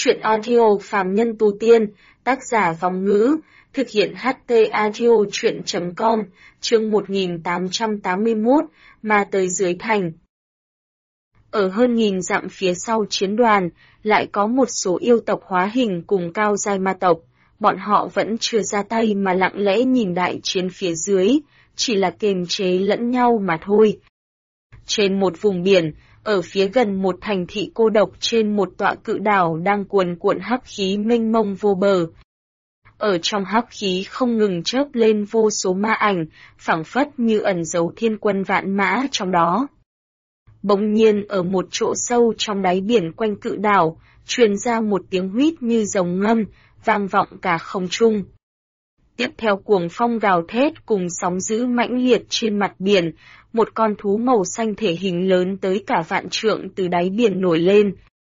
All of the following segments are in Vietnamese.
Chuyện audio phàm nhân tu tiên, tác giả Vong Ngữ, thực hiện HT audio chuyện.com, chương 1881, Ma tới dưới thành. Ở hơn nghìn dặm phía sau chiến đoàn, lại có một số yêu tộc hóa hình cùng cao giai ma tộc, bọn họ vẫn chưa ra tay mà lặng lẽ nhìn đại chiến phía dưới, chỉ là kiềm chế lẫn nhau mà thôi. Trên một vùng biển, ở phía gần một thành thị cô độc trên một tọa cự đảo đang cuồn cuộn hắc khí mênh mông vô bờ. Ở trong hắc khí không ngừng chớp lên vô số ma ảnh, phảng phất như ẩn giấu thiên quân vạn mã trong đó. Bỗng nhiên ở một chỗ sâu trong đáy biển quanh cự đảo, truyền ra một tiếng huýt như rồng ngâm, vang vọng cả không trung. Tiếp theo cuồng phong gào thét cùng sóng dữ mãnh liệt trên mặt biển, một con thú màu xanh thể hình lớn tới cả vạn trượng từ đáy biển nổi lên.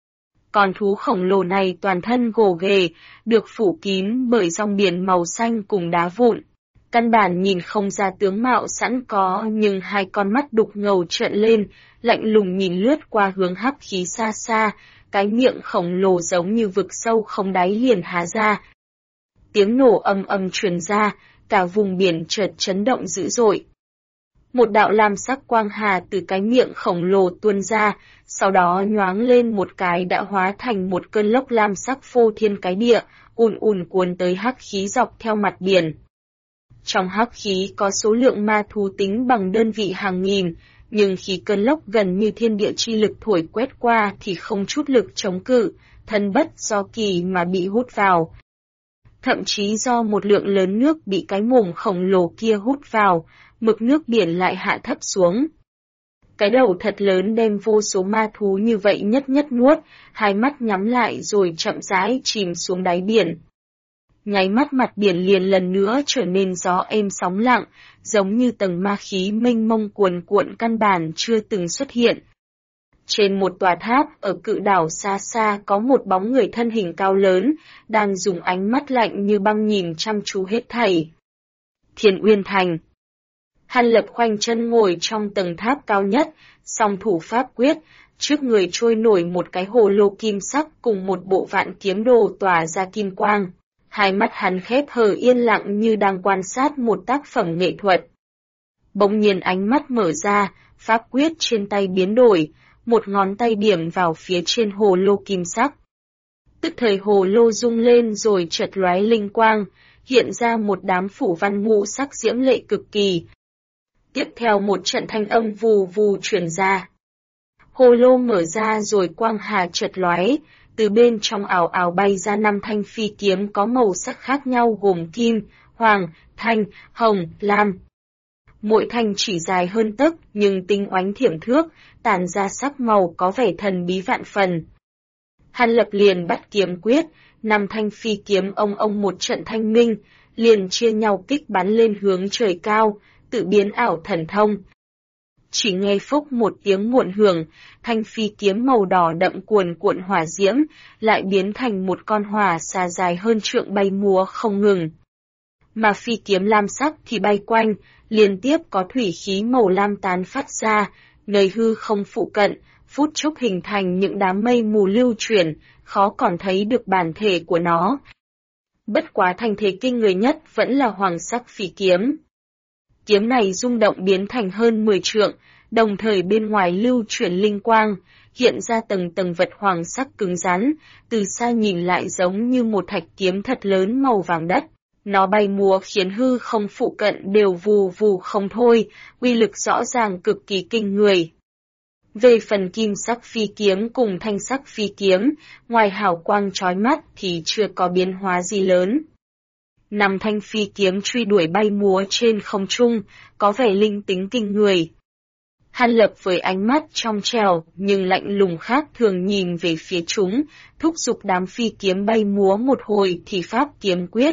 Con thú khổng lồ này toàn thân gồ ghề, được phủ kín bởi dòng biển màu xanh cùng đá vụn. Căn bản nhìn không ra tướng mạo sẵn có, nhưng hai con mắt đục ngầu trợn lên, lạnh lùng nhìn lướt qua hướng hắc khí xa xa, cái miệng khổng lồ giống như vực sâu không đáy liền há ra. Tiếng nổ ầm ầm truyền ra, cả vùng biển chợt chấn động dữ dội. Một đạo lam sắc quang hà từ cái miệng khổng lồ tuôn ra, sau đó nhoáng lên một cái đã hóa thành một cơn lốc lam sắc phô thiên cái địa, ùn ùn cuốn tới hắc khí dọc theo mặt biển. Trong hắc khí có số lượng ma thú tính bằng đơn vị hàng nghìn, nhưng khi cơn lốc gần như thiên địa chi lực thổi quét qua thì không chút lực chống cự, thân bất do kỳ mà bị hút vào. Thậm chí do một lượng lớn nước bị cái mồm khổng lồ kia hút vào, mực nước biển lại hạ thấp xuống. Cái đầu thật lớn đem vô số ma thú như vậy nhất nhất nuốt, hai mắt nhắm lại rồi chậm rãi chìm xuống đáy biển. Nháy mắt mặt biển liền lần nữa trở nên gió êm sóng lặng, giống như tầng ma khí mênh mông cuồn cuộn căn bản chưa từng xuất hiện. Trên một tòa tháp ở cự đảo xa xa có một bóng người thân hình cao lớn, đang dùng ánh mắt lạnh như băng nhìn chăm chú hết thảy. Thiên Uyên Thành. Hàn Lập khoanh chân ngồi trong tầng tháp cao nhất, song thủ pháp quyết, trước người trôi nổi một cái hồ lô kim sắc cùng một bộ vạn kiếm đồ tỏa ra kim quang. Hai mắt hắn khép hờ yên lặng như đang quan sát một tác phẩm nghệ thuật. Bỗng nhiên ánh mắt mở ra, pháp quyết trên tay biến đổi, một ngón tay điểm vào phía trên hồ lô kim sắc. Tức thời hồ lô rung lên rồi chợt lóe linh quang, hiện ra một đám phủ văn ngũ sắc diễm lệ cực kỳ. Tiếp theo một trận thanh âm vù vù truyền ra. Hồ lô mở ra rồi quang hà chợt lóe, từ bên trong ảo ảo bay ra 5 thanh phi kiếm có màu sắc khác nhau gồm kim, hoàng, thanh, hồng, lam. Mỗi thanh chỉ dài hơn tấc nhưng tinh oánh thiểm thước, tản ra sắc màu có vẻ thần bí vạn phần. Hàn Lập liền bắt kiếm quyết, 5 thanh phi kiếm ông một trận thanh minh, liền chia nhau kích bắn lên hướng trời cao, tự biến ảo thần thông. Chỉ nghe phúc một tiếng muộn hưởng, thanh phi kiếm màu đỏ đậm cuồn cuộn hỏa diễm, lại biến thành một con hỏa xà dài hơn trượng bay múa không ngừng. Mà phi kiếm lam sắc thì bay quanh, liên tiếp có thủy khí màu lam tán phát ra, nơi hư không phụ cận, phút chốc hình thành những đám mây mù lưu chuyển, khó còn thấy được bản thể của nó. Bất quá thành thế kinh người nhất vẫn là hoàng sắc phi kiếm. Kiếm này rung động biến thành hơn 10 trượng, đồng thời bên ngoài lưu chuyển linh quang, hiện ra tầng tầng vật hoàng sắc cứng rắn, từ xa nhìn lại giống như một thạch kiếm thật lớn màu vàng đất. Nó bay múa khiến hư không phụ cận đều vù vù không thôi, uy lực rõ ràng cực kỳ kinh người. Về phần kim sắc phi kiếm cùng thanh sắc phi kiếm, ngoài hào quang chói mắt thì chưa có biến hóa gì lớn. 5 thanh phi kiếm truy đuổi bay múa trên không trung, có vẻ linh tính kinh người. Hàn Lập với ánh mắt trong trẻo nhưng lạnh lùng khác thường nhìn về phía chúng, thúc giục đám phi kiếm bay múa một hồi thì pháp kiếm quyết.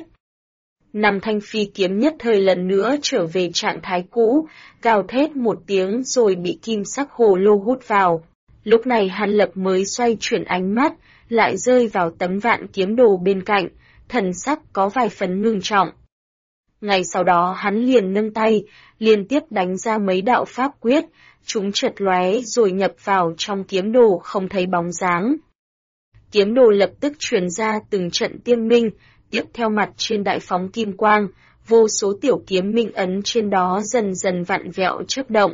5 thanh phi kiếm nhất thời lần nữa trở về trạng thái cũ, gào thét một tiếng rồi bị kim sắc hồ lô hút vào. Lúc này Hàn Lập mới xoay chuyển ánh mắt, lại rơi vào tấm vạn kiếm đồ bên cạnh, thần sắc có vài phần ngưng trọng. Ngay sau đó hắn liền nâng tay, liên tiếp đánh ra mấy đạo pháp quyết, chúng chợt lóe rồi nhập vào trong kiếm đồ không thấy bóng dáng. kiếm đồ lập tức truyền ra từng trận tiêm minh, tiếp theo mặt trên đại phóng kim quang, vô số tiểu kiếm minh ấn trên đó dần dần vặn vẹo chớp động.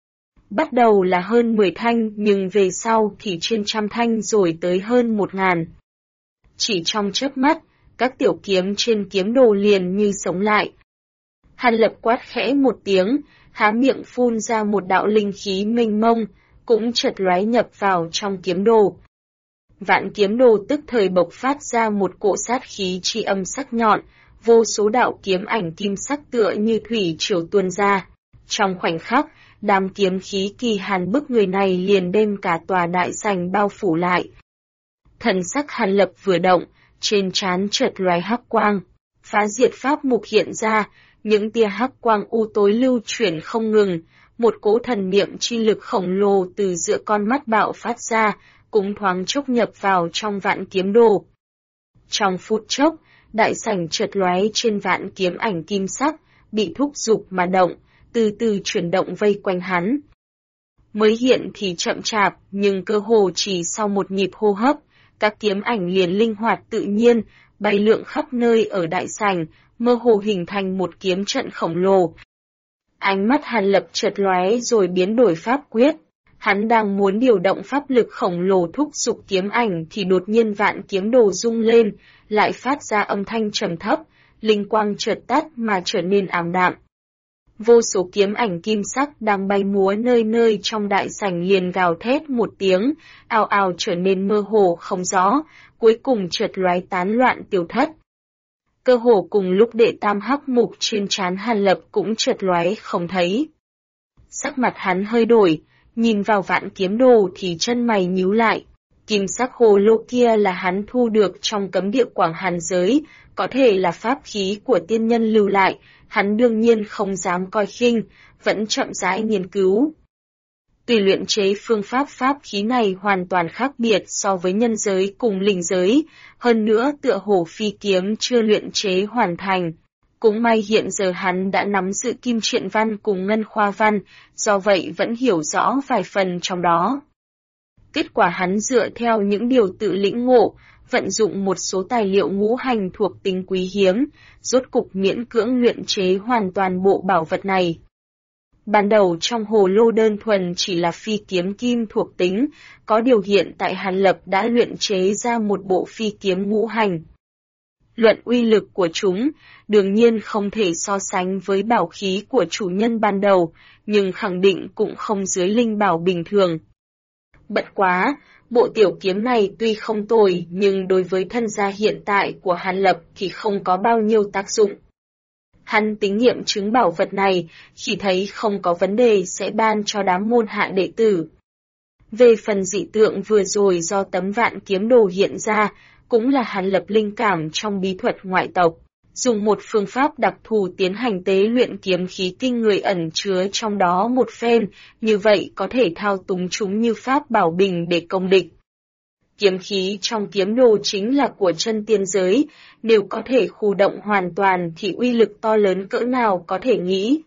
Bắt đầu là hơn 10 thanh nhưng về sau thì trên trăm thanh rồi tới hơn 1000. Chỉ trong chớp mắt, các tiểu kiếm trên kiếm đồ liền như sống lại. Hàn Lập quát khẽ một tiếng, há miệng phun ra một đạo linh khí mênh mông, cũng chợt lóe nhập vào trong kiếm đồ. Vạn kiếm đồ tức thời bộc phát ra một cỗ sát khí chi âm sắc nhọn, vô số đạo kiếm ảnh kim sắc tựa như thủy triều tuôn ra. Trong khoảnh khắc, đám kiếm khí kỳ hàn bức người này liền đem cả tòa đại sảnh bao phủ lại. Thần sắc Hàn Lập vừa động, trên trán chợt lóe hắc quang, phá diệt pháp mục hiện ra, những tia hắc quang u tối lưu chuyển không ngừng, một cỗ thần niệm chi lực khổng lồ từ giữa con mắt bạo phát ra, cũng thoáng chốc nhập vào trong vạn kiếm đồ. Trong phút chốc, đại sảnh chợt lóe trên vạn kiếm ảnh kim sắc, bị thúc giục mà động, từ từ chuyển động vây quanh hắn. Mới hiện thì chậm chạp, nhưng cơ hồ chỉ sau một nhịp hô hấp, các kiếm ảnh liền linh hoạt tự nhiên, bay lượn khắp nơi ở đại sảnh, mơ hồ hình thành một kiếm trận khổng lồ. Ánh mắt Hàn Lập chợt lóe rồi biến đổi pháp quyết. Hắn đang muốn điều động pháp lực khổng lồ thúc giục kiếm ảnh thì đột nhiên vạn kiếm đồ rung lên, lại phát ra âm thanh trầm thấp, linh quang chợt tắt mà trở nên ảm đạm. Vô số kiếm ảnh kim sắc đang bay múa nơi nơi trong đại sảnh liền gào thét một tiếng, ào ào trở nên mơ hồ không rõ, cuối cùng chợt lóe tán loạn tiêu thất. Cơ hồ cùng lúc đệ tam hắc mục trên trán Hàn Lập cũng chợt lóe không thấy. Sắc mặt hắn hơi đổi, nhìn vào vạn kiếm đồ thì chân mày nhíu lại. Kim sắc hồ lô kia là hắn thu được trong cấm địa Quảng Hàn giới, có thể là pháp khí của tiên nhân lưu lại, hắn đương nhiên không dám coi khinh, vẫn chậm rãi nghiên cứu. Tuy luyện chế phương pháp pháp khí này hoàn toàn khác biệt so với nhân giới cùng linh giới, hơn nữa tựa hồ phi kiếm chưa luyện chế hoàn thành. Cũng may hiện giờ hắn đã nắm giữ kim triện văn cùng ngân khoa văn, do vậy vẫn hiểu rõ vài phần trong đó. Kết quả hắn dựa theo những điều tự lĩnh ngộ, vận dụng một số tài liệu ngũ hành thuộc tính quý hiếm, rốt cục miễn cưỡng luyện chế hoàn toàn bộ bảo vật này. Ban đầu trong hồ lô đơn thuần chỉ là phi kiếm kim thuộc tính, có điều hiện tại Hàn Lập đã luyện chế ra một bộ phi kiếm ngũ hành. Luận uy lực của chúng, đương nhiên không thể so sánh với bảo khí của chủ nhân ban đầu, nhưng khẳng định cũng không dưới linh bảo bình thường. Bất quá, bộ tiểu kiếm này tuy không tồi nhưng đối với thân gia hiện tại của Hàn Lập thì không có bao nhiêu tác dụng. Hắn tính nghiệm chứng bảo vật này, khi thấy không có vấn đề sẽ ban cho đám môn hạ đệ tử. Về phần dị tượng vừa rồi do tấm vạn kiếm đồ hiện ra, cũng là Hàn Lập linh cảm trong bí thuật ngoại tộc, dùng một phương pháp đặc thù tiến hành tế luyện kiếm khí kinh người ẩn chứa trong đó một phen, như vậy có thể thao túng chúng như pháp bảo bình để công địch. Kiếm khí trong kiếm đồ chính là của chân tiên giới, nếu có thể khu động hoàn toàn thì uy lực to lớn cỡ nào có thể nghĩ.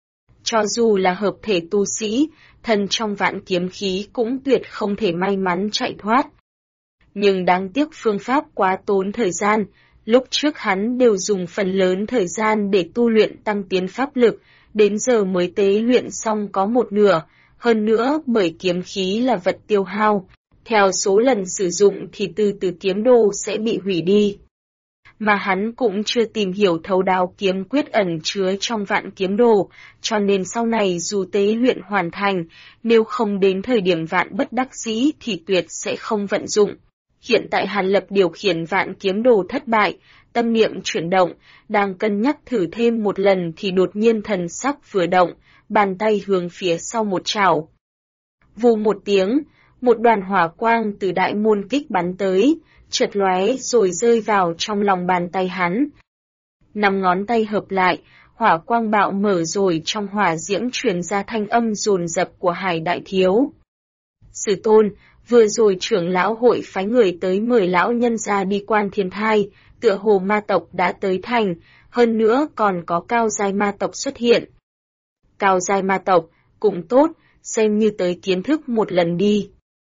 Cho dù là hợp thể tu sĩ, thân trong vạn kiếm khí cũng tuyệt không thể may mắn chạy thoát. Nhưng đáng tiếc phương pháp quá tốn thời gian, lúc trước hắn đều dùng phần lớn thời gian để tu luyện tăng tiến pháp lực, đến giờ mới tế luyện xong có một nửa, hơn nữa bởi kiếm khí là vật tiêu hao, theo số lần sử dụng thì từ từ kiếm đồ sẽ bị hủy đi. Mà hắn cũng chưa tìm hiểu thấu đáo kiếm quyết ẩn chứa trong vạn kiếm đồ, cho nên sau này dù tế luyện hoàn thành, nếu không đến thời điểm vạn bất đắc dĩ thì tuyệt sẽ không vận dụng. Hiện tại Hàn Lập điều khiển vạn kiếm đồ thất bại, tâm niệm chuyển động, đang cân nhắc thử thêm một lần thì đột nhiên thần sắc vừa động, bàn tay hướng phía sau một chảo. Vù một tiếng, một đoàn hỏa quang từ đại môn kích bắn tới, chợt lóe rồi rơi vào trong lòng bàn tay hắn. 5 ngón tay hợp lại, hỏa quang bạo mở rồi trong hỏa diễm truyền ra thanh âm dồn dập của Hải Đại Thiếu. Sư tôn, vừa rồi trưởng lão hội phái người tới mời lão nhân ra đi quan thiên thai, tựa hồ ma tộc đã tới thành, hơn nữa còn có cao giai ma tộc xuất hiện. Cao giai ma tộc, cũng tốt, xem như tới kiến thức một lần đi.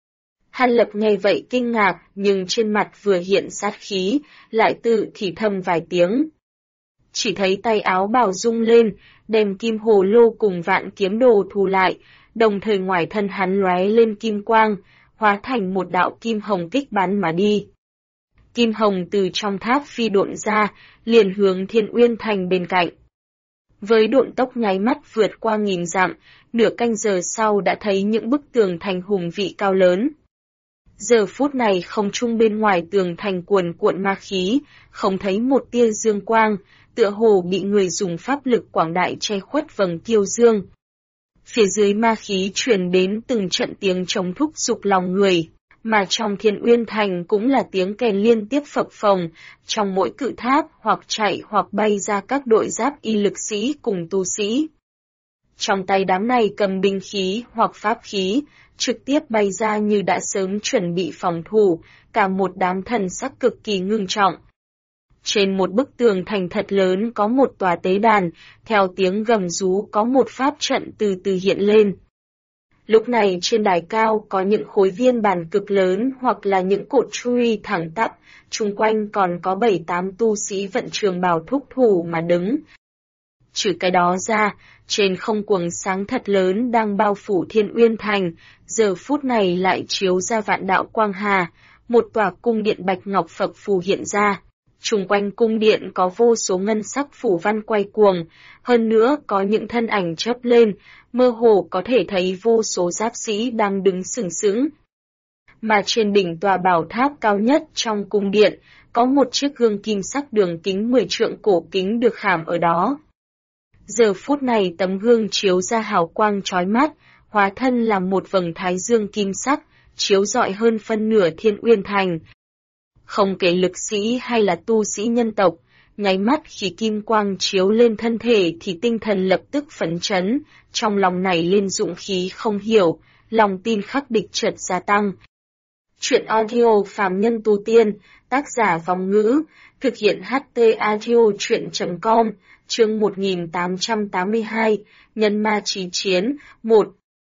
Hàn Lập nghe vậy kinh ngạc, nhưng trên mặt vừa hiện sát khí, lại tự thì thầm vài tiếng. Chỉ thấy tay áo bào rung lên, đem kim hồ lô cùng vạn kiếm đồ thu lại, đồng thời ngoài thân hắn lóe lên kim quang, hóa thành một đạo kim hồng kích bắn mà đi. Kim hồng từ trong tháp phi độn ra, liền hướng Thiên Uyên Thành bên cạnh. Với độn tốc nháy mắt vượt qua 1000 dặm, nửa canh giờ sau đã thấy những bức tường thành hùng vĩ cao lớn. Giờ phút này không trung bên ngoài tường thành cuồn cuộn ma khí, không thấy một tia dương quang, tựa hồ bị người dùng pháp lực quảng đại che khuất vầng kiêu dương. Phía dưới ma khí truyền đến từng trận tiếng trống thúc giục lòng người, mà trong Thiên Uyên Thành cũng là tiếng kèn liên tiếp phập phồng, trong mỗi cự tháp hoặc chạy hoặc bay ra các đội giáp y lực sĩ cùng tu sĩ. Trong tay đám này cầm binh khí hoặc pháp khí, trực tiếp bay ra như đã sớm chuẩn bị phòng thủ, cả một đám thần sắc cực kỳ ngưng trọng. Trên một bức tường thành thật lớn có một tòa tế đàn, theo tiếng gầm rú có một pháp trận từ từ hiện lên. Lúc này trên đài cao có những khối viên bàn cực lớn hoặc là những cột truy thẳng tắp, chung quanh còn có 7-8 tu sĩ vận trường bào thúc thủ mà đứng. Trừ cái đó ra, trên không quầng sáng thật lớn đang bao phủ Thiên Uyên Thành, giờ phút này lại chiếu ra vạn đạo quang hà, một tòa cung điện bạch ngọc phập phù hiện ra. Chung quanh cung điện có vô số ngân sắc phủ văn quay cuồng, hơn nữa có những thân ảnh chớp lên, mơ hồ có thể thấy vô số giáp sĩ đang đứng sừng sững. Mà trên đỉnh tòa bảo tháp cao nhất trong cung điện, có một chiếc gương kim sắc đường kính 10 trượng cổ kính được khảm ở đó. Giờ phút này tấm gương chiếu ra hào quang chói mắt, hóa thân làm một vầng thái dương kim sắc, chiếu rọi hơn phân nửa Thiên Uyên Thành. Không kể lực sĩ hay là tu sĩ nhân tộc, nháy mắt khi kim quang chiếu lên thân thể thì tinh thần lập tức phấn chấn, trong lòng nảy lên dũng khí không hiểu, lòng tin khắc địch chợt gia tăng. Chuyện audio phàm nhân tu tiên, tác giả Vong Ngữ, thực hiện HT audio chuyện.com, chương 1882, Nhân ma chí chiến, 1.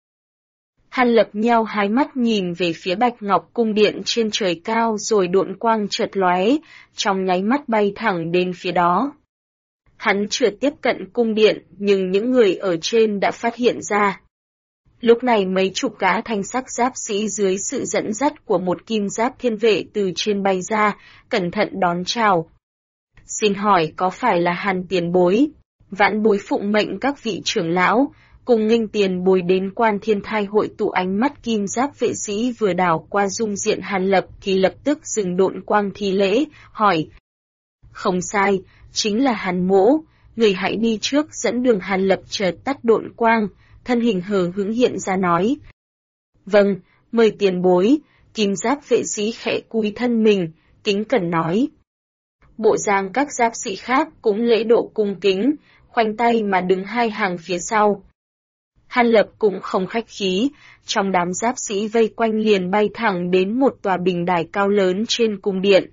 Hàn Lập nheo hai mắt nhìn về phía Bạch Ngọc cung điện trên trời cao rồi độn quang chợt lóe, trong nháy mắt bay thẳng đến phía đó. Hắn chưa tiếp cận cung điện, nhưng những người ở trên đã phát hiện ra. Lúc này mấy chục gã thanh sắc giáp sĩ dưới sự dẫn dắt của một kim giáp thiên vệ từ trên bay ra, cẩn thận đón chào. Xin hỏi có phải là Hàn tiền bối? Vãn bối phụng mệnh các vị trưởng lão, cùng nghênh tiền bối đến Quan Thiên Thai hội tụ. Ánh mắt kim giáp vệ sĩ vừa đảo qua dung diện Hàn Lập thì lập tức dừng độn quang thi lễ, hỏi. Không sai, chính là Hàn mỗ, người hãy đi trước dẫn đường. Hàn Lập chợt tắt độn quang, thân hình hờ hững hiện ra nói. Vâng, mời tiền bối. Kim giáp vệ sĩ khẽ cúi thân mình, kính cẩn nói. Bộ dạng các giáp sĩ khác cũng lễ độ cung kính, khoanh tay mà đứng hai hàng phía sau. Hàn Lập cũng không khách khí, trong đám giáp sĩ vây quanh liền bay thẳng đến một tòa bình đài cao lớn trên cung điện.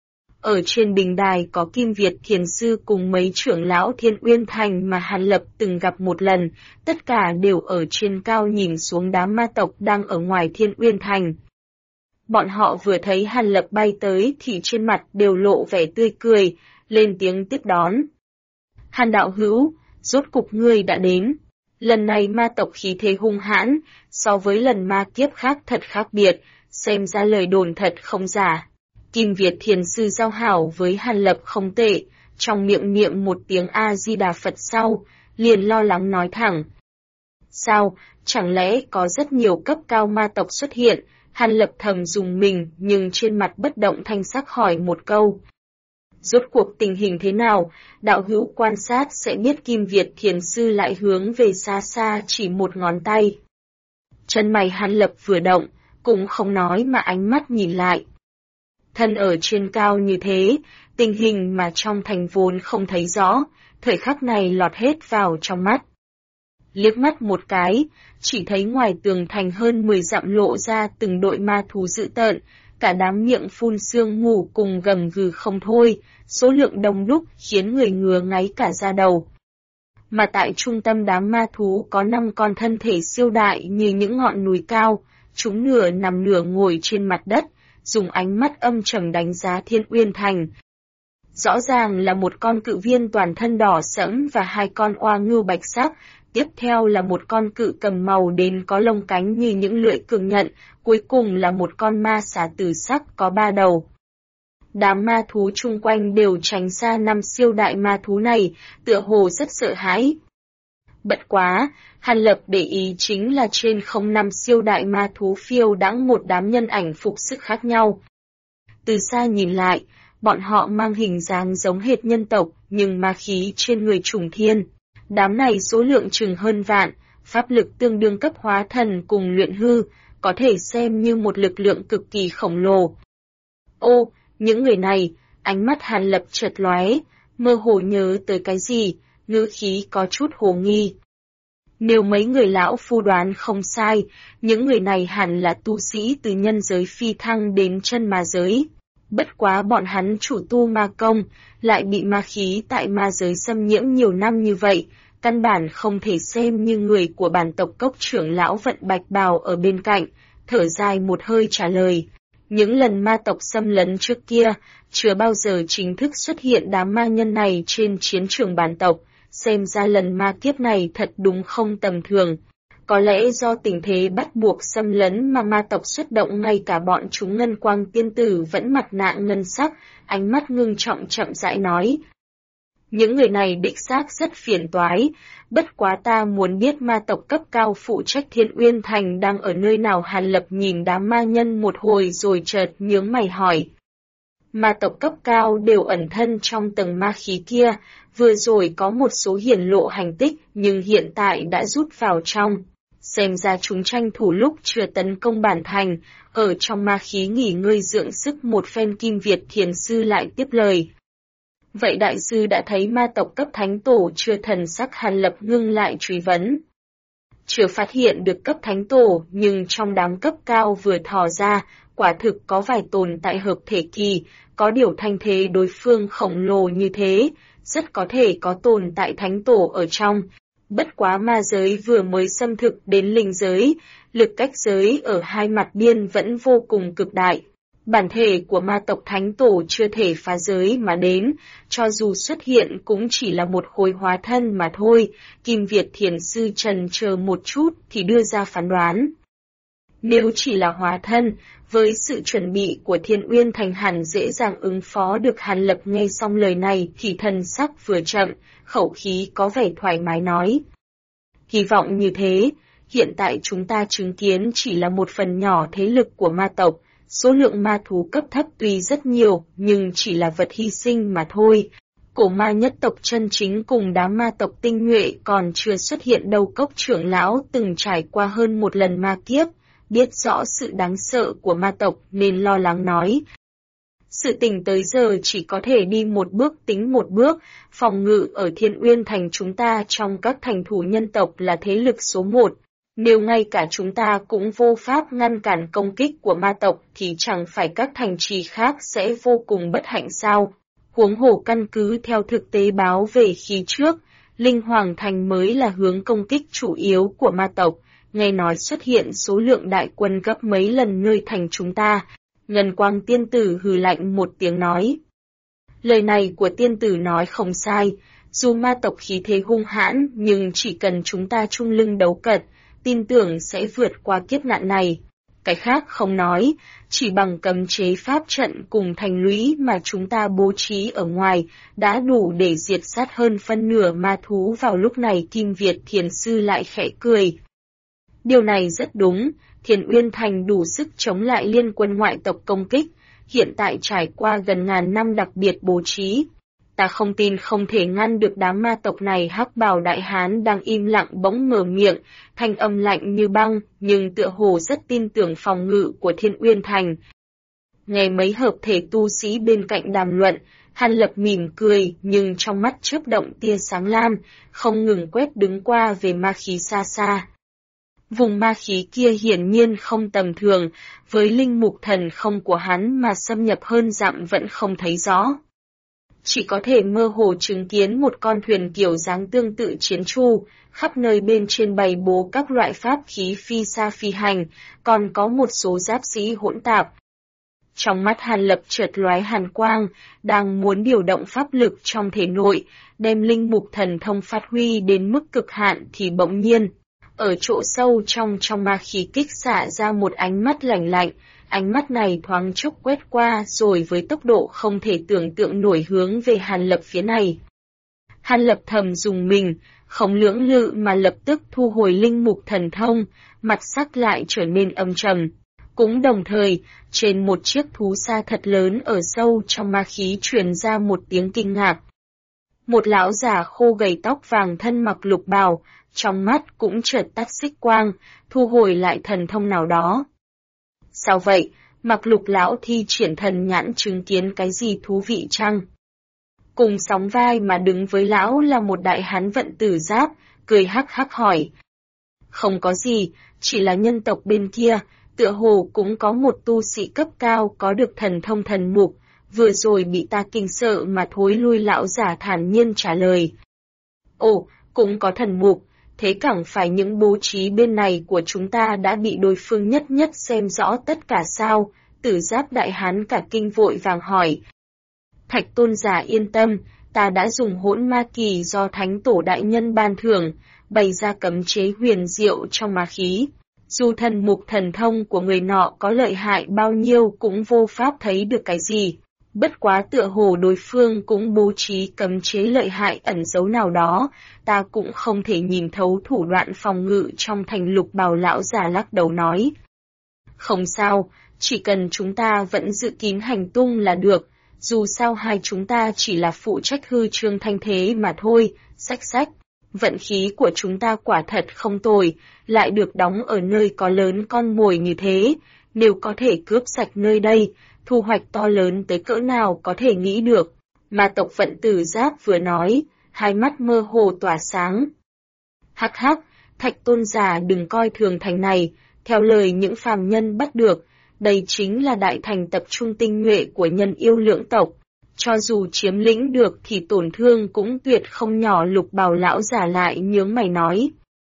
Ở trên bình đài có Kim Việt Thiền Sư cùng mấy trưởng lão Thiên Uyên Thành mà Hàn Lập từng gặp một lần, tất cả đều ở trên cao nhìn xuống đám ma tộc đang ở ngoài Thiên Uyên Thành. Bọn họ vừa thấy Hàn Lập bay tới thì trên mặt đều lộ vẻ tươi cười, lên tiếng tiếp đón. Hàn đạo hữu, rốt cục ngươi đã đến. Lần này ma tộc khí thế hung hãn, so với lần ma kiếp khác thật khác biệt, xem ra lời đồn thật không giả. Kim Việt Thiền Sư giao hảo với Hàn Lập không tệ, trong miệng niệm một tiếng A-di-đà Phật sau, liền lo lắng nói thẳng. Sao, chẳng lẽ có rất nhiều cấp cao ma tộc xuất hiện? Hàn Lập thầm dùng mình nhưng trên mặt bất động thanh sắc hỏi một câu. Rốt cuộc tình hình thế nào? Đạo hữu quan sát sẽ biết. Kim Việt Thiền Sư lại hướng về xa xa chỉ một ngón tay. Chân mày Hàn Lập vừa động, cũng không nói mà ánh mắt nhìn lại. Thân ở trên cao như thế, tình hình mà trong thành vốn không thấy rõ, thời khắc này lọt hết vào trong mắt. Liếc mắt một cái, chỉ thấy ngoài tường thành hơn 10 dặm lộ ra từng đội ma thú dữ tợn, cả đám miệng phun sương mù cùng gầm gừ không thôi, số lượng đông đúc khiến người ngứa ngáy cả da đầu. Mà tại trung tâm đám ma thú có 5 con thân thể siêu đại như những ngọn núi cao, chúng nửa nằm nửa ngồi trên mặt đất, dùng ánh mắt âm trầm đánh giá Thiên Uyên Thành. Rõ ràng là một con cự viên toàn thân đỏ sẫm và hai con oa ngưu bạch sắc, tiếp theo là một con cự cầm màu đến có lông cánh như những lưỡi cường nhận, cuối cùng là một con ma xà tử sắc có 3 đầu. Đám ma thú chung quanh đều tránh xa 5 siêu đại ma thú này, tựa hồ rất sợ hãi. Bất quá, Hàn Lập để ý chính là trên không 5 siêu đại ma thú phiêu đãng một đám nhân ảnh phục sức khác nhau. Từ xa nhìn lại, bọn họ mang hình dáng giống hệt nhân tộc, nhưng ma khí trên người trùng thiên. Đám này số lượng chừng hơn vạn, pháp lực tương đương cấp hóa thần cùng luyện hư, có thể xem như một lực lượng cực kỳ khổng lồ. Ô, những người này, ánh mắt Hàn Lập chợt lóe, mơ hồ nhớ tới cái gì, ngữ khí có chút hồ nghi. Nếu mấy người lão phu đoán không sai, những người này hẳn là tu sĩ từ nhân giới phi thăng đến chân ma giới. Bất quá bọn hắn chủ tu ma công, lại bị ma khí tại ma giới xâm nhiễm nhiều năm như vậy, căn bản không thể xem như người của bản tộc cốc trưởng lão Vận Bạch Bào ở bên cạnh, thở dài một hơi trả lời. Những lần ma tộc xâm lấn trước kia, chưa bao giờ chính thức xuất hiện đám ma nhân này trên chiến trường bản tộc, xem ra lần ma kiếp này thật đúng không tầm thường. Có lẽ do tình thế bắt buộc xâm lấn mà ma tộc xuất động, ngay cả bọn chúng Ngân Quang tiên tử vẫn mặt nạ ngân sắc, ánh mắt ngưng trọng chậm rãi nói. Những người này đích xác rất phiền toái, bất quá ta muốn biết ma tộc cấp cao phụ trách Thiên Uyên Thành đang ở nơi nào. Hàn Lập nhìn đám ma nhân một hồi rồi chợt nhướng mày hỏi. Ma tộc cấp cao đều ẩn thân trong tầng ma khí kia, vừa rồi có một số hiển lộ hành tích nhưng hiện tại đã rút vào trong. Xem ra chúng tranh thủ lúc chưa tấn công bản thành, ở trong ma khí nghỉ ngơi dưỡng sức một phen. Kim Việt Thiền Sư lại tiếp lời. Vậy đại sư đã thấy ma tộc cấp thánh tổ chưa? Thần sắc Hàn Lập ngưng lại truy vấn. Chưa phát hiện được cấp thánh tổ, nhưng trong đám cấp cao vừa thò ra, quả thực có vài tồn tại hợp thể kỳ, có điều thanh thế đối phương khổng lồ như thế, rất có thể có tồn tại thánh tổ ở trong. Bất quá ma giới vừa mới xâm thực đến linh giới, lực cách giới ở hai mặt biên vẫn vô cùng cực đại. Bản thể của ma tộc thánh tổ chưa thể phá giới mà đến, cho dù xuất hiện cũng chỉ là một khối hóa thân mà thôi. Kim Việt Thiền Sư trần chờ một chút thì đưa ra phán đoán. Nếu chỉ là hóa thân, với sự chuẩn bị của Thiên Uyên Thành hẳn dễ dàng ứng phó được. Hàn Lập nghe xong lời này thì thần sắc vừa chậm, khẩu khí có vẻ thoải mái nói. Hy vọng như thế, hiện tại chúng ta chứng kiến chỉ là một phần nhỏ thế lực của ma tộc. Số lượng ma thú cấp thấp tuy rất nhiều, nhưng chỉ là vật hy sinh mà thôi. Cổ ma nhất tộc chân chính cùng đám ma tộc tinh nhuệ còn chưa xuất hiện đâu. Cốc trưởng lão từng trải qua hơn một lần ma kiếp, biết rõ sự đáng sợ của ma tộc nên lo lắng nói. Sự tình tới giờ chỉ có thể đi một bước tính một bước, phòng ngự ở Thiên Uyên Thành chúng ta trong các thành thủ nhân tộc là thế lực số 1. Nếu ngay cả chúng ta cũng vô pháp ngăn cản công kích của ma tộc thì chẳng phải các thành trì khác sẽ vô cùng bất hạnh sao? Huống hồ căn cứ theo thực tế báo về khi trước, Linh Hoàng Thành mới là hướng công kích chủ yếu của ma tộc, nghe nói xuất hiện số lượng đại quân gấp mấy lần nơi thành chúng ta. Ngân Quang tiên tử hừ lạnh một tiếng nói. Lời này của tiên tử nói không sai, dù ma tộc khí thế hung hãn nhưng chỉ cần chúng ta chung lưng đấu cật, tin tưởng sẽ vượt qua kiếp nạn này. Cái khác không nói, chỉ bằng cấm chế pháp trận cùng thành lũy mà chúng ta bố trí ở ngoài, đã đủ để diệt sát hơn phân nửa ma thú vào lúc này. Kim Việt Thiền Sư lại khẽ cười. Điều này rất đúng, Thiên Uyên Thành đủ sức chống lại liên quân ngoại tộc công kích, hiện tại trải qua gần ngàn năm đặc biệt bố trí. Ta không tin không thể ngăn được đám ma tộc này. Hắc Bào đại hán đang im lặng bỗng mở miệng, thanh âm lạnh như băng, nhưng tựa hồ rất tin tưởng phòng ngự của Thiên Uyên Thành. Nghe mấy hợp thể tu sĩ bên cạnh đàm luận, Hàn Lập mỉm cười nhưng trong mắt chớp động tia sáng lam, không ngừng quét đứng qua về ma khí xa xa. Vùng ma khí kia hiển nhiên không tầm thường, với linh mục thần không của hắn mà xâm nhập hơn dặm vẫn không thấy rõ. chỉ có thể mơ hồ chứng kiến một con thuyền kiểu dáng tương tự chiến chu, khắp nơi bên trên bày bố các loại pháp khí phi xa phi hành, còn có một số giáp sĩ hỗn tạp. Trong mắt Hàn Lập chợt lóe hàn quang, đang muốn điều động pháp lực trong thể nội, đem linh mục thần thông phát huy đến mức cực hạn thì bỗng nhiên, ở chỗ sâu trong ma khí kích xạ ra một ánh mắt lạnh lạnh, ánh mắt này thoáng chốc quét qua rồi với tốc độ không thể tưởng tượng nổi hướng về Hàn Lập phía này. Hàn Lập thầm dùng mình, không lưỡng lự mà lập tức thu hồi linh mục thần thông, mặt sắc lại trở nên âm trầm. Cũng đồng thời, trên một chiếc thú xa thật lớn ở sâu trong ma khí truyền ra một tiếng kinh ngạc. Một lão già khô gầy tóc vàng thân mặc lục bào, trong mắt cũng chợt tắt xích quang, thu hồi lại thần thông nào đó. Sao vậy, mặc lục lão thi triển thần nhãn chứng kiến cái gì thú vị chăng? Cùng sóng vai mà đứng với lão là một đại hán vận tử giáp, cười hắc hắc hỏi. Không có gì, chỉ là nhân tộc bên kia, tựa hồ cũng có một tu sĩ cấp cao có được thần thông thần mục, vừa rồi bị ta kinh sợ mà thối lui. Lão giả thản nhiên trả lời. Ồ, cũng có thần mục, thế chẳng phải những bố trí bên này của chúng ta đã bị đối phương nhất nhất xem rõ tất cả sao? Tử giáp đại hán cả kinh vội vàng hỏi. Thạch tôn giả yên tâm, ta đã dùng hỗn ma kỳ do thánh tổ đại nhân ban thưởng, bày ra cấm chế huyền diệu trong ma khí. Dù thần mục thần thông của người nọ có lợi hại bao nhiêu cũng vô pháp thấy được cái gì. Bất quá tựa hồ đối phương cũng bố trí cấm chế lợi hại ẩn giấu nào đó, ta cũng không thể nhìn thấu thủ đoạn phòng ngự trong thành lục bào. Lão già lắc đầu nói. Không sao, chỉ cần chúng ta vẫn giữ kín hành tung là được, dù sao hai chúng ta chỉ là phụ trách hư trương thanh thế mà thôi. Sách. Vận khí của chúng ta quả thật không tồi, lại được đóng ở nơi có lớn con mồi như thế, nếu có thể cướp sạch nơi đây, thu hoạch to lớn tới cỡ nào có thể nghĩ được. Mà tộc vận tử giáp vừa nói, hai mắt mơ hồ tỏa sáng. Hắc hắc, Thạch tôn giả đừng coi thường thành này, theo lời những phàm nhân bắt được, đây chính là đại thành tập trung tinh nhuệ của nhân yêu lưỡng tộc. Cho dù chiếm lĩnh được thì tổn thương cũng tuyệt không nhỏ. Lục bào lão giả lại nhướng mày nói.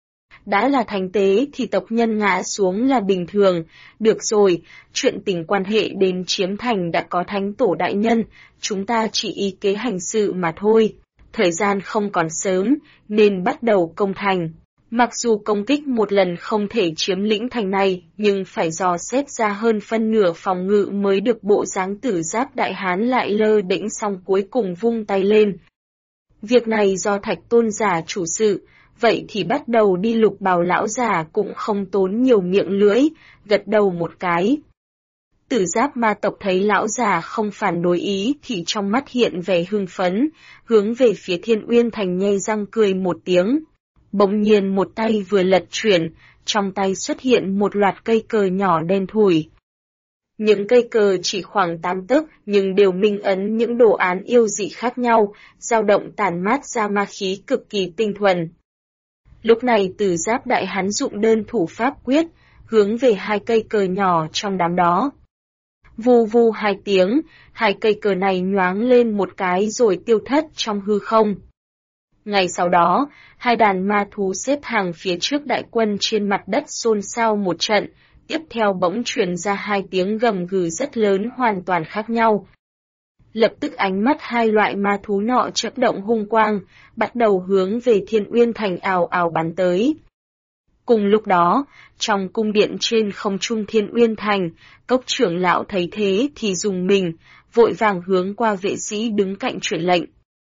Đã là thành tế thì tộc nhân ngã xuống là bình thường, được rồi, chuyện tình quan hệ đến chiếm thành đã có thánh tổ đại nhân, chúng ta chỉ ý kế hành sự mà thôi. Thời gian không còn sớm, nên bắt đầu công thành. Mặc dù công kích một lần không thể chiếm lĩnh thành này, nhưng phải dò xét ra hơn phân nửa phòng ngự mới được. Bộ dáng tử giáp đại hán lại lơ đễnh xong cuối cùng vung tay lên. Việc này do Thạch tôn giả chủ sự, vậy thì bắt đầu đi. Lục bào lão giả cũng không tốn nhiều miệng lưỡi, gật đầu một cái. Tử giáp ma tộc thấy lão già không phản đối ý thì trong mắt hiện vẻ hưng phấn, hướng về phía Thiên Uyên Thành nhe răng cười một tiếng. Bỗng nhiên một tay vừa lật chuyển, trong tay xuất hiện một loạt cây cờ nhỏ đen thủi. Những cây cờ chỉ khoảng 8 tấc nhưng đều minh ấn những đồ án yêu dị khác nhau, dao động tản mát ra ma khí cực kỳ tinh thuần. Lúc này Tử giáp đại hán dụng đơn thủ pháp quyết, hướng về hai cây cờ nhỏ trong đám đó. Vù vù hai tiếng, hai cây cờ này nhoáng lên một cái rồi tiêu thất trong hư không. Ngày sau đó, hai đàn ma thú xếp hàng phía trước đại quân trên mặt đất xôn xao một trận, tiếp theo bỗng truyền ra hai tiếng gầm gừ rất lớn hoàn toàn khác nhau. Lập tức ánh mắt hai loại ma thú nọ chớp động hung quang, bắt đầu hướng về Thiên Uyên Thành ào ào bắn tới. Cùng lúc đó, trong cung điện trên không trung Thiên Uyên Thành, Cốc trưởng lão thấy thế thì dùng mình, vội vàng hướng qua vệ sĩ đứng cạnh truyền lệnh.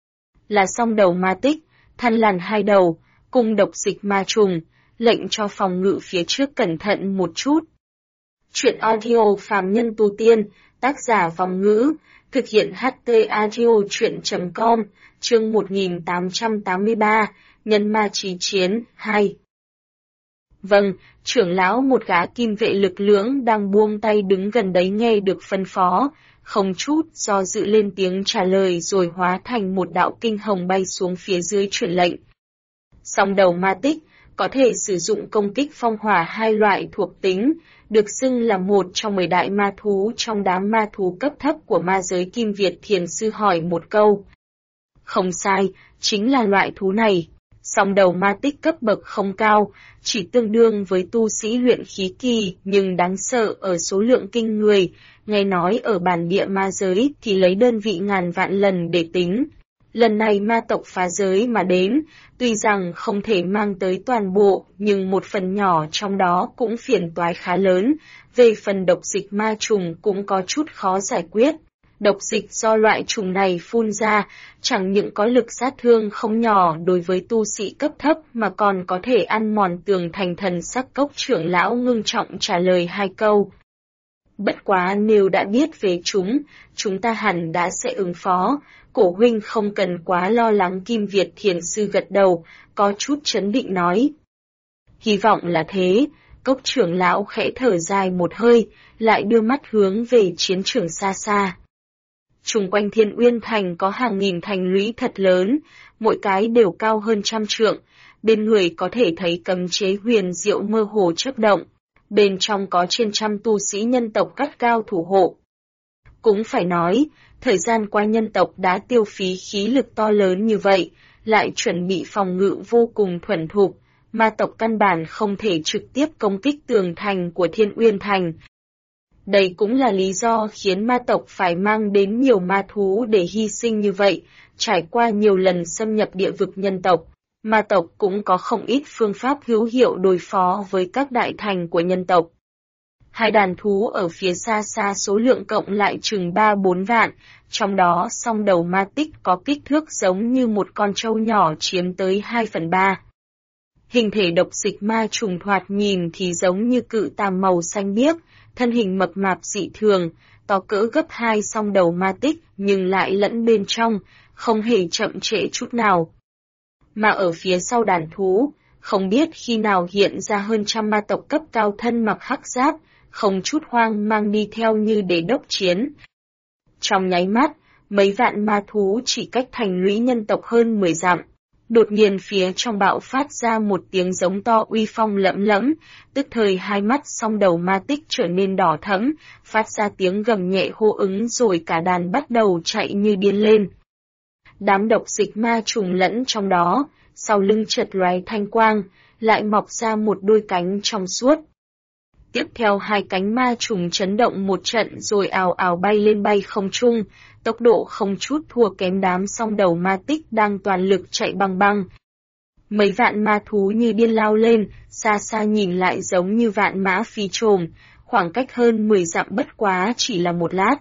Là song đầu ma tích, Than Lằn hai đầu, cùng độc dịch ma trùng, lệnh cho phòng ngự phía trước cẩn thận một chút. Chuyện audio phàm nhân tu tiên, tác giả Vòng Ngữ, thực hiện HT Audio Chuyện.com, chương 1883, Nhân ma chí chiến, 2. Vâng, trưởng lão. Một gã kim vệ lực lưỡng đang buông tay đứng gần đấy nghe được phân phó, không chút do dự lên tiếng trả lời rồi hóa thành một đạo kinh hồng bay xuống phía dưới truyền lệnh. Song đầu ma tích, có thể sử dụng công kích phong hỏa hai loại thuộc tính, được xưng là một trong 10 đại ma thú trong đám ma thú cấp thấp của ma giới Kim Việt. Thiền sư hỏi một câu. Không sai, chính là loại thú này. Song đầu ma tích cấp bậc không cao, chỉ tương đương với tu sĩ luyện khí kỳ, nhưng đáng sợ ở số lượng kinh người, nghe nói ở bản địa ma giới thì lấy đơn vị ngàn vạn lần để tính. Lần này ma tộc phá giới mà đến, tuy rằng không thể mang tới toàn bộ, nhưng một phần nhỏ trong đó cũng phiền toái khá lớn. Về phần độc dịch ma trùng cũng có chút khó giải quyết. Độc dịch do loại trùng này phun ra, chẳng những có lực sát thương không nhỏ đối với tu sĩ cấp thấp mà còn có thể ăn mòn tường thành. Thần sắc Cốc trưởng lão ngưng trọng trả lời hai câu. Bất quá nếu đã biết về chúng ta hẳn đã sẽ ứng phó, cổ huynh không cần quá lo lắng. Kim Việt thiền sư gật đầu, có chút trấn định nói. Hy vọng là thế. Cốc trưởng lão khẽ thở dài một hơi, lại đưa mắt hướng về chiến trường xa xa. Chung quanh Thiên Uyên Thành có hàng nghìn thành lũy thật lớn, mỗi cái đều cao hơn 100 trượng, bên người có thể thấy cấm chế huyền diệu mơ hồ chớp động, bên trong có trên 100 tu sĩ nhân tộc gắt gao thủ hộ. Cũng phải nói, thời gian qua nhân tộc đã tiêu phí khí lực to lớn như vậy, lại chuẩn bị phòng ngự vô cùng thuần thục, ma tộc căn bản không thể trực tiếp công kích tường thành của Thiên Uyên Thành. Đây cũng là lý do khiến ma tộc phải mang đến nhiều ma thú để hy sinh như vậy. Trải qua nhiều lần xâm nhập địa vực nhân tộc, ma tộc cũng có không ít phương pháp hữu hiệu đối phó với các đại thành của nhân tộc. Hai đàn thú ở phía xa xa số lượng cộng lại chừng 3-4 vạn, trong đó song đầu ma tích có kích thước giống như một con trâu nhỏ chiếm tới 2/3. Hình thể độc dịch ma trùng thoạt nhìn thì giống như cự tàm màu xanh biếc, thân hình mập mạp dị thường, to cỡ gấp 2 song đầu ma tích nhưng lại lẫn bên trong, không hề chậm trễ chút nào. Mà ở phía sau đàn thú, không biết khi nào hiện ra hơn 100 ma tộc cấp cao thân mặc hắc giáp, không chút hoang mang đi theo như để đốc chiến. Trong nháy mắt, mấy vạn ma thú chỉ cách thành lũy nhân tộc hơn 10 dặm. Đột nhiên phía trong bạo phát ra một tiếng giống to uy phong lẫm lẫm, tức thời hai mắt song đầu ma tích trở nên đỏ thẫm, phát ra tiếng gầm nhẹ hô ứng rồi cả đàn bắt đầu chạy như điên lên. Đám độc dịch ma trùng lẫn trong đó, sau lưng chợt lóe thanh quang, lại mọc ra một đôi cánh trong suốt. Tiếp theo hai cánh ma trùng chấn động một trận rồi ào ào bay lên bay không trung, tốc độ không chút thua kém đám song đầu ma tích đang toàn lực chạy băng băng. Mấy vạn ma thú như điên lao lên, xa xa nhìn lại giống như vạn mã phi trồm, khoảng cách hơn 10 dặm bất quá chỉ là một lát.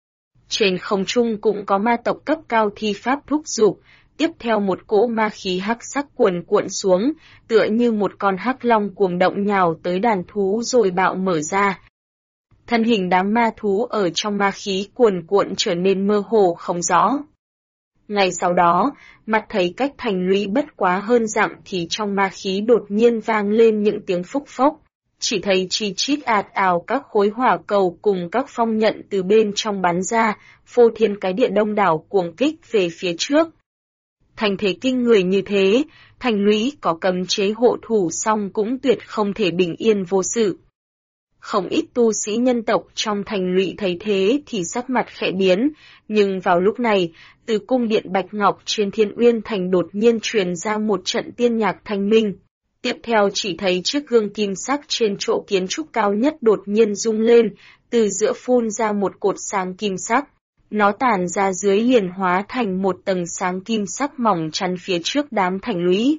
Trên không trung cũng có ma tộc cấp cao thi pháp thúc giục, tiếp theo một cỗ ma khí hắc sắc cuồn cuộn xuống, tựa như một con hắc long cuồng động nhào tới đàn thú rồi bạo mở ra. Thân hình đám ma thú ở trong ma khí cuồn cuộn trở nên mơ hồ không rõ. Ngay sau đó, mặt thấy cách thành lũy bất quá hơn dặm thì trong ma khí đột nhiên vang lên những tiếng phúc phốc. Chỉ thấy chi chít ạt ào các khối hỏa cầu cùng các phong nhận từ bên trong bắn ra, phô thiên cái địa đông đảo cuồng kích về phía trước. Thành thế kinh người như thế, thành lũy có cấm chế hộ thủ song cũng tuyệt không thể bình yên vô sự. Không ít tu sĩ nhân tộc trong thành lũy thấy thế thì sắc mặt khẽ biến, nhưng vào lúc này, từ cung điện Bạch Ngọc trên Thiên Uyên Thành đột nhiên truyền ra một trận tiên nhạc thanh minh. Tiếp theo chỉ thấy chiếc gương kim sắc trên chỗ kiến trúc cao nhất đột nhiên rung lên, từ giữa phun ra một cột sáng kim sắc. Nó tản ra dưới liền hóa thành một tầng sáng kim sắc mỏng chắn phía trước đám thành lũy.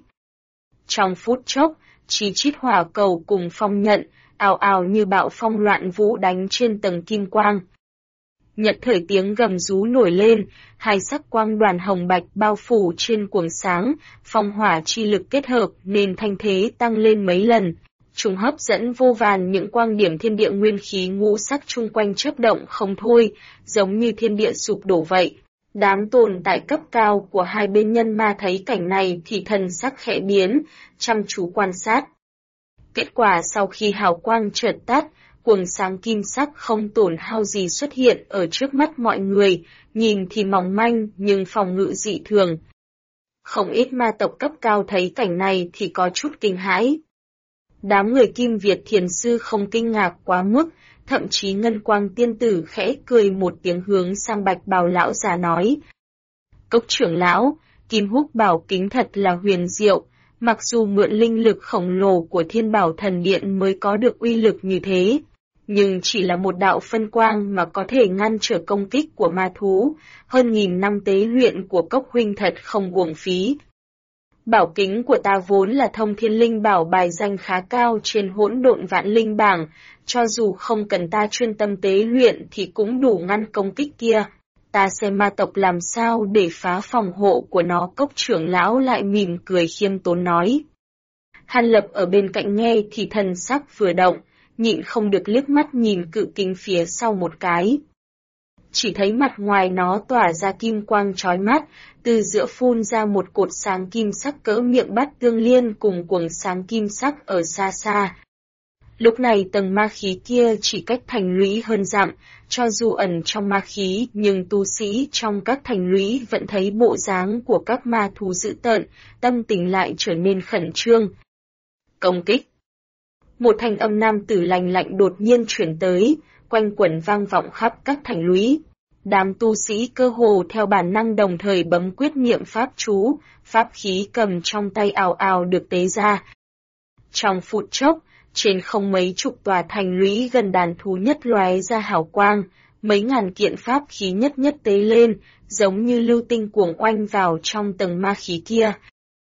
Trong phút chốc, chi chít hỏa cầu cùng phong nhận, ào ào như bạo phong loạn vũ đánh trên tầng kim quang. Nhật thời tiếng gầm rú nổi lên, hai sắc quang đoàn hồng bạch bao phủ trên cuồng sáng, phong hỏa chi lực kết hợp nên thanh thế tăng lên mấy lần. Chúng hấp dẫn vô vàn những quang điểm thiên địa nguyên khí ngũ sắc chung quanh chớp động không thôi, giống như thiên địa sụp đổ vậy. Đám tồn tại cấp cao của hai bên nhân ma thấy cảnh này thì thần sắc khẽ biến, chăm chú quan sát. Kết quả sau khi hào quang chợt tắt, cuồng sáng kim sắc không tổn hao gì xuất hiện ở trước mắt mọi người, nhìn thì mỏng manh nhưng phòng ngự dị thường. Không ít ma tộc cấp cao thấy cảnh này thì có chút kinh hãi. Đám người Kim Việt thiền sư không kinh ngạc quá mức, thậm chí Ngân Quang tiên tử khẽ cười một tiếng hướng sang Bạch Bào lão già nói. Cốc trưởng lão, Kim Húc bảo kính thật là huyền diệu, mặc dù mượn linh lực khổng lồ của Thiên Bảo Thần Điện mới có được uy lực như thế, nhưng chỉ là một đạo phân quang mà có thể ngăn trở công kích của ma thú, hơn 1000 năm tế luyện của Cốc huynh thật không uổng phí. Bảo kính của ta vốn là thông thiên linh bảo bài danh khá cao trên hỗn độn vạn linh bảng, cho dù không cần ta chuyên tâm tế luyện thì cũng đủ ngăn công kích kia. Ta xem ma tộc làm sao để phá phòng hộ của nó. Cốc trưởng lão lại mỉm cười khiêm tốn nói. Hàn Lập ở bên cạnh nghe thì thần sắc vừa động, nhịn không được liếc mắt nhìn cự kính phía sau một cái. Chỉ thấy mặt ngoài nó tỏa ra kim quang chói mắt, từ giữa phun ra một cột sáng kim sắc cỡ miệng bát tương liên cùng quầng sáng kim sắc ở xa xa. Lúc này tầng ma khí kia chỉ cách thành lũy hơn dặm, cho dù ẩn trong ma khí nhưng tu sĩ trong các thành lũy vẫn thấy bộ dáng của các ma thú dữ tợn, tâm tình lại trở nên khẩn trương. Công kích. Một thanh âm nam tử lành lạnh đột nhiên chuyển tới, quanh quẩn vang vọng khắp các thành lũy. Đám tu sĩ cơ hồ theo bản năng đồng thời bấm quyết niệm pháp chú, pháp khí cầm trong tay ào ào được tế ra. Trong phút chốc, trên không mấy chục tòa thành lũy gần đàn thú nhất lóe ra hào quang, mấy ngàn kiện pháp khí nhất nhất tế lên, giống như lưu tinh cuồng oanh vào trong tầng ma khí kia.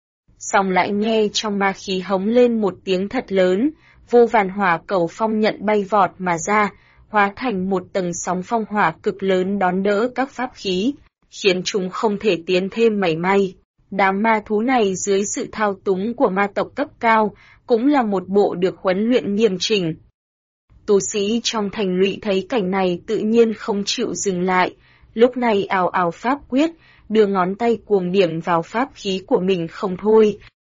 Xong lại nghe trong ma khí hống lên một tiếng thật lớn, vô vàn hỏa cầu phong nhận bay vọt mà ra, hóa thành một tầng sóng phong hỏa cực lớn đón đỡ các pháp khí, khiến chúng không thể tiến thêm mảy may. Đám ma thú này dưới sự thao túng của ma tộc cấp cao, cũng là một bộ được huấn luyện nghiêm chỉnh. Tu sĩ trong thành lũy thấy cảnh này tự nhiên không chịu dừng lại, lúc này ào ào pháp quyết, đưa ngón tay cuồng điểm vào pháp khí của mình không thôi.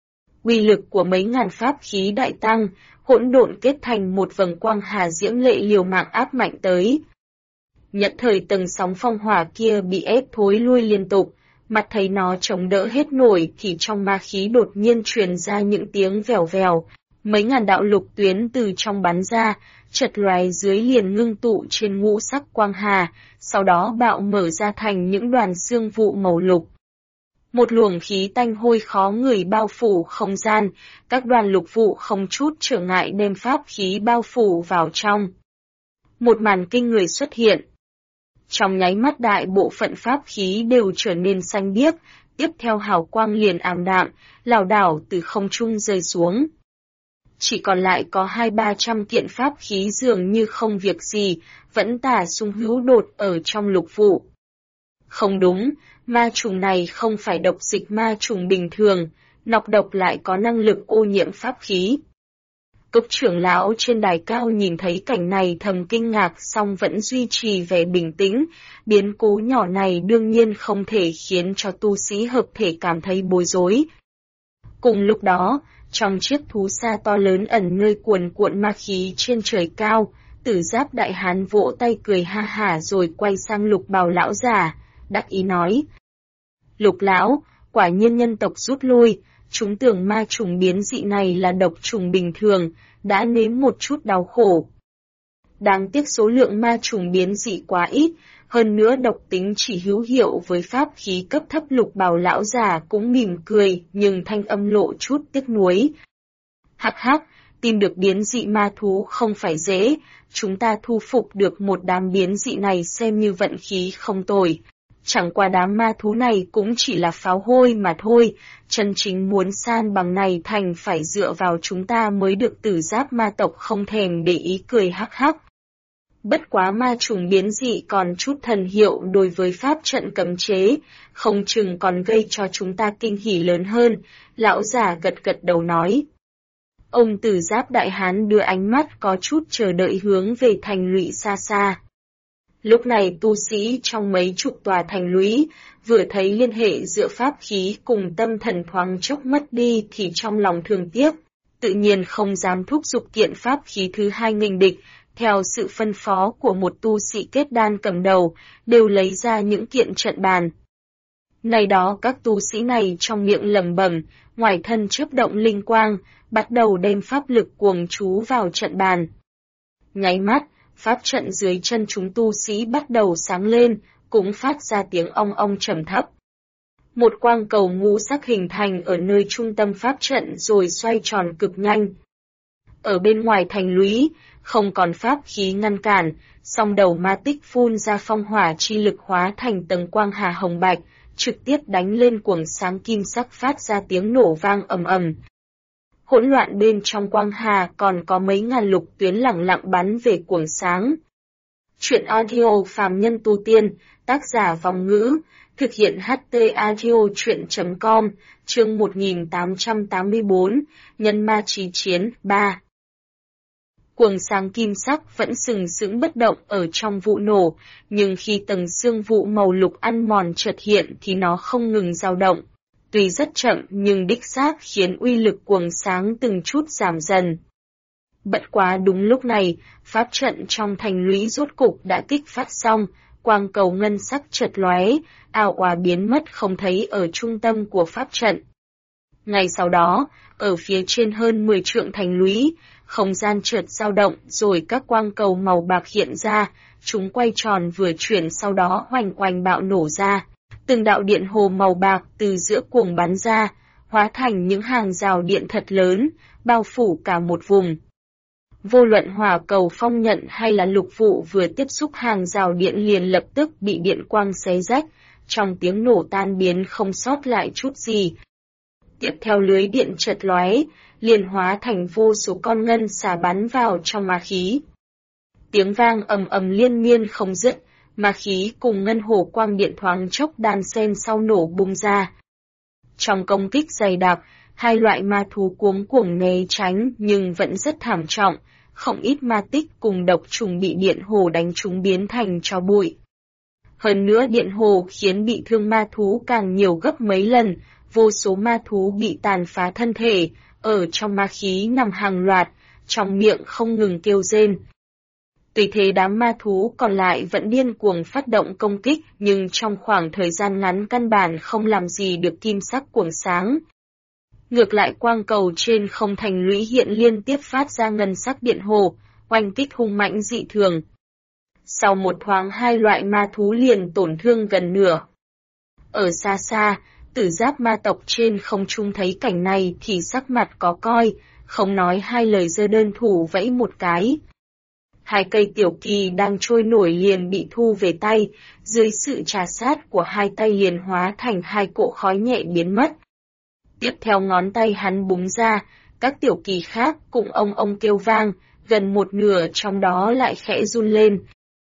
Uy lực của mấy ngàn pháp khí đại tăng, hỗn độn kết thành một vầng quang hà diễm lệ liều mạng áp mạnh tới. Nhận thời tầng sóng phong hỏa kia bị ép thối lui liên tục, mặt thấy nó chống đỡ hết nổi thì trong ma khí đột nhiên truyền ra những tiếng vèo vèo, mấy ngàn đạo lục tuyến từ trong bắn ra, chật loài dưới liền ngưng tụ trên ngũ sắc quang hà, sau đó bạo mở ra thành những đoàn xương vụ màu lục. Một luồng khí tanh hôi khó ngửi bao phủ không gian, các đoàn lục vụ không chút trở ngại đem pháp khí bao phủ vào trong. Một màn kinh người xuất hiện. Trong nháy mắt đại bộ phận pháp khí đều trở nên xanh biếc, tiếp theo hào quang liền ảm đạm, lảo đảo từ không trung rơi xuống. Chỉ còn lại có 200-300 kiện pháp khí dường như không việc gì, vẫn tả sung hữu đột ở trong lục vụ. Không đúng, ma trùng này không phải độc dịch ma trùng bình thường, nọc độc lại có năng lực ô nhiễm pháp khí. Cốc trưởng lão trên đài cao nhìn thấy cảnh này thầm kinh ngạc song vẫn duy trì vẻ bình tĩnh, biến cố nhỏ này đương nhiên không thể khiến cho tu sĩ hợp thể cảm thấy bối rối. Cùng lúc đó, trong chiếc thú xa to lớn ẩn nơi cuồn cuộn ma khí trên trời cao, Tử Giáp đại hán vỗ tay cười ha hả rồi quay sang Lục Bào lão già, đắc ý nói. Lục lão, quả nhiên nhân tộc rút lui, chúng tưởng ma trùng biến dị này là độc trùng bình thường, đã nếm một chút đau khổ. Đáng tiếc số lượng ma trùng biến dị quá ít, hơn nữa độc tính chỉ hữu hiệu với pháp khí cấp thấp. Lục Bào lão già cũng mỉm cười, nhưng thanh âm lộ chút tiếc nuối. Hắc hắc, tìm được biến dị ma thú không phải dễ, chúng ta thu phục được một đám biến dị này xem như vận khí không tồi. Chẳng qua đám ma thú này cũng chỉ là pháo hôi mà thôi, chân chính muốn san bằng này thành phải dựa vào chúng ta mới được. Tử Giáp ma tộc không thèm để ý cười hắc hắc. Bất quá ma trùng biến dị còn chút thần hiệu đối với pháp trận cấm chế, không chừng còn gây cho chúng ta kinh hỉ lớn hơn, lão già gật gật đầu nói. Ông Tử Giáp đại hán đưa ánh mắt có chút chờ đợi hướng về thành lũy xa xa. Lúc này tu sĩ trong mấy chục tòa thành lũy, vừa thấy liên hệ giữa pháp khí cùng tâm thần thoáng chốc mất đi thì trong lòng thương tiếc, tự nhiên không dám thúc giục kiện pháp khí thứ hai nghênh địch, theo sự phân phó của một tu sĩ kết đan cầm đầu, đều lấy ra những kiện trận bàn. Ngày đó các tu sĩ này trong miệng lẩm bẩm, ngoài thân chớp động linh quang, bắt đầu đem pháp lực cuồng trú vào trận bàn. Nháy mắt, pháp trận dưới chân chúng tu sĩ bắt đầu sáng lên, cũng phát ra tiếng ong ong trầm thấp. Một quang cầu ngũ sắc hình thành ở nơi trung tâm pháp trận rồi xoay tròn cực nhanh. Ở bên ngoài thành lũy, không còn pháp khí ngăn cản, song đầu ma tích phun ra phong hỏa chi lực hóa thành tầng quang hà hồng bạch, trực tiếp đánh lên cuồng sáng kim sắc phát ra tiếng nổ vang ầm ầm. Hỗn loạn bên trong quang hà còn có mấy ngàn lục tuyến lẳng lặng bắn về cuồng sáng. Chuyện audio phàm nhân tu tiên, tác giả Vòng Ngữ, thực hiện HT Audio Chuyện.com, chương 1884, Nhân ma chí chiến, 3. Cuồng sáng kim sắc vẫn sừng sững bất động ở trong vụ nổ, nhưng khi tầng sương vụ màu lục ăn mòn chợt hiện thì nó không ngừng dao động. Tuy rất chậm nhưng đích xác khiến uy lực cuồng sáng từng chút giảm dần. Bất quá đúng lúc này, pháp trận trong thành lũy rốt cục đã kích phát xong, quang cầu ngân sắc chợt lóe, ào òa biến mất không thấy ở trung tâm của pháp trận. Ngay sau đó, ở phía trên hơn 10 trượng thành lũy, không gian chợt dao động rồi các quang cầu màu bạc hiện ra, chúng quay tròn vừa chuyển sau đó oanh oanh bạo nổ ra. Từng đạo điện hồ màu bạc từ giữa cuồng bắn ra, hóa thành những hàng rào điện thật lớn, bao phủ cả một vùng. Vô luận hỏa cầu phong nhận hay là lục vụ vừa tiếp xúc hàng rào điện liền lập tức bị điện quang xé rách, trong tiếng nổ tan biến không sót lại chút gì. Tiếp theo lưới điện chợt lóe, liền hóa thành vô số con ngân xà bắn vào trong ma khí. Tiếng vang ầm ầm liên miên không dứt, ma khí cùng ngân hồ quang điện thoáng chốc đan xen sau nổ bung ra. Trong công kích dày đặc, hai loại ma thú cuống cuồng né tránh nhưng vẫn rất thảm trọng, không ít ma tích cùng độc trùng bị điện hồ đánh trúng biến thành tro bụi. Hơn nữa điện hồ khiến bị thương ma thú càng nhiều gấp mấy lần, vô số ma thú bị tàn phá thân thể, ở trong ma khí nằm hàng loạt, trong miệng không ngừng kêu rên. Tuy thế đám ma thú còn lại vẫn điên cuồng phát động công kích nhưng trong khoảng thời gian ngắn căn bản không làm gì được kim sắc cuồng sáng. Ngược lại quang cầu trên không thành lũy hiện liên tiếp phát ra ngân sắc điện hồ, oanh kích hung mãnh dị thường. Sau một thoáng hai loại ma thú liền tổn thương gần nửa. Ở xa xa, tử giáp ma tộc trên không trung thấy cảnh này thì sắc mặt có coi, không nói hai lời giơ đơn thủ vẫy một cái. Hai cây tiểu kỳ đang trôi nổi liền bị thu về tay, dưới sự trà sát của hai tay liền hóa thành hai cỗ khói nhẹ biến mất. Tiếp theo ngón tay hắn búng ra, các tiểu kỳ khác cũng ông kêu vang, gần một nửa trong đó lại khẽ run lên.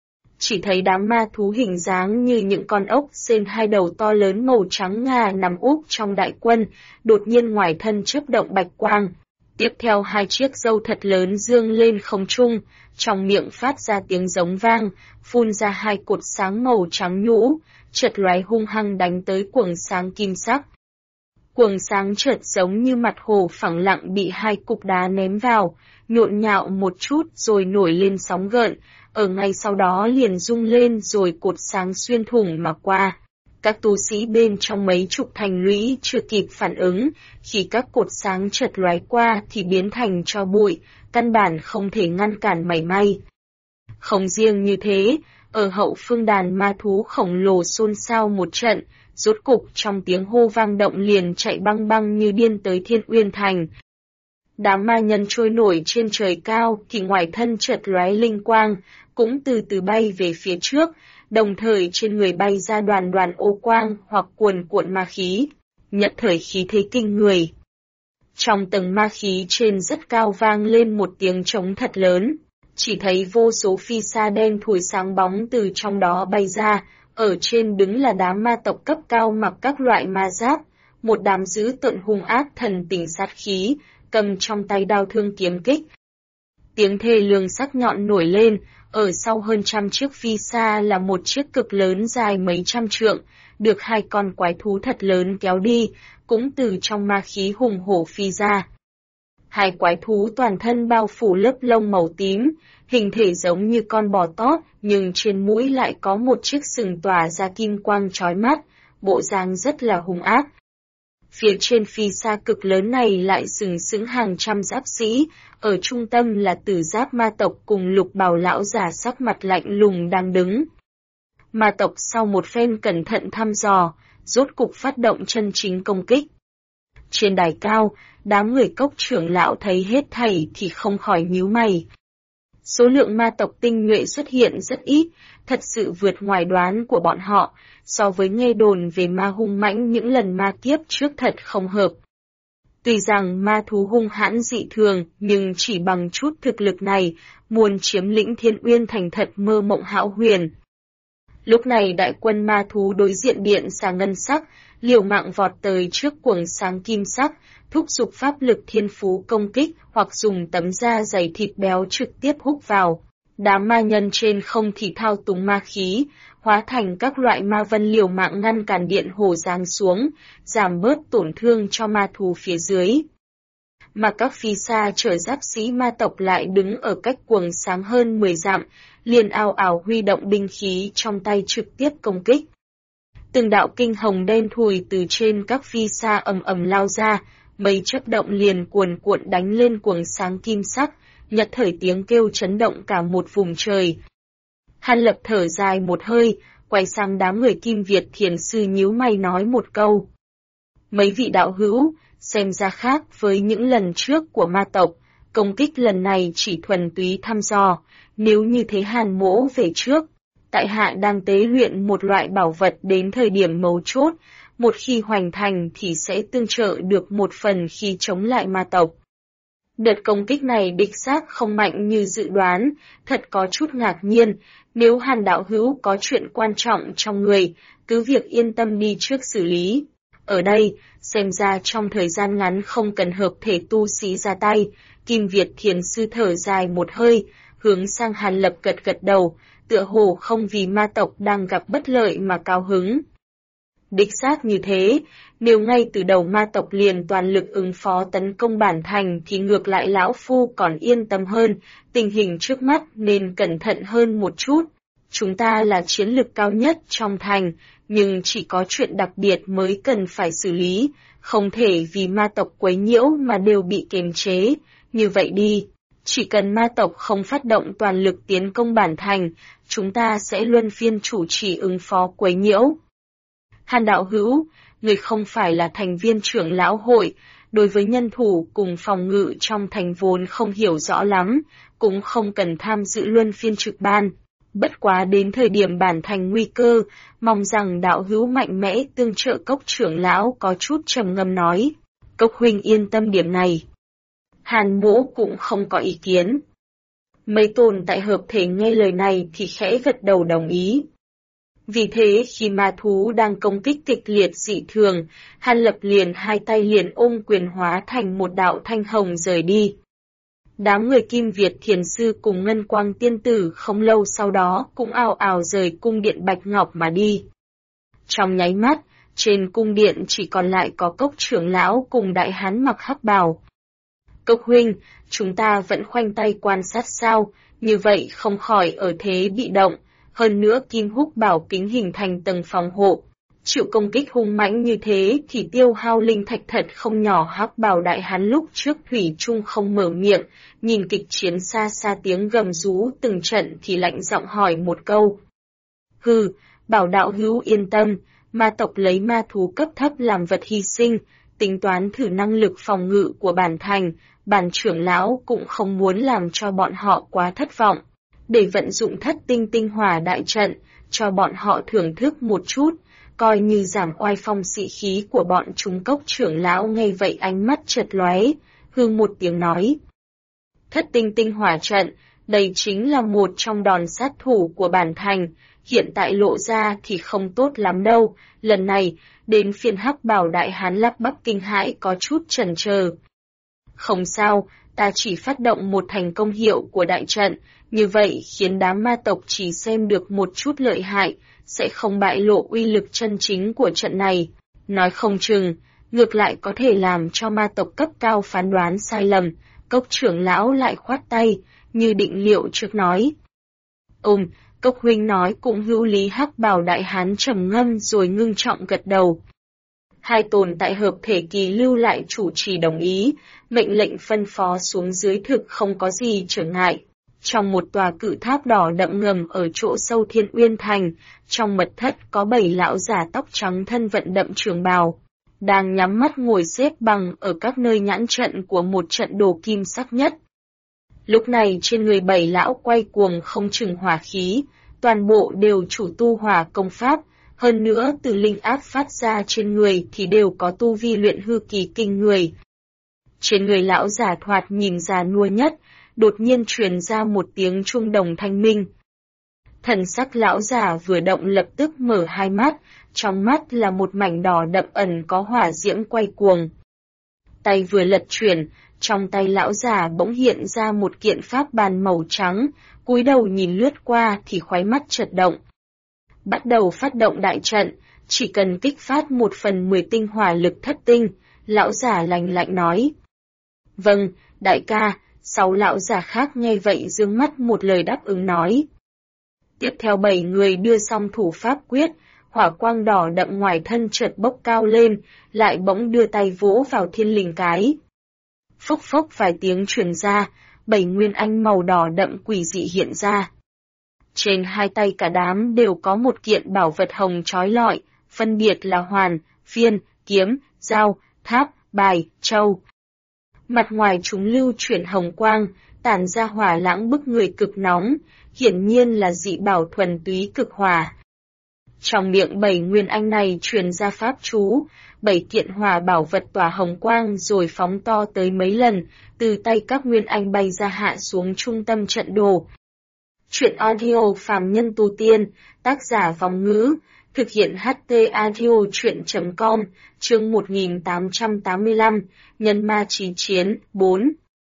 Chỉ thấy đám ma thú hình dáng như những con ốc sên hai đầu to lớn màu trắng ngà nằm úp trong đại quân, đột nhiên ngoài thân chớp động bạch quang. Tiếp theo hai chiếc râu thật lớn dương lên không trung, trong miệng phát ra tiếng giống vang, phun ra hai cột sáng màu trắng nhũ, chợt lóe hung hăng đánh tới cuồng sáng kim sắc. Cuồng sáng chợt giống như mặt hồ phẳng lặng bị hai cục đá ném vào, nhộn nhạo một chút rồi nổi lên sóng gợn, ở ngay sau đó liền rung lên rồi cột sáng xuyên thủng mà qua. Các tu sĩ bên trong mấy chục thành lũy chưa kịp phản ứng, khi các cột sáng chợt lóe qua thì biến thành tro bụi, căn bản không thể ngăn cản mảy may. Không riêng như thế, ở hậu phương đàn ma thú khổng lồ xôn xao một trận, rốt cục trong tiếng hô vang động liền chạy băng băng như điên tới Thiên Uyên Thành. Đám ma nhân trôi nổi trên trời cao thì ngoài thân chợt lóe linh quang, cũng từ từ bay về phía trước, đồng thời trên người bay ra đoàn đoàn ô quang hoặc cuồn cuộn ma khí, nhận thời khí thế kinh người. Trong tầng ma khí trên rất cao vang lên một tiếng trống thật lớn, chỉ thấy vô số phi sa đen thùi sáng bóng từ trong đó bay ra, ở trên đứng là đám ma tộc cấp cao mặc các loại ma giáp, một đám dữ tợn hung ác thần tình sát khí, cầm trong tay đao thương kiếm kích. Tiếng thê lương sắc nhọn nổi lên, ở sau hơn trăm chiếc phi sa là một chiếc cực lớn dài mấy trăm trượng, được hai con quái thú thật lớn kéo đi, cũng từ trong ma khí hùng hổ phi ra. Hai quái thú toàn thân bao phủ lớp lông màu tím, hình thể giống như con bò tót, nhưng trên mũi lại có một chiếc sừng tỏa ra kim quang chói mắt, bộ dáng rất là hung ác. Phía trên phi sa cực lớn này lại sừng sững hàng trăm giáp sĩ, ở trung tâm là Tử Giáp ma tộc cùng Lục Bào lão già sắc mặt lạnh lùng đang đứng. Ma tộc sau một phen cẩn thận thăm dò, rốt cục phát động chân chính công kích. Trên đài cao, đám người Cốc trưởng lão thấy hết thảy thì không khỏi nhíu mày. Số lượng ma tộc tinh nhuệ xuất hiện rất ít, thật sự vượt ngoài đoán của bọn họ, so với nghe đồn về ma hung mãnh những lần ma kiếp trước thật không hợp. Tuy rằng ma thú hung hãn dị thường, nhưng chỉ bằng chút thực lực này, muốn chiếm lĩnh Thiên Uyên thành thật mơ mộng hão huyền. Lúc này đại quân ma thú đối diện điện xà ngân sắc, liều mạng vọt tới trước quầng sáng kim sắc, thúc giục pháp lực thiên phú công kích hoặc dùng tấm da dày thịt béo trực tiếp húc vào. Đám ma nhân trên không thì thao túng ma khí, hóa thành các loại ma vân liều mạng ngăn cản điện hồ giáng xuống, giảm bớt tổn thương cho ma thú phía dưới. Mà các phi xa chở giáp sĩ ma tộc lại đứng ở cách quầng sáng hơn 10 dặm, liền ào ào huy động binh khí trong tay trực tiếp công kích. Từng đạo kinh hồng đen thùi từ trên các phi xa ầm ầm lao ra, mây chớp động liền cuồn cuộn đánh lên quầng sáng kim sắc, nhật thời tiếng kêu chấn động cả một vùng trời. Hàn Lập thở dài một hơi, quay sang đám người Kim Việt thiền sư nhíu mày nói một câu. Mấy vị đạo hữu, xem ra khác với những lần trước của ma tộc, công kích lần này chỉ thuần túy thăm dò, nếu như thế Hàn mỗ về trước. Tại hạ đang tế luyện một loại bảo vật đến thời điểm mấu chốt, một khi hoàn thành thì sẽ tương trợ được một phần khi chống lại ma tộc. Đợt công kích này đích xác không mạnh như dự đoán, thật có chút ngạc nhiên, nếu Hàn đạo hữu có chuyện quan trọng trong người, cứ việc yên tâm đi trước xử lý. Ở đây, xem ra trong thời gian ngắn không cần hợp thể tu sĩ ra tay, Kim Việt thiền sư thở dài một hơi, hướng sang Hàn Lập gật gật đầu, tựa hồ không vì ma tộc đang gặp bất lợi mà cao hứng. Đích xác như thế, nếu ngay từ đầu ma tộc liền toàn lực ứng phó tấn công bản thành thì ngược lại lão phu còn yên tâm hơn, tình hình trước mắt nên cẩn thận hơn một chút. Chúng ta là chiến lực cao nhất trong thành, nhưng chỉ có chuyện đặc biệt mới cần phải xử lý, không thể vì ma tộc quấy nhiễu mà đều bị kiềm chế. Như vậy đi, chỉ cần ma tộc không phát động toàn lực tiến công bản thành, chúng ta sẽ luân phiên chủ trì ứng phó quấy nhiễu. Hàn đạo hữu, người không phải là thành viên trưởng lão hội, đối với nhân thủ cùng phòng ngự trong thành vốn không hiểu rõ lắm, cũng không cần tham dự luân phiên trực ban. Bất quá đến thời điểm bản thành nguy cơ, mong rằng đạo hữu mạnh mẽ tương trợ Cốc trưởng lão có chút trầm ngâm nói. Cốc huynh yên tâm điểm này. Hàn mỗ cũng không có ý kiến. Mấy tồn tại hợp thể nghe lời này thì khẽ gật đầu đồng ý. Vì thế khi ma thú đang công kích kịch liệt dị thường, Hàn Lập liền hai tay liền ôm quyền hóa thành một đạo thanh hồng rời đi. Đám người Kim Việt thiền sư cùng Ngân Quang tiên tử không lâu sau đó cũng ào ào rời cung điện Bạch Ngọc mà đi. Trong nháy mắt, trên cung điện chỉ còn lại có Cốc trưởng lão cùng đại hán mặc hắc bào. Cốc huynh, chúng ta vẫn khoanh tay quan sát sao, như vậy không khỏi ở thế bị động. Hơn nữa kim húc bảo kính hình thành tầng phòng hộ. Chịu công kích hung mãnh như thế thì tiêu hao linh thạch thật không nhỏ. Hắc bào đại hán lúc trước thủy chung không mở miệng, nhìn kịch chiến xa xa tiếng gầm rú từng trận thì lạnh giọng hỏi một câu. Hừ, bảo đạo hữu yên tâm, ma tộc lấy ma thú cấp thấp làm vật hy sinh, tính toán thử năng lực phòng ngự của bản thành, bản trưởng lão cũng không muốn làm cho bọn họ quá thất vọng. Để vận dụng thất tinh tinh hỏa đại trận, cho bọn họ thưởng thức một chút, coi như giảm oai phong sĩ khí của bọn chúng. Cốc trưởng lão nghe vậy ánh mắt chợt lóe, hư một tiếng nói. Thất tinh tinh hỏa trận, đây chính là một trong đòn sát thủ của bản thành, hiện tại lộ ra thì không tốt lắm đâu, lần này, đến phiên hắc bảo đại hán lắp bắp kinh hãi có chút chần chờ. Không sao, ta chỉ phát động một thành công hiệu của đại trận, như vậy khiến đám ma tộc chỉ xem được một chút lợi hại, sẽ không bại lộ uy lực chân chính của trận này. Nói không chừng, ngược lại có thể làm cho ma tộc cấp cao phán đoán sai lầm. Cốc trưởng lão lại khoát tay, như định liệu trước nói. Cốc huynh nói cũng hữu lý. Hắc bào đại hán trầm ngâm rồi ngưng trọng gật đầu. Hai tồn tại hợp thể kỳ lưu lại chủ trì đồng ý, mệnh lệnh phân phó xuống dưới thực không có gì trở ngại. Trong một tòa cự tháp đỏ đậm ngầm ở chỗ sâu Thiên Uyên Thành, trong mật thất có 7 lão già tóc trắng thân vận đậm trường bào, đang nhắm mắt ngồi xếp bằng ở các nơi nhãn trận của một trận đồ kim sắc nhất. Lúc này trên người 7 lão quay cuồng không chừng hỏa khí, toàn bộ đều chủ tu hỏa công pháp, hơn nữa từ linh áp phát ra trên người thì đều có tu vi luyện hư kỳ kinh người. Trên người lão giả thoạt nhìn già nua nhất, đột nhiên truyền ra một tiếng chuông đồng thanh minh. Thần sắc lão giả vừa động lập tức mở hai mắt, trong mắt là một mảnh đỏ đậm ẩn có hỏa diễm quay cuồng. Tay vừa lật chuyển, trong tay lão giả bỗng hiện ra một kiện pháp bàn màu trắng, cúi đầu nhìn lướt qua thì khóe mắt chợt động. Bắt đầu phát động đại trận, chỉ cần kích phát 1/10 tinh hỏa lực thất tinh, lão giả lạnh lạnh nói. Vâng, đại ca. 6 lão già khác nghe vậy dương mắt một lời đáp ứng nói. Tiếp theo 7 người đưa xong thủ pháp quyết, hỏa quang đỏ đậm ngoài thân chợt bốc cao lên, lại bỗng đưa tay vỗ vào thiên linh cái. Phốc phốc vài tiếng truyền ra, 7 nguyên anh màu đỏ đậm quỷ dị hiện ra. Trên hai tay cả đám đều có một kiện bảo vật hồng chói lọi, phân biệt là hoàn, phiên, kiếm, dao, tháp, bài, châu. Mặt ngoài chúng lưu chuyển hồng quang, tản ra hỏa lãng bức người cực nóng, hiển nhiên là dị bảo thuần túy cực hỏa. Trong miệng 7 nguyên anh này truyền ra pháp chú, 7 kiện hỏa bảo vật tỏa hồng quang rồi phóng to tới mấy lần, từ tay các nguyên anh bay ra hạ xuống trung tâm trận đồ. Truyện audio phàm nhân tu tiên, tác giả Vòng Ngữ, thực hiện HT audio truyện.com, chương 1885, Nhân ma chí chiến, 4.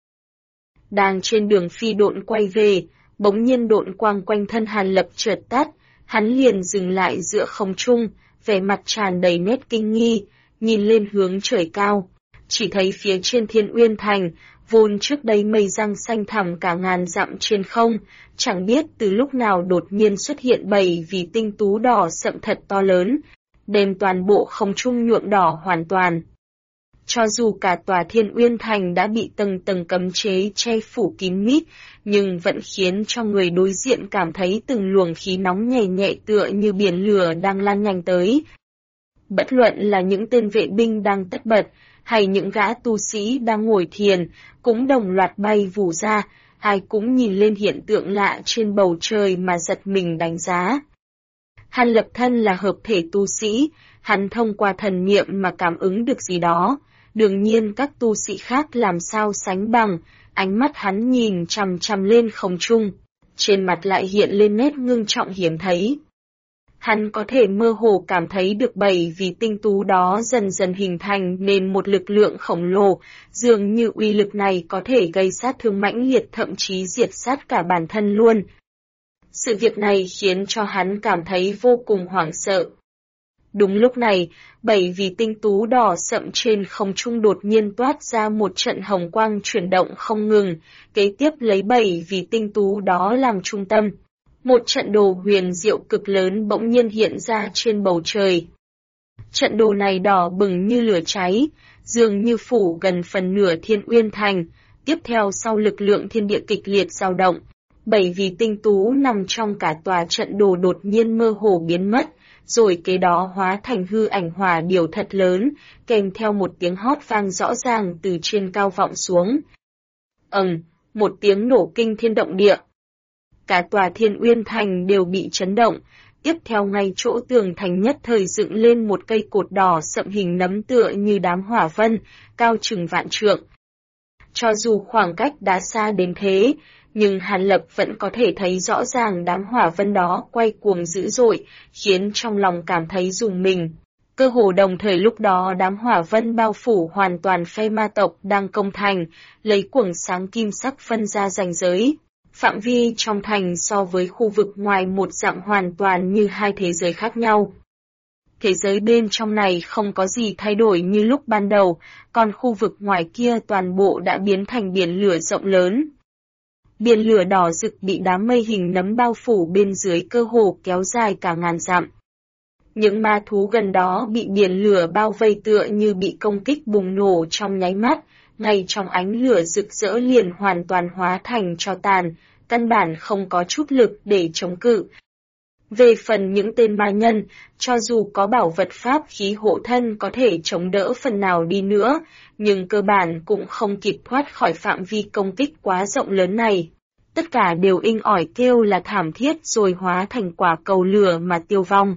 Đang trên đường phi độn quay về, bỗng nhiên độn quang quanh thân Hàn Lập chợt tắt, hắn liền dừng lại giữa không trung, vẻ mặt tràn đầy nét kinh nghi, nhìn lên hướng trời cao, chỉ thấy phía trên Thiên Uyên Thành, vốn trước đây mây răng xanh thẳm cả ngàn dặm trên không, chẳng biết từ lúc nào đột nhiên xuất hiện 7 vì tinh tú đỏ sậm thật to lớn, đem toàn bộ không trung nhuộm đỏ hoàn toàn. Cho dù cả tòa Thiên Uyên Thành đã bị tầng tầng cấm chế che phủ kín mít, nhưng vẫn khiến cho người đối diện cảm thấy từng luồng khí nóng nhẹ nhẹ tựa như biển lửa đang lan nhanh tới. Bất luận là những tên vệ binh đang tất bật, hay những gã tu sĩ đang ngồi thiền, cũng đồng loạt bay vù ra, ai cũng nhìn lên hiện tượng lạ trên bầu trời mà giật mình đánh giá. Hàn Lập thân là hợp thể tu sĩ, hắn thông qua thần niệm mà cảm ứng được gì đó. Đương nhiên các tu sĩ khác làm sao sánh bằng, ánh mắt hắn nhìn chằm chằm lên không trung, trên mặt lại hiện lên nét ngưng trọng hiếm thấy. Hắn có thể mơ hồ cảm thấy được 7 vì tinh tú đó dần dần hình thành nên một lực lượng khổng lồ, dường như uy lực này có thể gây sát thương mãnh liệt thậm chí diệt sát cả bản thân luôn. Sự việc này khiến cho hắn cảm thấy vô cùng hoảng sợ. Đúng lúc này, 7 vì tinh tú đỏ sậm trên không trung đột nhiên toát ra một trận hồng quang chuyển động không ngừng, kế tiếp lấy 7 vì tinh tú đó làm trung tâm. Một trận đồ huyền diệu cực lớn bỗng nhiên hiện ra trên bầu trời. Trận đồ này đỏ bừng như lửa cháy, dường như phủ gần phần nửa Thiên Uyên Thành, tiếp theo sau lực lượng thiên địa kịch liệt dao động. 7 vì tinh tú nằm trong cả tòa trận đồ đột nhiên mơ hồ biến mất, rồi kế đó hóa thành hư ảnh hỏa điểu thật lớn, kèm theo một tiếng hót vang rõ ràng từ trên cao vọng xuống. Một tiếng nổ kinh thiên động địa. Cả tòa Thiên Uyên Thành đều bị chấn động, tiếp theo ngay chỗ tường thành nhất thời dựng lên một cây cột đỏ sậm hình nấm tựa như đám hỏa vân, cao chừng vạn trượng. Cho dù khoảng cách đã xa đến thế, nhưng Hàn Lập vẫn có thể thấy rõ ràng đám hỏa vân đó quay cuồng dữ dội, khiến trong lòng cảm thấy rùng mình. Cơ hồ đồng thời lúc đó đám hỏa vân bao phủ hoàn toàn phe ma tộc đang công thành, lấy cuồng sáng kim sắc phân ra ranh giới. Phạm vi trong thành so với khu vực ngoài một dặm hoàn toàn như hai thế giới khác nhau. Thế giới bên trong này không có gì thay đổi như lúc ban đầu, còn khu vực ngoài kia toàn bộ đã biến thành biển lửa rộng lớn. Biển lửa đỏ rực bị đám mây hình nấm bao phủ bên dưới cơ hồ kéo dài cả ngàn dặm. Những ma thú gần đó bị biển lửa bao vây tựa như bị công kích bùng nổ trong nháy mắt, ngay trong ánh lửa rực rỡ liền hoàn toàn hóa thành tro tàn, căn bản không có chút lực để chống cự. Về phần những tên ma nhân, cho dù có bảo vật pháp khí hộ thân có thể chống đỡ phần nào đi nữa, nhưng cơ bản cũng không kịp thoát khỏi phạm vi công kích quá rộng lớn này. Tất cả đều inh ỏi kêu là thảm thiết rồi hóa thành quả cầu lửa mà tiêu vong.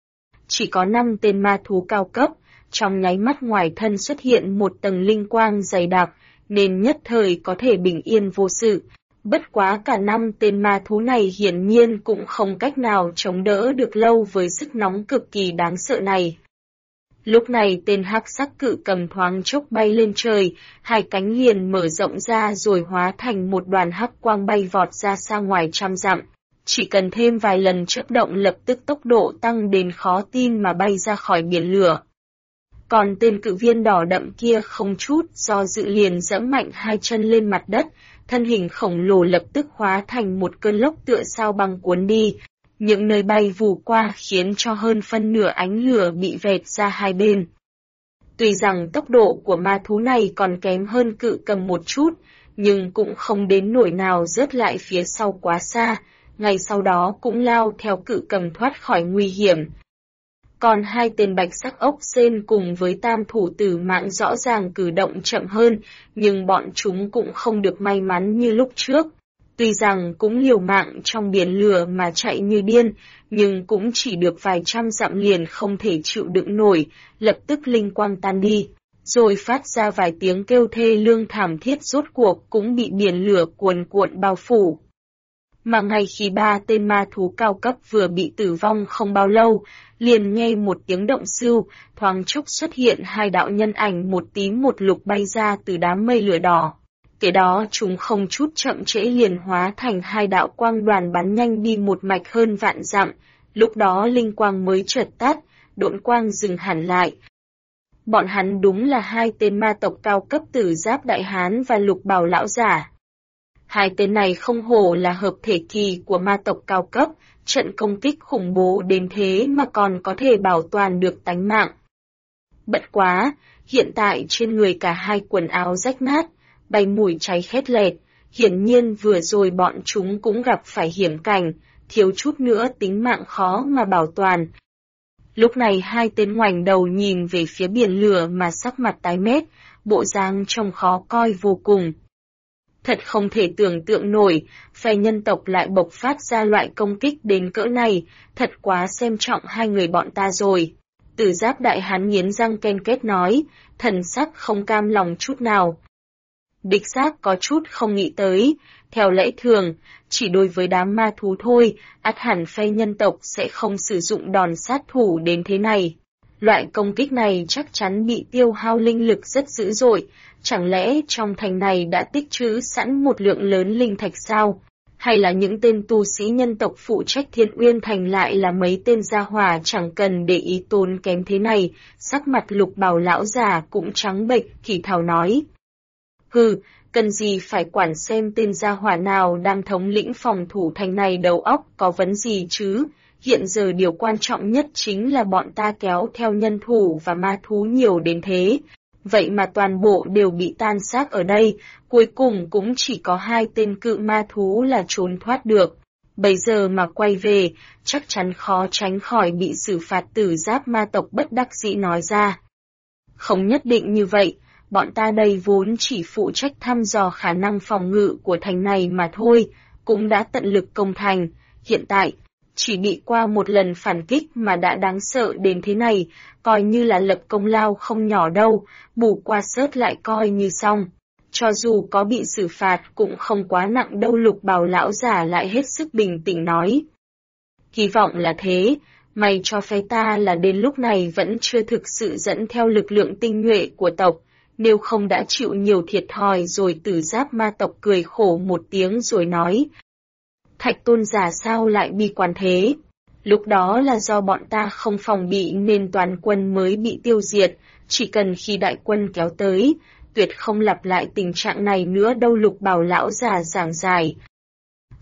Chỉ có 5 tên ma thú cao cấp, trong nháy mắt ngoài thân xuất hiện một tầng linh quang dày đặc, nên nhất thời có thể bình yên vô sự. Bất quá cả 5 tên ma thú này hiển nhiên cũng không cách nào chống đỡ được lâu với sức nóng cực kỳ đáng sợ này. Lúc này tên hắc sắc cự cầm thoáng chốc bay lên trời, hai cánh liền mở rộng ra rồi hóa thành một đoàn hắc quang bay vọt ra xa ngoài trăm dặm. Chỉ cần thêm vài lần chớp động lập tức tốc độ tăng đến khó tin mà bay ra khỏi biển lửa. Còn tên cự viên đỏ đậm kia không chút do dự liền giẫm mạnh hai chân lên mặt đất, thân hình khổng lồ lập tức hóa thành một cơn lốc tựa sao băng cuốn đi. Những nơi bay vù qua khiến cho hơn phân nửa ánh lửa bị vẹt ra hai bên. Tuy rằng tốc độ của ma thú này còn kém hơn cự cầm một chút, nhưng cũng không đến nỗi nào rớt lại phía sau quá xa, ngay sau đó cũng lao theo cự cầm thoát khỏi nguy hiểm. Còn hai tên bạch sắc ốc sên cùng với tam thủ tử mạng rõ ràng cử động chậm hơn, nhưng bọn chúng cũng không được may mắn như lúc trước. Tuy rằng cũng liều mạng trong biển lửa mà chạy như điên, nhưng cũng chỉ được vài trăm dặm liền không thể chịu đựng nổi, lập tức linh quang tan đi, rồi phát ra vài tiếng kêu thê lương thảm thiết rốt cuộc cũng bị biển lửa cuồn cuộn bao phủ. Mà ngay khi 3 tên ma thú cao cấp vừa bị tử vong không bao lâu, liền nghe một tiếng động sưu, thoáng chốc xuất hiện hai đạo nhân ảnh một tím một lục bay ra từ đám mây lửa đỏ. Kế đó chúng không chút chậm trễ liền hóa thành hai đạo quang đoàn bắn nhanh đi một mạch hơn vạn dặm, lúc đó linh quang mới chợt tắt, độn quang dừng hẳn lại. Bọn hắn đúng là hai tên ma tộc cao cấp Tử Giáp Đại Hán và Lục Bào Lão Giả. Hai tên này không hổ là hợp thể kỳ của ma tộc cao cấp, trận công kích khủng bố đến thế mà còn có thể bảo toàn được tánh mạng. Bất quá, hiện tại trên người cả hai quần áo rách nát, bay mùi cháy khét lẹt, hiển nhiên vừa rồi bọn chúng cũng gặp phải hiểm cảnh, thiếu chút nữa tính mạng khó mà bảo toàn. Lúc này hai tên ngoảnh đầu nhìn về phía biển lửa mà sắc mặt tái mét, bộ dáng trông khó coi vô cùng. Thật không thể tưởng tượng nổi, phe nhân tộc lại bộc phát ra loại công kích đến cỡ này, thật quá xem trọng hai người bọn ta rồi. Tử Giáp Đại Hán nghiến răng ken kết nói, thần sắc không cam lòng chút nào. Đích xác có chút không nghĩ tới, theo lẽ thường, chỉ đối với đám ma thú thôi, ắt hẳn phe nhân tộc sẽ không sử dụng đòn sát thủ đến thế này. Loại công kích này chắc chắn bị tiêu hao linh lực rất dữ dội, chẳng lẽ trong thành này đã tích trữ sẵn một lượng lớn linh thạch sao? Hay là những tên tu sĩ nhân tộc phụ trách Thiên Uyên Thành lại là mấy tên gia hỏa chẳng cần để ý tốn kém thế này, sắc mặt Lục Bào Lão Giả cũng trắng bệch, thì thào nói. Hừ, cần gì phải quản xem tên gia hỏa nào đang thống lĩnh phòng thủ thành này đầu óc có vấn gì chứ, hiện giờ điều quan trọng nhất chính là bọn ta kéo theo nhân thủ và ma thú nhiều đến thế. Vậy mà toàn bộ đều bị tan xác ở đây, cuối cùng cũng chỉ có hai tên cự ma thú là trốn thoát được. Bây giờ mà quay về, chắc chắn khó tránh khỏi bị xử phạt. Tử Giáp ma tộc bất đắc dĩ nói ra. Không nhất định như vậy, bọn ta đây vốn chỉ phụ trách thăm dò khả năng phòng ngự của thành này mà thôi, cũng đã tận lực công thành, hiện tại, chỉ bị qua một lần phản kích mà đã đáng sợ đến thế này, coi như là lập công lao không nhỏ đâu, bù qua sớt lại coi như xong. Cho dù có bị xử phạt cũng không quá nặng đâu. Lục Bào Lão Giả lại hết sức bình tĩnh nói. Hy vọng là thế, may cho phe ta là đến lúc này vẫn chưa thực sự dẫn theo lực lượng tinh nhuệ của tộc, nếu không đã chịu nhiều thiệt thòi rồi. Tử Giáp ma tộc cười khổ một tiếng rồi nói. Thạch Tôn giả sao lại bi quan thế? Lúc đó là do bọn ta không phòng bị nên toàn quân mới bị tiêu diệt, chỉ cần khi đại quân kéo tới, tuyệt không lặp lại tình trạng này nữa đâu. Lục Bào Lão Giả giảng giải.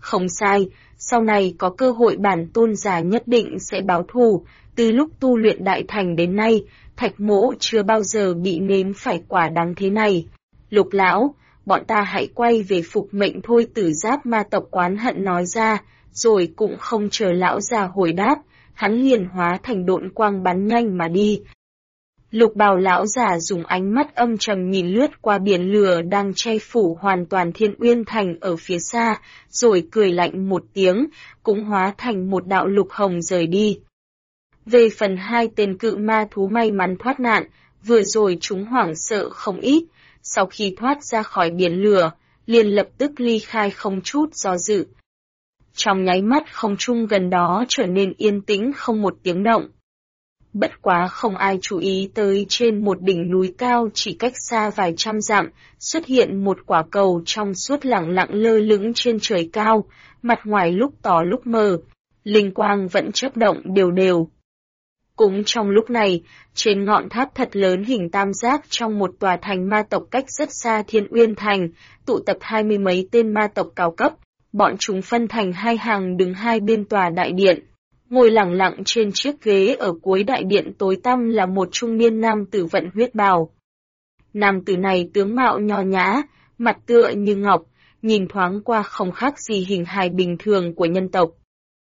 Không sai, sau này có cơ hội bản tôn giả nhất định sẽ báo thù, từ lúc tu luyện đại thành đến nay, Thạch Mỗ chưa bao giờ bị nếm phải quả đắng thế này. Lục lão, bọn ta hãy quay về phục mệnh thôi, Tử Giáp ma tộc oán hận nói ra, rồi cũng không chờ lão già hồi đáp, hắn liền hóa thành độn quang bắn nhanh mà đi. Lục bào lão già dùng ánh mắt âm trầm nhìn lướt qua biển lửa đang che phủ hoàn toàn Thiên Uyên Thành ở phía xa, rồi cười lạnh một tiếng, cũng hóa thành một đạo lục hồng rời đi. Về phần hai tên cự ma thú may mắn thoát nạn, vừa rồi chúng hoảng sợ không ít, sau khi thoát ra khỏi biển lửa, liền lập tức ly khai không chút do dự. Trong nháy mắt không trung gần đó trở nên yên tĩnh không một tiếng động. Bất quá không ai chú ý tới trên một đỉnh núi cao chỉ cách xa vài trăm dặm, xuất hiện một quả cầu trong suốt lẳng lặng lơ lửng trên trời cao, mặt ngoài lúc tỏ lúc mờ, linh quang vẫn chớp động đều đều. Cũng trong lúc này, trên ngọn tháp thật lớn hình tam giác trong một tòa thành ma tộc cách rất xa Thiên Uyên Thành, tụ tập 20 mấy tên ma tộc cao cấp, bọn chúng phân thành hai hàng đứng hai bên tòa đại điện. Ngồi lẳng lặng trên chiếc ghế ở cuối đại điện tối tăm là một trung niên nam tử vận huyết bào. Nam tử này tướng mạo nho nhã, mặt tựa như ngọc, nhìn thoáng qua không khác gì hình hài bình thường của nhân tộc.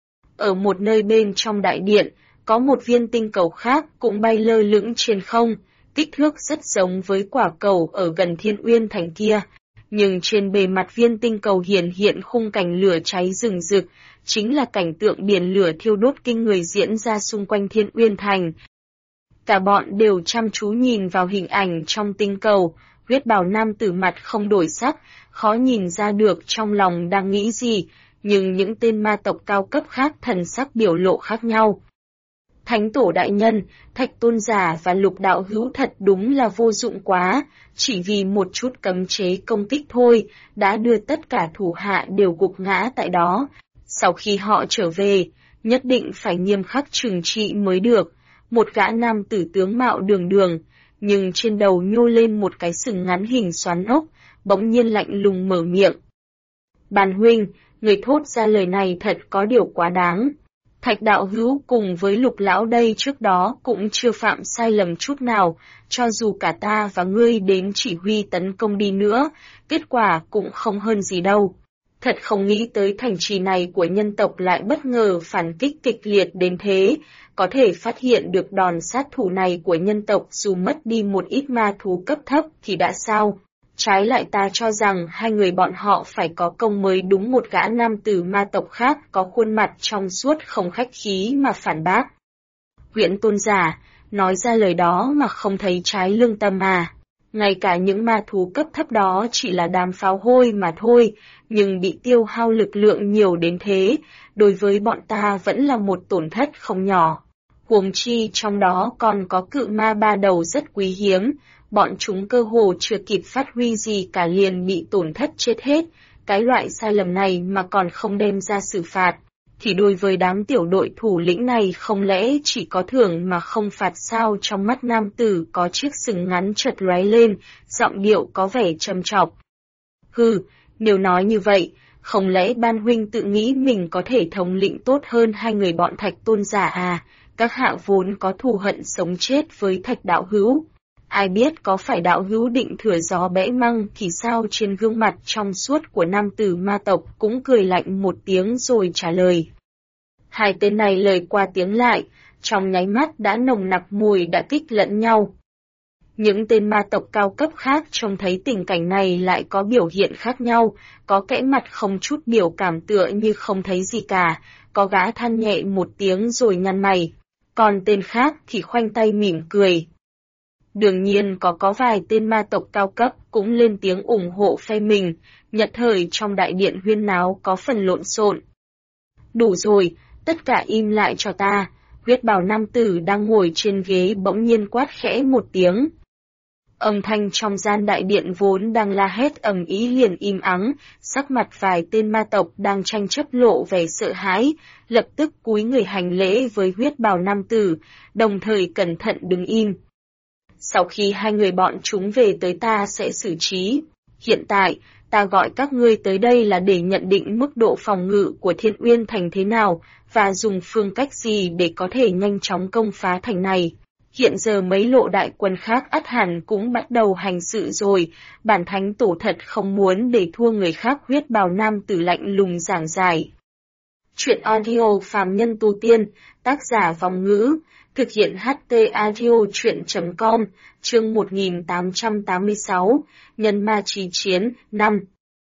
Ở một nơi bên trong đại điện, có một viên tinh cầu khác cũng bay lơ lửng trên không, kích thước rất giống với quả cầu ở gần Thiên Uyên Thành kia. Nhưng trên bề mặt viên tinh cầu hiện khung cảnh lửa cháy rừng rực, chính là cảnh tượng biển lửa thiêu đốt kinh người diễn ra xung quanh Thiên Uyên Thành. Cả bọn đều chăm chú nhìn vào hình ảnh trong tinh cầu, huyết bào nam tử mặt không đổi sắc, khó nhìn ra được trong lòng đang nghĩ gì, nhưng những tên ma tộc cao cấp khác thần sắc biểu lộ khác nhau. Thánh tổ đại nhân, Thạch tôn giả và Lục đạo hữu thật đúng là vô dụng quá, chỉ vì một chút cấm chế công kích thôi, đã đưa tất cả thủ hạ đều gục ngã tại đó. Sau khi họ trở về, nhất định phải nghiêm khắc trừng trị mới được. Một gã nam tử tướng mạo đường đường, nhưng trên đầu nhô lên một cái sừng ngắn hình xoắn ốc, bỗng nhiên lạnh lùng mở miệng. Bàn huynh, người thốt ra lời này thật có điều quá đáng. Thạch đạo hữu cùng với Lục lão đây trước đó cũng chưa phạm sai lầm chút nào, cho dù cả ta và ngươi đến chỉ huy tấn công đi nữa, kết quả cũng không hơn gì đâu. Thật không nghĩ tới thành trì này của nhân tộc lại bất ngờ phản kích kịch liệt đến thế, có thể phát hiện được đòn sát thủ này của nhân tộc dù mất đi một ít ma thú cấp thấp thì đã sao. Trái lại ta cho rằng hai người bọn họ phải có công mới đúng, một gã nam tử ma tộc khác có khuôn mặt trong suốt không khách khí mà phản bác. Huyễn tôn giả, nói ra lời đó mà không thấy trái lương tâm à. Ngay cả những ma thú cấp thấp đó chỉ là đám pháo hôi mà thôi, nhưng bị tiêu hao lực lượng nhiều đến thế, đối với bọn ta vẫn là một tổn thất không nhỏ. Huống chi trong đó còn có cự ma ba đầu rất quý hiếm, bọn chúng cơ hồ chưa kịp phát huy gì cả liền bị tổn thất chết hết, cái loại sai lầm này mà còn không đem ra xử phạt, thì đối với đám tiểu đội thủ lĩnh này không lẽ chỉ có thưởng mà không phạt sao? Trong mắt nam tử có chiếc sừng ngắn chợt lóe lên, giọng điệu có vẻ trầm trọng. Hừ, nếu nói như vậy, không lẽ ban huynh tự nghĩ mình có thể thống lĩnh tốt hơn hai người bọn Thạch tôn giả à? Các hạ vốn có thù hận sống chết với Thạch đạo hữu. Ai biết có phải đạo hữu định thừa gió bẽ măng thì sao? Trên gương mặt trong suốt của nam tử ma tộc cũng cười lạnh một tiếng rồi trả lời. Hai tên này lời qua tiếng lại, trong nháy mắt đã nồng nặc mùi đã kích lẫn nhau. Những tên ma tộc cao cấp khác trông thấy tình cảnh này lại có biểu hiện khác nhau, có kẽ mặt không chút biểu cảm tựa như không thấy gì cả, có gã than nhẹ một tiếng rồi nhăn mày, còn tên khác thì khoanh tay mỉm cười. Đương nhiên có vài tên ma tộc cao cấp cũng lên tiếng ủng hộ phe mình, nhất thời trong đại điện huyên náo có phần lộn xộn. Đủ rồi, tất cả im lại cho ta, huyết bào nam tử đang ngồi trên ghế bỗng nhiên quát khẽ một tiếng. Âm thanh trong gian đại điện vốn đang la hét ầm ĩ liền im ắng, sắc mặt vài tên ma tộc đang tranh chấp lộ vẻ sợ hãi, lập tức cúi người hành lễ với huyết bào nam tử, đồng thời cẩn thận đứng im. Sau khi hai người bọn chúng về tới ta sẽ xử trí. Hiện tại, Ta gọi các ngươi tới đây là để nhận định mức độ phòng ngự của Thiên Uyên Thành thế nào, và dùng phương cách gì để có thể nhanh chóng công phá thành này. Hiện giờ mấy lộ đại quân khác ắt hẳn cũng bắt đầu hành sự rồi, bản thánh tổ thật không muốn để thua người khác. Huyết bào nam tử lạnh lùng giảng giải. Chuyện audio phàm nhân tu tiên, tác giả Vòng Ngữ, thực hiện HT Audio Chuyện.com, chương 1886, Nhân Ma Chí Chiến, 5.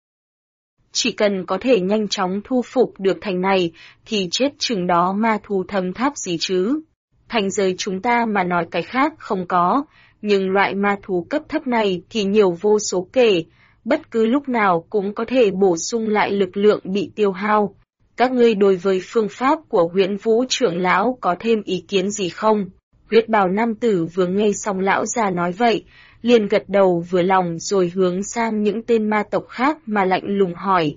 Chỉ cần có thể nhanh chóng thu phục được thành này, thì chết chừng đó ma thú thâm tháp gì chứ. Thành giới chúng ta mà nói cái khác không có, nhưng loại ma thú cấp thấp này thì nhiều vô số kể, bất cứ lúc nào cũng có thể bổ sung lại lực lượng bị tiêu hao. Các ngươi đối với phương pháp của Huyễn Vũ trưởng lão có thêm ý kiến gì không? Huyết bào nam tử vừa nghe xong lão già nói vậy, liền gật đầu vừa lòng rồi hướng sang những tên ma tộc khác mà lạnh lùng hỏi.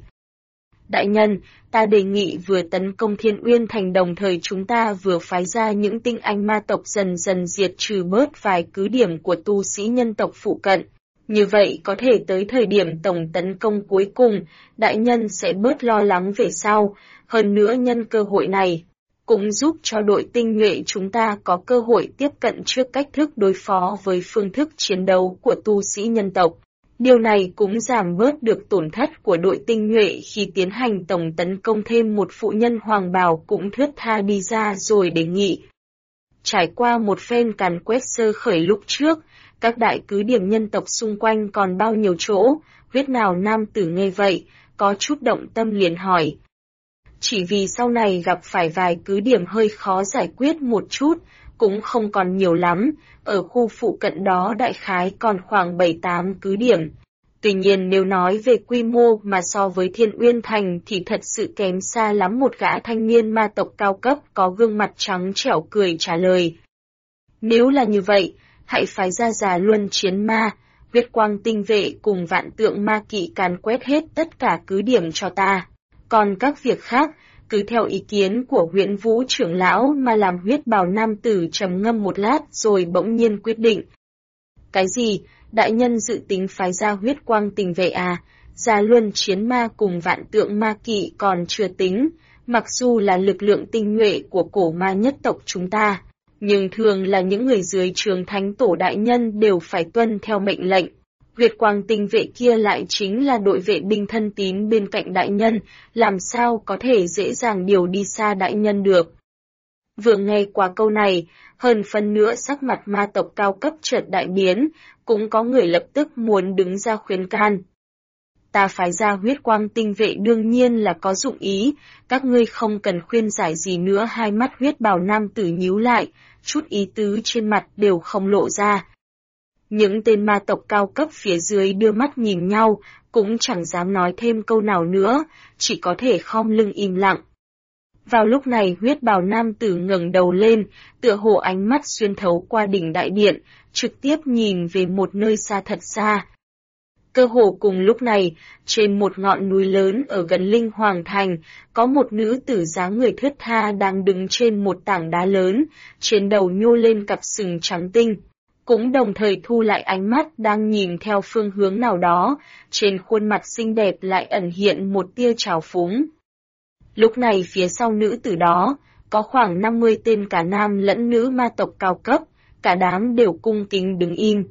Đại nhân, ta đề nghị vừa tấn công Thiên Uyên Thành đồng thời chúng ta vừa phái ra những tinh anh ma tộc dần dần diệt trừ bớt vài cứ điểm của tu sĩ nhân tộc phụ cận. Như vậy có thể tới thời điểm tổng tấn công cuối cùng, đại nhân sẽ bớt lo lắng về sau, hơn nữa nhân cơ hội này, cũng giúp cho đội tinh nhuệ chúng ta có cơ hội tiếp cận trước cách thức đối phó với phương thức chiến đấu của tu sĩ nhân tộc. Điều này cũng giảm bớt được tổn thất của đội tinh nhuệ khi tiến hành tổng tấn công. Thêm một phụ nhân hoàng bào cũng thướt tha đi ra rồi đề nghị. Trải qua một phen càn quét sơ khởi lúc trước, các đại cứ điểm nhân tộc xung quanh còn bao nhiêu chỗ, huyết nào nam tử nghe vậy, có chút động tâm liền hỏi. Chỉ vì sau này gặp phải vài cứ điểm hơi khó giải quyết một chút, cũng không còn nhiều lắm, ở khu phụ cận đó đại khái còn khoảng 7-8 cứ điểm. Tuy nhiên nếu nói về quy mô mà so với Thiên Uyên Thành thì thật sự kém xa lắm. Một gã thanh niên ma tộc cao cấp có gương mặt trắng trẻo cười trả lời. Nếu là như vậy, hãy phái ra Già Luân Chiến Ma, Huyết Quang Tinh Vệ cùng Vạn Tượng Ma Kỵ càn quét hết tất cả cứ điểm cho ta. Còn các việc khác, cứ theo ý kiến của Huyễn Vũ trưởng lão mà làm. Huyết bào nam tử trầm ngâm một lát rồi bỗng nhiên quyết định. Cái gì? Đại nhân dự tính phái ra Huyết Quang Tinh Vệ à? Già Luân Chiến Ma cùng Vạn Tượng Ma Kỵ còn chưa tính, mặc dù là lực lượng tinh nhuệ của cổ ma nhất tộc chúng ta, nhưng thường là những người dưới trướng thánh tổ đại nhân đều phải tuân theo mệnh lệnh. Huyết Quang Tinh Vệ kia lại chính là đội vệ binh thân tín bên cạnh đại nhân, làm sao có thể dễ dàng điều đi xa đại nhân được. Vừa nghe qua câu này, hơn phân nữa sắc mặt ma tộc cao cấp chợt đại biến, cũng có người lập tức muốn đứng ra khuyên can. Ta phái ra Huyết Quang Tinh Vệ đương nhiên là có dụng ý, các ngươi không cần khuyên giải gì nữa. Hai mắt huyết bào nam tử nhíu lại, chút ý tứ trên mặt đều không lộ ra. Những tên ma tộc cao cấp phía dưới đưa mắt nhìn nhau, cũng chẳng dám nói thêm câu nào nữa, chỉ có thể khom lưng im lặng. Vào lúc này huyết bào nam tử ngẩng đầu lên, tựa hồ ánh mắt xuyên thấu qua đỉnh đại điện, trực tiếp nhìn về một nơi xa thật xa. Cơ hồ cùng lúc này, trên một ngọn núi lớn ở gần Linh Hoàng Thành, có một nữ tử dáng người thướt tha đang đứng trên một tảng đá lớn, trên đầu nhô lên cặp sừng trắng tinh. Cũng đồng thời thu lại ánh mắt đang nhìn theo phương hướng nào đó, trên khuôn mặt xinh đẹp lại ẩn hiện một tia trào phúng. Lúc này phía sau nữ tử đó, có khoảng 50 tên cả nam lẫn nữ ma tộc cao cấp, cả đám đều cung kính đứng im.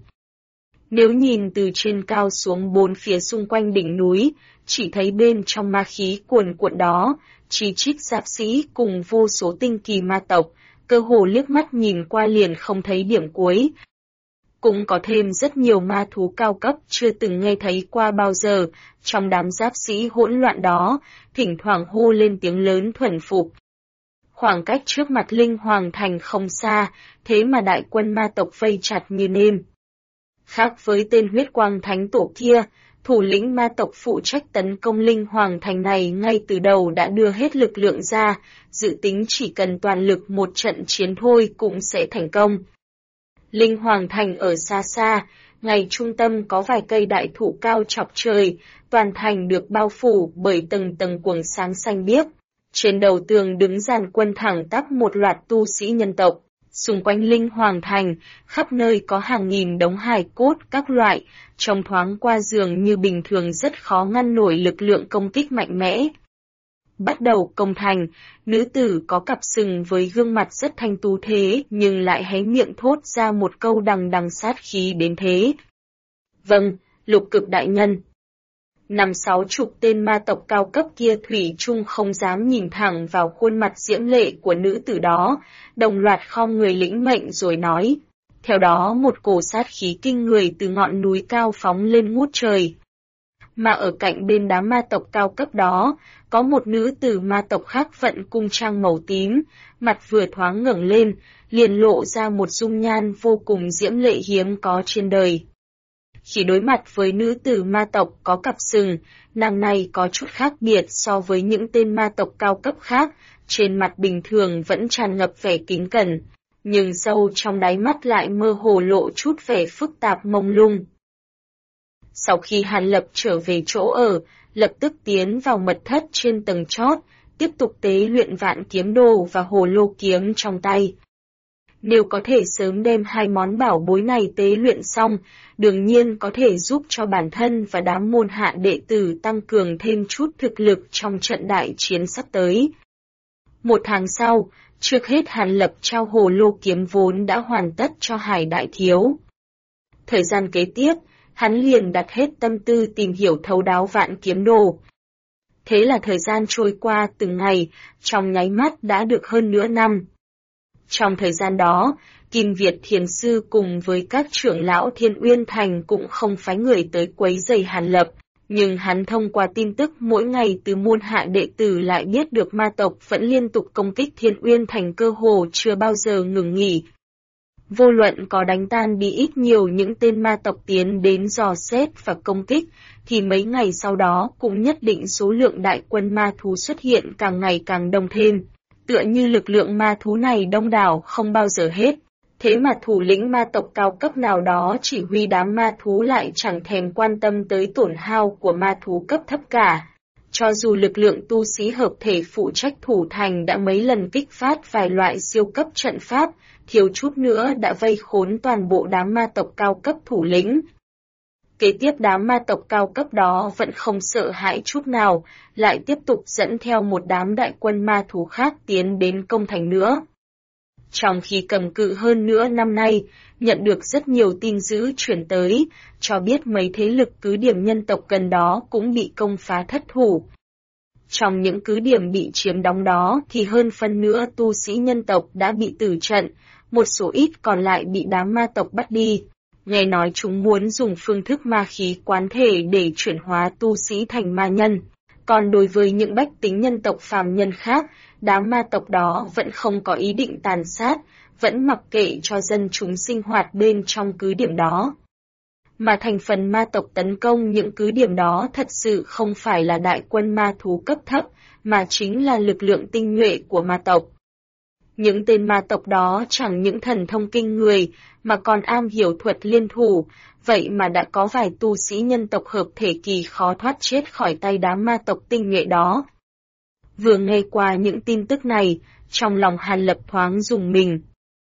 Nếu nhìn từ trên cao xuống bốn phía xung quanh đỉnh núi, chỉ thấy bên trong ma khí cuồn cuộn đó, chi chít giáp sĩ cùng vô số tinh kỳ ma tộc, cơ hồ liếc mắt nhìn qua liền không thấy điểm cuối. Cũng có thêm rất nhiều ma thú cao cấp chưa từng nghe thấy qua bao giờ, trong đám giáp sĩ hỗn loạn đó, thỉnh thoảng hô lên tiếng lớn thuần phục. Khoảng cách trước mặt Linh Hoàng Thành không xa, thế mà đại quân ma tộc vây chặt như nêm. Khác với tên huyết quang thánh tổ kia, thủ lĩnh ma tộc phụ trách tấn công Linh Hoàng Thành này ngay từ đầu đã đưa hết lực lượng ra, dự tính chỉ cần toàn lực một trận chiến thôi cũng sẽ thành công. Linh Hoàng Thành ở xa xa, ngay trung tâm có vài cây đại thụ cao chọc trời, toàn thành được bao phủ bởi tầng tầng quầng sáng xanh biếc. Trên đầu tường đứng dàn quân thẳng tắp một loạt tu sĩ nhân tộc, Xung quanh Linh Hoàng Thành, khắp nơi có hàng nghìn đống hài cốt các loại, trông thoáng qua dường như bình thường rất khó ngăn nổi lực lượng công kích mạnh mẽ. Bắt đầu công thành, nữ tử có cặp sừng với gương mặt rất thanh tú thế nhưng lại hé miệng thốt ra một câu đằng đằng sát khí đến thế. Vâng, Lục Cực đại nhân. 50-60 tên ma tộc cao cấp kia thủy chung không dám nhìn thẳng vào khuôn mặt diễm lệ của nữ tử đó, đồng loạt khom người lĩnh mệnh rồi nói. Theo đó một cổ sát khí kinh người từ ngọn núi cao phóng lên ngút trời. Mà ở cạnh bên đám ma tộc cao cấp đó, có một nữ tử ma tộc khác vận cung trang màu tím, mặt vừa thoáng ngẩng lên, liền lộ ra một dung nhan vô cùng diễm lệ hiếm có trên đời. Khi đối mặt với nữ tử ma tộc có cặp sừng, nàng này có chút khác biệt so với những tên ma tộc cao cấp khác, trên mặt bình thường vẫn tràn ngập vẻ kính cẩn, nhưng sâu trong đáy mắt lại mơ hồ lộ chút vẻ phức tạp mông lung. Sau khi Hàn Lập trở về chỗ ở, lập tức tiến vào mật thất trên tầng chót, tiếp tục tế luyện Vạn Kiếm Đồ và Hồ Lô Kiếm trong tay. Nếu có thể sớm đem hai món bảo bối này tế luyện xong, đương nhiên có thể giúp cho bản thân và đám môn hạ đệ tử tăng cường thêm chút thực lực trong trận đại chiến sắp tới. 1 tháng sau, trước hết Hàn Lập trao Hồ Lô Kiếm vốn đã hoàn tất cho Hải Đại Thiếu. Thời gian kế tiếp, hắn liền đặt hết tâm tư tìm hiểu thấu đáo Vạn Kiếm Đồ. Thế là thời gian trôi qua từng ngày, trong nháy mắt đã được hơn nửa năm. Trong thời gian đó, Kim Việt Thiền Sư cùng với các trưởng lão Thiên Uyên Thành cũng không phái người tới quấy rầy Hàn Lập, nhưng hắn thông qua tin tức mỗi ngày từ môn hạ đệ tử lại biết được ma tộc vẫn liên tục công kích Thiên Uyên Thành cơ hồ chưa bao giờ ngừng nghỉ. Vô luận có đánh tan đi ít nhiều những tên ma tộc tiến đến dò xét và công kích, thì mấy ngày sau đó cũng nhất định số lượng đại quân ma thú xuất hiện càng ngày càng đông thêm. Tựa như lực lượng ma thú này đông đảo không bao giờ hết. Thế mà thủ lĩnh ma tộc cao cấp nào đó chỉ huy đám ma thú lại chẳng thèm quan tâm tới tổn hao của ma thú cấp thấp cả. Cho dù lực lượng tu sĩ hợp thể phụ trách thủ thành đã mấy lần kích phát vài loại siêu cấp trận pháp, thiếu chút nữa đã vây khốn toàn bộ đám ma tộc cao cấp thủ lĩnh. Kế tiếp đám ma tộc cao cấp đó vẫn không sợ hãi chút nào, lại tiếp tục dẫn theo một đám đại quân ma thú khác tiến đến công thành nữa. Trong khi cầm cự hơn nửa năm nay, nhận được rất nhiều tin dữ chuyển tới, cho biết mấy thế lực cứ điểm nhân tộc gần đó cũng bị công phá thất thủ. Trong những cứ điểm bị chiếm đóng đó thì hơn phân nửa tu sĩ nhân tộc đã bị tử trận, một số ít còn lại bị đám ma tộc bắt đi. Nghe nói chúng muốn dùng phương thức ma khí quán thể để chuyển hóa tu sĩ thành ma nhân. Còn đối với những bách tính nhân tộc phàm nhân khác, đám ma tộc đó vẫn không có ý định tàn sát, vẫn mặc kệ cho dân chúng sinh hoạt bên trong cứ điểm đó. Mà thành phần ma tộc tấn công những cứ điểm đó thật sự không phải là đại quân ma thú cấp thấp, mà chính là lực lượng tinh nhuệ của ma tộc. Những tên ma tộc đó chẳng những thần thông kinh người, mà còn am hiểu thuật liên thủ, vậy mà đã có vài tu sĩ nhân tộc hợp thể kỳ khó thoát chết khỏi tay đám ma tộc tinh nhuệ đó. Vừa nghe qua những tin tức này, trong lòng Hàn Lập thoáng rùng mình.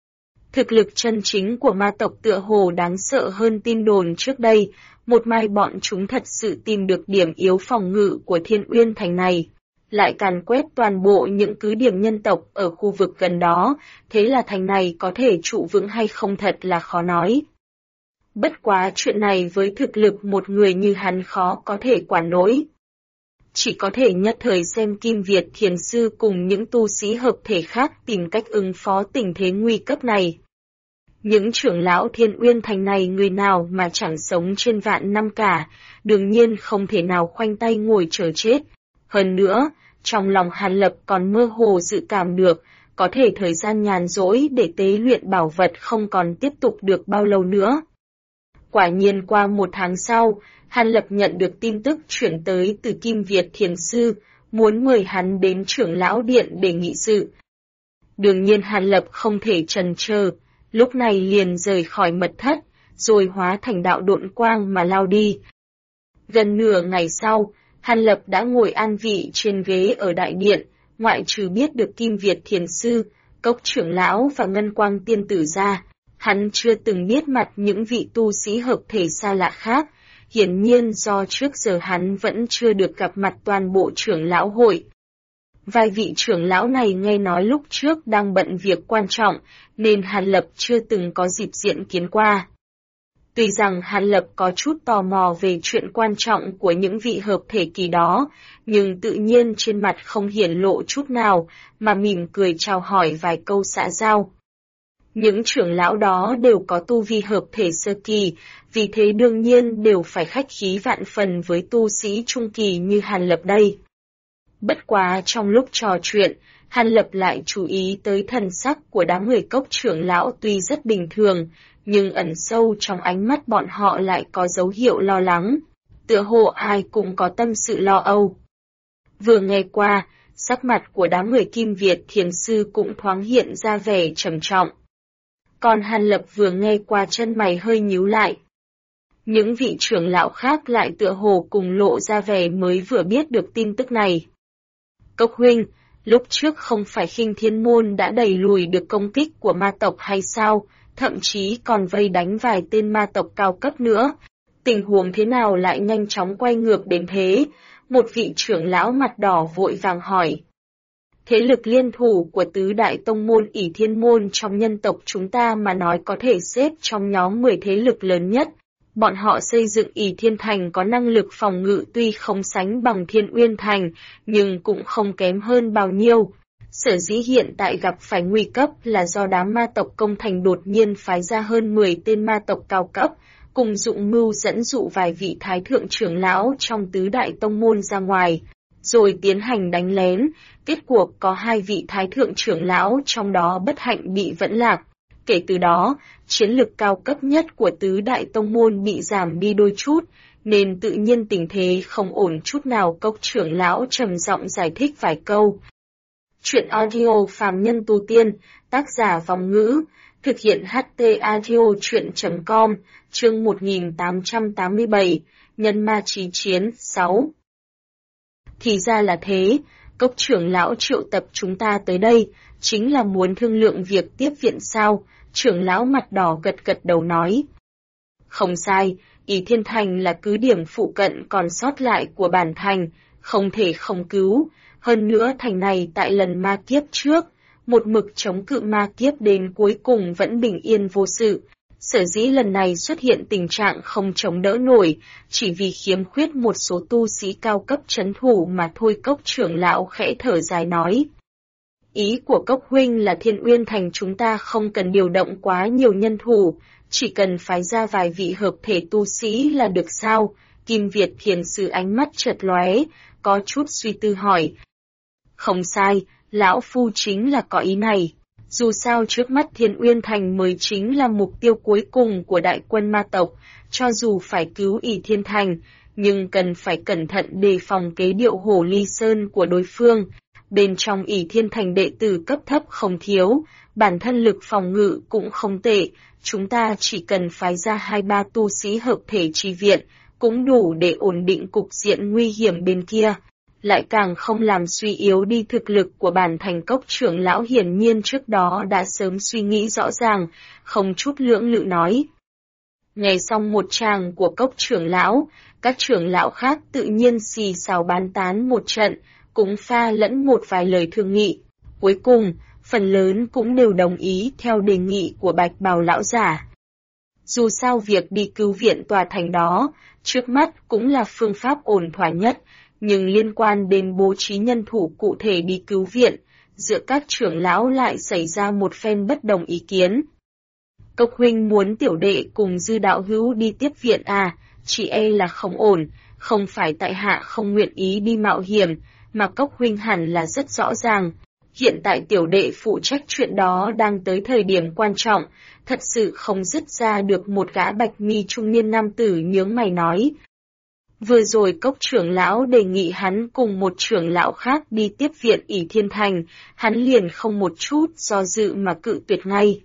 Thực lực chân chính của ma tộc tựa hồ đáng sợ hơn tin đồn trước đây, một mai bọn chúng thật sự tìm được điểm yếu phòng ngự của Thiên Uyên Thành này, lại càn quét toàn bộ những cứ điểm nhân tộc ở khu vực gần đó, thế là thành này có thể trụ vững hay không thật là khó nói. Bất quá chuyện này với thực lực một người như hắn khó có thể quản nổi. Chỉ có thể nhất thời xem Kim Việt Thiền Sư cùng những tu sĩ hợp thể khác tìm cách ứng phó tình thế nguy cấp này. Những trưởng lão Thiên Uyên Thành này người nào mà chẳng sống trên vạn năm cả, đương nhiên không thể nào khoanh tay ngồi chờ chết. Hơn nữa, trong lòng Hàn Lập còn mơ hồ dự cảm được, có thể thời gian nhàn rỗi để tế luyện bảo vật không còn tiếp tục được bao lâu nữa. Quả nhiên qua 1 tháng sau, Hàn Lập nhận được tin tức chuyển tới từ Kim Việt Thiền Sư, muốn mời hắn đến trưởng lão điện để nghị sự. Đương nhiên Hàn Lập không thể chần chờ, lúc này liền rời khỏi mật thất, rồi hóa thành đạo độn quang mà lao đi. Gần nửa ngày sau, Hàn Lập đã ngồi an vị trên ghế ở đại điện, ngoại trừ biết được Kim Việt Thiền Sư, Cốc trưởng lão và Ngân Quang tiên tử ra, hắn chưa từng biết mặt những vị tu sĩ hợp thể xa lạ khác, hiển nhiên do trước giờ hắn vẫn chưa được gặp mặt toàn bộ trưởng lão hội. Vài vị trưởng lão này nghe nói lúc trước đang bận việc quan trọng, nên Hàn Lập chưa từng có dịp diện kiến qua. Tuy rằng Hàn Lập có chút tò mò về chuyện quan trọng của những vị hợp thể kỳ đó, nhưng tự nhiên trên mặt không hiển lộ chút nào, mà mỉm cười chào hỏi vài câu xã giao. Những trưởng lão đó đều có tu vi hợp thể sơ kỳ, vì thế đương nhiên đều phải khách khí vạn phần với tu sĩ trung kỳ như Hàn Lập đây. Bất quá trong lúc trò chuyện, Hàn Lập lại chú ý tới thần sắc của đám người cốc trưởng lão tuy rất bình thường, nhưng ẩn sâu trong ánh mắt bọn họ lại có dấu hiệu lo lắng, tựa hồ ai cũng có tâm sự lo âu. Vừa nghe qua, sắc mặt của đám người Kim Việt thiền sư cũng thoáng hiện ra vẻ trầm trọng. Còn Hàn Lập vừa nghe qua chân mày hơi nhíu lại. Những vị trưởng lão khác lại tựa hồ cùng lộ ra vẻ mới vừa biết được tin tức này. Cốc huynh, lúc trước không phải Khinh Thiên Môn đã đẩy lùi được công kích của ma tộc hay sao, thậm chí còn vây đánh vài tên ma tộc cao cấp nữa. Tình huống thế nào lại nhanh chóng quay ngược đến thế? Một vị trưởng lão mặt đỏ vội vàng hỏi. Thế lực liên thủ của tứ đại tông môn Ỷ Thiên Môn trong nhân tộc chúng ta mà nói có thể xếp trong nhóm 10 thế lực lớn nhất. Bọn họ xây dựng Ỷ Thiên Thành có năng lực phòng ngự tuy không sánh bằng Thiên Uyên Thành, nhưng cũng không kém hơn bao nhiêu. Sở dĩ hiện tại gặp phải nguy cấp là do đám ma tộc công thành đột nhiên phái ra hơn 10 tên ma tộc cao cấp, cùng dụng mưu dẫn dụ vài vị thái thượng trưởng lão trong tứ đại tông môn ra ngoài, rồi tiến hành đánh lén. Kết cuộc có 2 vị thái thượng trưởng lão trong đó bất hạnh bị vẫn lạc. Kể từ đó, chiến lực cao cấp nhất của tứ đại tông môn bị giảm đi đôi chút, nên tự nhiên tình thế không ổn chút nào. Cốc trưởng lão trầm giọng giải thích vài câu. Chuyện audio phàm nhân tu tiên, tác giả Vòng Ngữ, thực hiện HT audio chuyện.com, chương 1887, Nhân Ma Chí Chiến 6. Thì ra là thế, cốc trưởng lão triệu tập chúng ta tới đây, chính là muốn thương lượng việc tiếp viện sao? Trưởng lão mặt đỏ gật gật đầu nói. Không sai, Ỷ Thiên Thành là cứ điểm phụ cận còn sót lại của bản thành, không thể không cứu. Hơn nữa thành này tại lần ma kiếp trước, một mực chống cự ma kiếp đến cuối cùng vẫn bình yên vô sự. Sở dĩ lần này xuất hiện tình trạng không chống đỡ nổi, chỉ vì khiếm khuyết một số tu sĩ cao cấp trấn thủ mà thôi. Cốc trưởng lão khẽ thở dài nói. Ý của Cốc huynh là Thiên Uyên Thành chúng ta không cần điều động quá nhiều nhân thủ, chỉ cần phái ra vài vị hợp thể tu sĩ là được sao? Kim Việt thiền sư ánh mắt chợt lóe, có chút suy tư hỏi. Không sai, lão phu chính là có ý này. Dù sao trước mắt Thiên Uyên Thành mới chính là mục tiêu cuối cùng của đại quân ma tộc, cho dù phải cứu Ỷ Thiên Thành, nhưng cần phải cẩn thận đề phòng kế điệu Hổ Ly Sơn của đối phương. Bên trong Ỷ Thiên Thành đệ tử cấp thấp không thiếu, bản thân lực phòng ngự cũng không tệ, chúng ta chỉ cần phái ra 2-3 tu sĩ hợp thể chi viện, cũng đủ để ổn định cục diện nguy hiểm bên kia. Lại càng không làm suy yếu đi thực lực của bản thành. Cốc trưởng lão hiển nhiên trước đó đã sớm suy nghĩ rõ ràng, không chút lưỡng lự nói. Nghe xong một tràng của cốc trưởng lão, các trưởng lão khác tự nhiên xì xào bàn tán một trận, cũng pha lẫn một vài lời thương nghị. Cuối cùng, phần lớn cũng đều đồng ý theo đề nghị của Bạch Bào lão giả. Dù sao việc đi cứu viện tòa thành đó, trước mắt cũng là phương pháp ổn thỏa nhất, nhưng liên quan đến bố trí nhân thủ cụ thể đi cứu viện, giữa các trưởng lão lại xảy ra một phen bất đồng ý kiến. Cốc huynh muốn tiểu đệ cùng Dư đạo hữu đi tiếp viện à, chỉ e là không ổn, không phải tại hạ không nguyện ý đi mạo hiểm, mà Cốc huynh hẳn là rất rõ ràng. Hiện tại tiểu đệ phụ trách chuyện đó đang tới thời điểm quan trọng, thật sự không dứt ra được. Một gã bạch mi trung niên nam tử nhướng mày nói. Vừa rồi cốc trưởng lão đề nghị hắn cùng một trưởng lão khác đi tiếp viện Ỷ Thiên Thành, hắn liền không một chút do dự mà cự tuyệt ngay.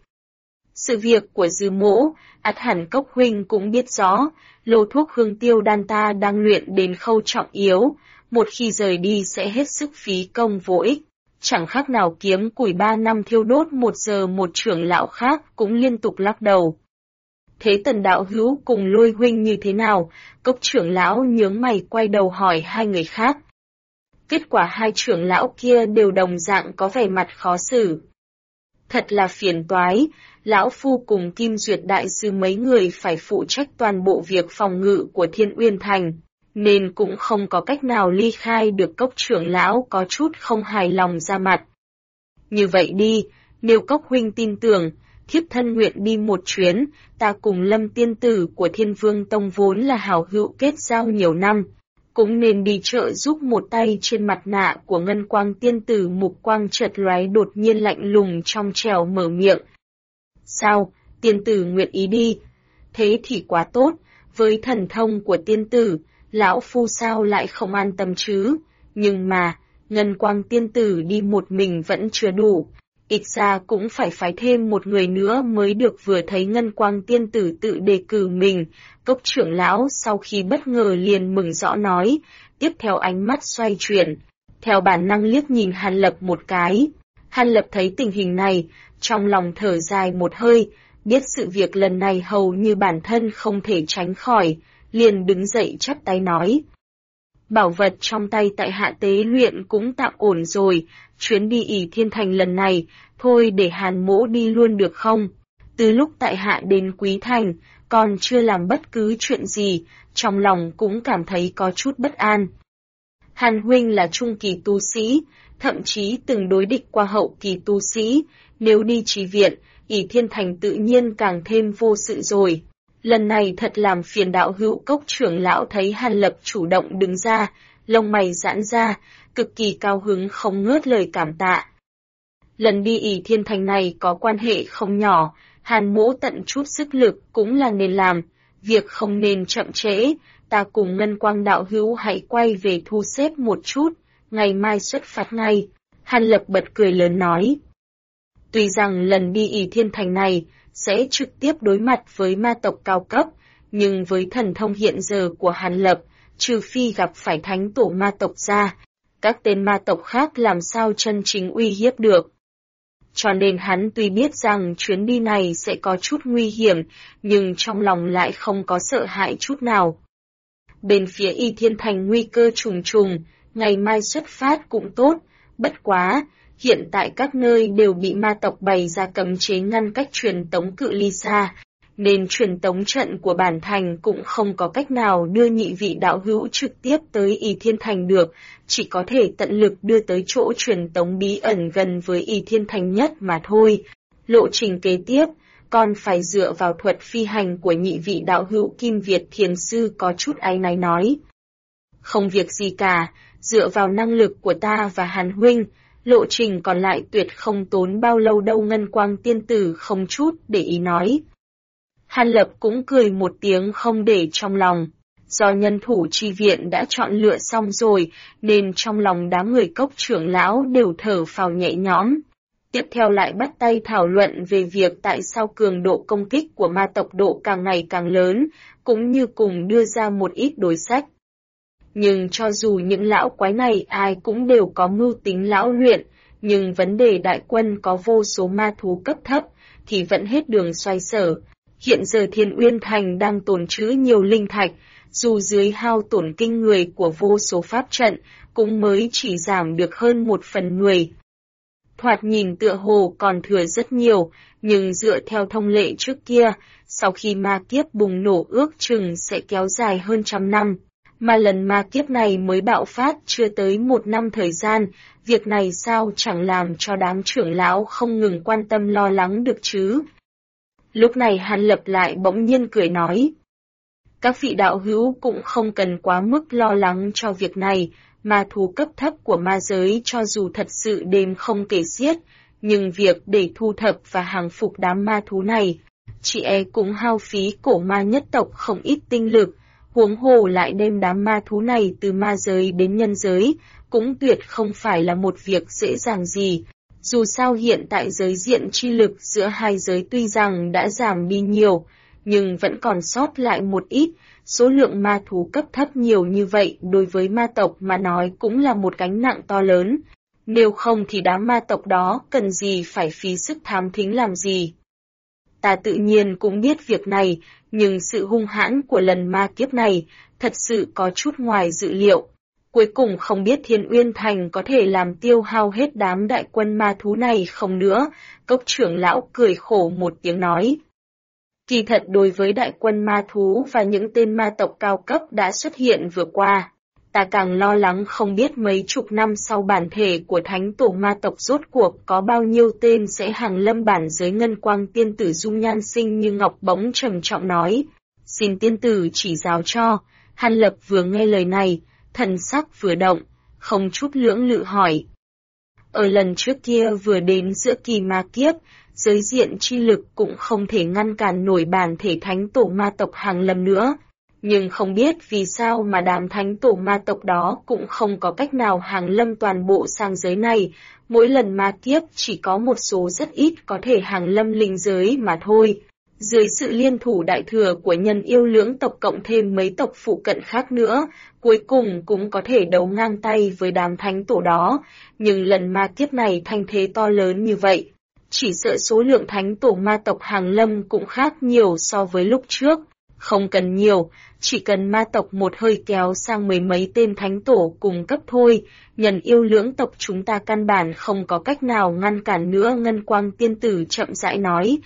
Sự việc của Dư mỗ, ắt hẳn Cốc huynh cũng biết rõ, lô thuốc hương tiêu đan ta đang luyện đến khâu trọng yếu, một khi rời đi sẽ hết sức phí công vô ích. chẳng khác nào kiếm củi 3 năm thiêu đốt 1 giờ. Một trưởng lão khác cũng liên tục lắc đầu. Thế Tần đạo hữu cùng Lôi huynh như thế nào? Cốc trưởng lão nhướng mày quay đầu hỏi hai người khác. Kết quả hai trưởng lão kia đều đồng dạng có vẻ mặt khó xử. Thật là phiền toái, lão phu cùng Kim Duyệt đại sư mấy người phải phụ trách toàn bộ việc phòng ngự của Thiên Uyên Thành, nên cũng không có cách nào ly khai được. Cốc trưởng lão có chút không hài lòng ra mặt. Như vậy đi, nếu Cốc huynh tin tưởng, thiếp thân nguyện đi một chuyến. Ta cùng Lâm tiên tử của Thiên Vương Tông vốn là hảo hữu kết giao nhiều năm, cũng nên đi trợ giúp một tay. Trên mặt nạ của Ngân Quang tiên tử mục quang chợt lóe, đột nhiên lạnh lùng trong trẻo mở miệng. Sao, tiên tử nguyện ý đi? Thế thì quá tốt, với thần thông của tiên tử, lão phu sao lại không an tâm chứ? Nhưng mà, Ngân Quang tiên tử đi một mình vẫn chưa đủ, ít ra cũng phải phái thêm một người nữa mới được. Vừa thấy Ngân Quang tiên tử tự đề cử mình, Cốc trưởng lão sau khi bất ngờ liền mừng rõ nói, tiếp theo ánh mắt xoay chuyển, theo bản năng liếc nhìn Hàn Lập một cái. Hàn Lập thấy tình hình này, trong lòng thở dài một hơi, biết sự việc lần này hầu như bản thân không thể tránh khỏi, liền đứng dậy chắp tay nói. Bảo vật trong tay tại hạ tế luyện cũng tạm ổn rồi, chuyến đi ỷ Thiên Thành lần này, thôi để Hàn mỗ đi luôn được không? Từ lúc tại hạ đến Quý Thành, còn chưa làm bất cứ chuyện gì, trong lòng cũng cảm thấy có chút bất an. Hàn huynh là trung kỳ tu sĩ, thậm chí từng đối địch qua hậu kỳ tu sĩ, nếu đi trì viện, ỷ Thiên Thành tự nhiên càng thêm vô sự rồi. Lần này thật làm phiền đạo hữu. Cốc trưởng lão thấy Hàn Lập chủ động đứng ra, lông mày giãn ra, cực kỳ cao hứng không ngớt lời cảm tạ. Lần đi ỷ Thiên Thành này có quan hệ không nhỏ, Hàn mỗ tận chút sức lực cũng là nên làm, việc không nên chậm trễ. Ta cùng Ngân Quang đạo hữu hãy quay về thu xếp một chút, ngày mai xuất phát ngay. Hàn Lập bật cười lớn nói. Tuy rằng lần đi ỷ Thiên Thành này sẽ trực tiếp đối mặt với ma tộc cao cấp, nhưng với thần thông hiện giờ của Hàn Lập, trừ phi gặp phải thánh tổ ma tộc ra, các tên ma tộc khác làm sao chân chính uy hiếp được. Cho nên hắn tuy biết rằng chuyến đi này sẽ có chút nguy hiểm, nhưng trong lòng lại không có sợ hãi chút nào. Bên phía ỷ Thiên Thành nguy cơ trùng trùng, ngày mai xuất phát cũng tốt, bất quá, hiện tại các nơi đều bị ma tộc bày ra cấm chế ngăn cách truyền tống cự ly xa, nên truyền tống trận của bản thành cũng không có cách nào đưa nhị vị đạo hữu trực tiếp tới ỷ Thiên Thành được, chỉ có thể tận lực đưa tới chỗ truyền tống bí ẩn gần với ỷ Thiên Thành nhất mà thôi. Lộ trình kế tiếp, còn phải dựa vào thuật phi hành của nhị vị đạo hữu. Kim Việt Thiền Sư có chút áy náy nói. Không việc gì cả, dựa vào năng lực của ta và Hàn huynh, lộ trình còn lại tuyệt không tốn bao lâu đâu. Ngân Quang tiên tử không chút để ý nói. Hàn Lập cũng cười một tiếng không để trong lòng. Do nhân thủ chi viện đã chọn lựa xong rồi, nên trong lòng đám người Cốc trưởng lão đều thở phào nhẹ nhõm. Tiếp theo lại bắt tay thảo luận về việc tại sao cường độ công kích của ma tộc độ càng ngày càng lớn, cũng như cùng đưa ra một ít đối sách. Nhưng cho dù những lão quái này ai cũng đều có mưu tính lão luyện, nhưng vấn đề đại quân có vô số ma thú cấp thấp, thì vẫn hết đường xoay sở. Hiện giờ Thiên Uyên Thành đang tồn trữ nhiều linh thạch, dù dưới hao tổn kinh người của vô số pháp trận, cũng mới chỉ giảm được hơn 1/10. Thoạt nhìn tựa hồ còn thừa rất nhiều, nhưng dựa theo thông lệ trước kia, sau khi ma kiếp bùng nổ ước chừng sẽ kéo dài hơn 100 năm. Mà lần ma kiếp này mới bạo phát chưa tới 1 năm thời gian, việc này sao chẳng làm cho đám trưởng lão không ngừng quan tâm lo lắng được chứ. Lúc này Hàn Lập lại bỗng nhiên cười nói. Các vị đạo hữu cũng không cần quá mức lo lắng cho việc này, ma thú cấp thấp của ma giới cho dù thật sự đếm không kể xiết, nhưng việc để thu thập và hàng phục đám ma thú này, chị cũng hao phí cổ ma nhất tộc không ít tinh lực, huống hồ lại đem đám ma thú này từ ma giới đến nhân giới, cũng tuyệt không phải là một việc dễ dàng gì. Dù sao hiện tại giới diện chi lực giữa hai giới tuy rằng đã giảm đi nhiều, nhưng vẫn còn sót lại một ít, số lượng ma thú cấp thấp nhiều như vậy đối với ma tộc mà nói cũng là một gánh nặng to lớn. Nếu không thì đám ma tộc đó cần gì phải phí sức thám thính làm gì. Ta tự nhiên cũng biết việc này, nhưng sự hung hãn của lần ma kiếp này thật sự có chút ngoài dự liệu. Cuối cùng không biết Thiên Uyên Thành có thể làm tiêu hao hết đám đại quân ma thú này không nữa, cốc trưởng lão cười khổ một tiếng nói. Kỳ thật đối với đại quân ma thú và những tên ma tộc cao cấp đã xuất hiện vừa qua, ta càng lo lắng không biết mấy chục năm sau bản thể của thánh tổ ma tộc rốt cuộc có bao nhiêu tên sẽ hàng lâm bản giới ngân quang tiên tử dung nhan xinh như ngọc bỗng trầm trọng nói. Xin tiên tử chỉ giáo cho. Hàn Lập vừa nghe lời này, thần sắc vừa động, không chút lưỡng lự hỏi. Ở lần trước kia vừa đến giữa kỳ ma kiếp, giới diện chi lực cũng không thể ngăn cản nổi bản thể thánh tổ ma tộc hàng lâm nữa. Nhưng không biết vì sao mà đám thánh tổ ma tộc đó cũng không có cách nào hàng lâm toàn bộ sang giới này, mỗi lần ma kiếp chỉ có một số rất ít có thể hàng lâm linh giới mà thôi. Dưới sự liên thủ đại thừa của nhân yêu lưỡng tộc cộng thêm mấy tộc phụ cận khác nữa, cuối cùng cũng có thể đấu ngang tay với đám thánh tổ đó, nhưng lần ma kiếp này thanh thế to lớn như vậy. Chỉ sợ số lượng thánh tổ ma tộc hàng lâm cũng khác nhiều so với lúc trước. Không cần nhiều, chỉ cần ma tộc một hơi kéo sang mười mấy tên thánh tổ cùng cấp thôi, nhân yêu lưỡng tộc chúng ta căn bản không có cách nào ngăn cản nữa. Ngân Quang tiên tử chậm rãi nói.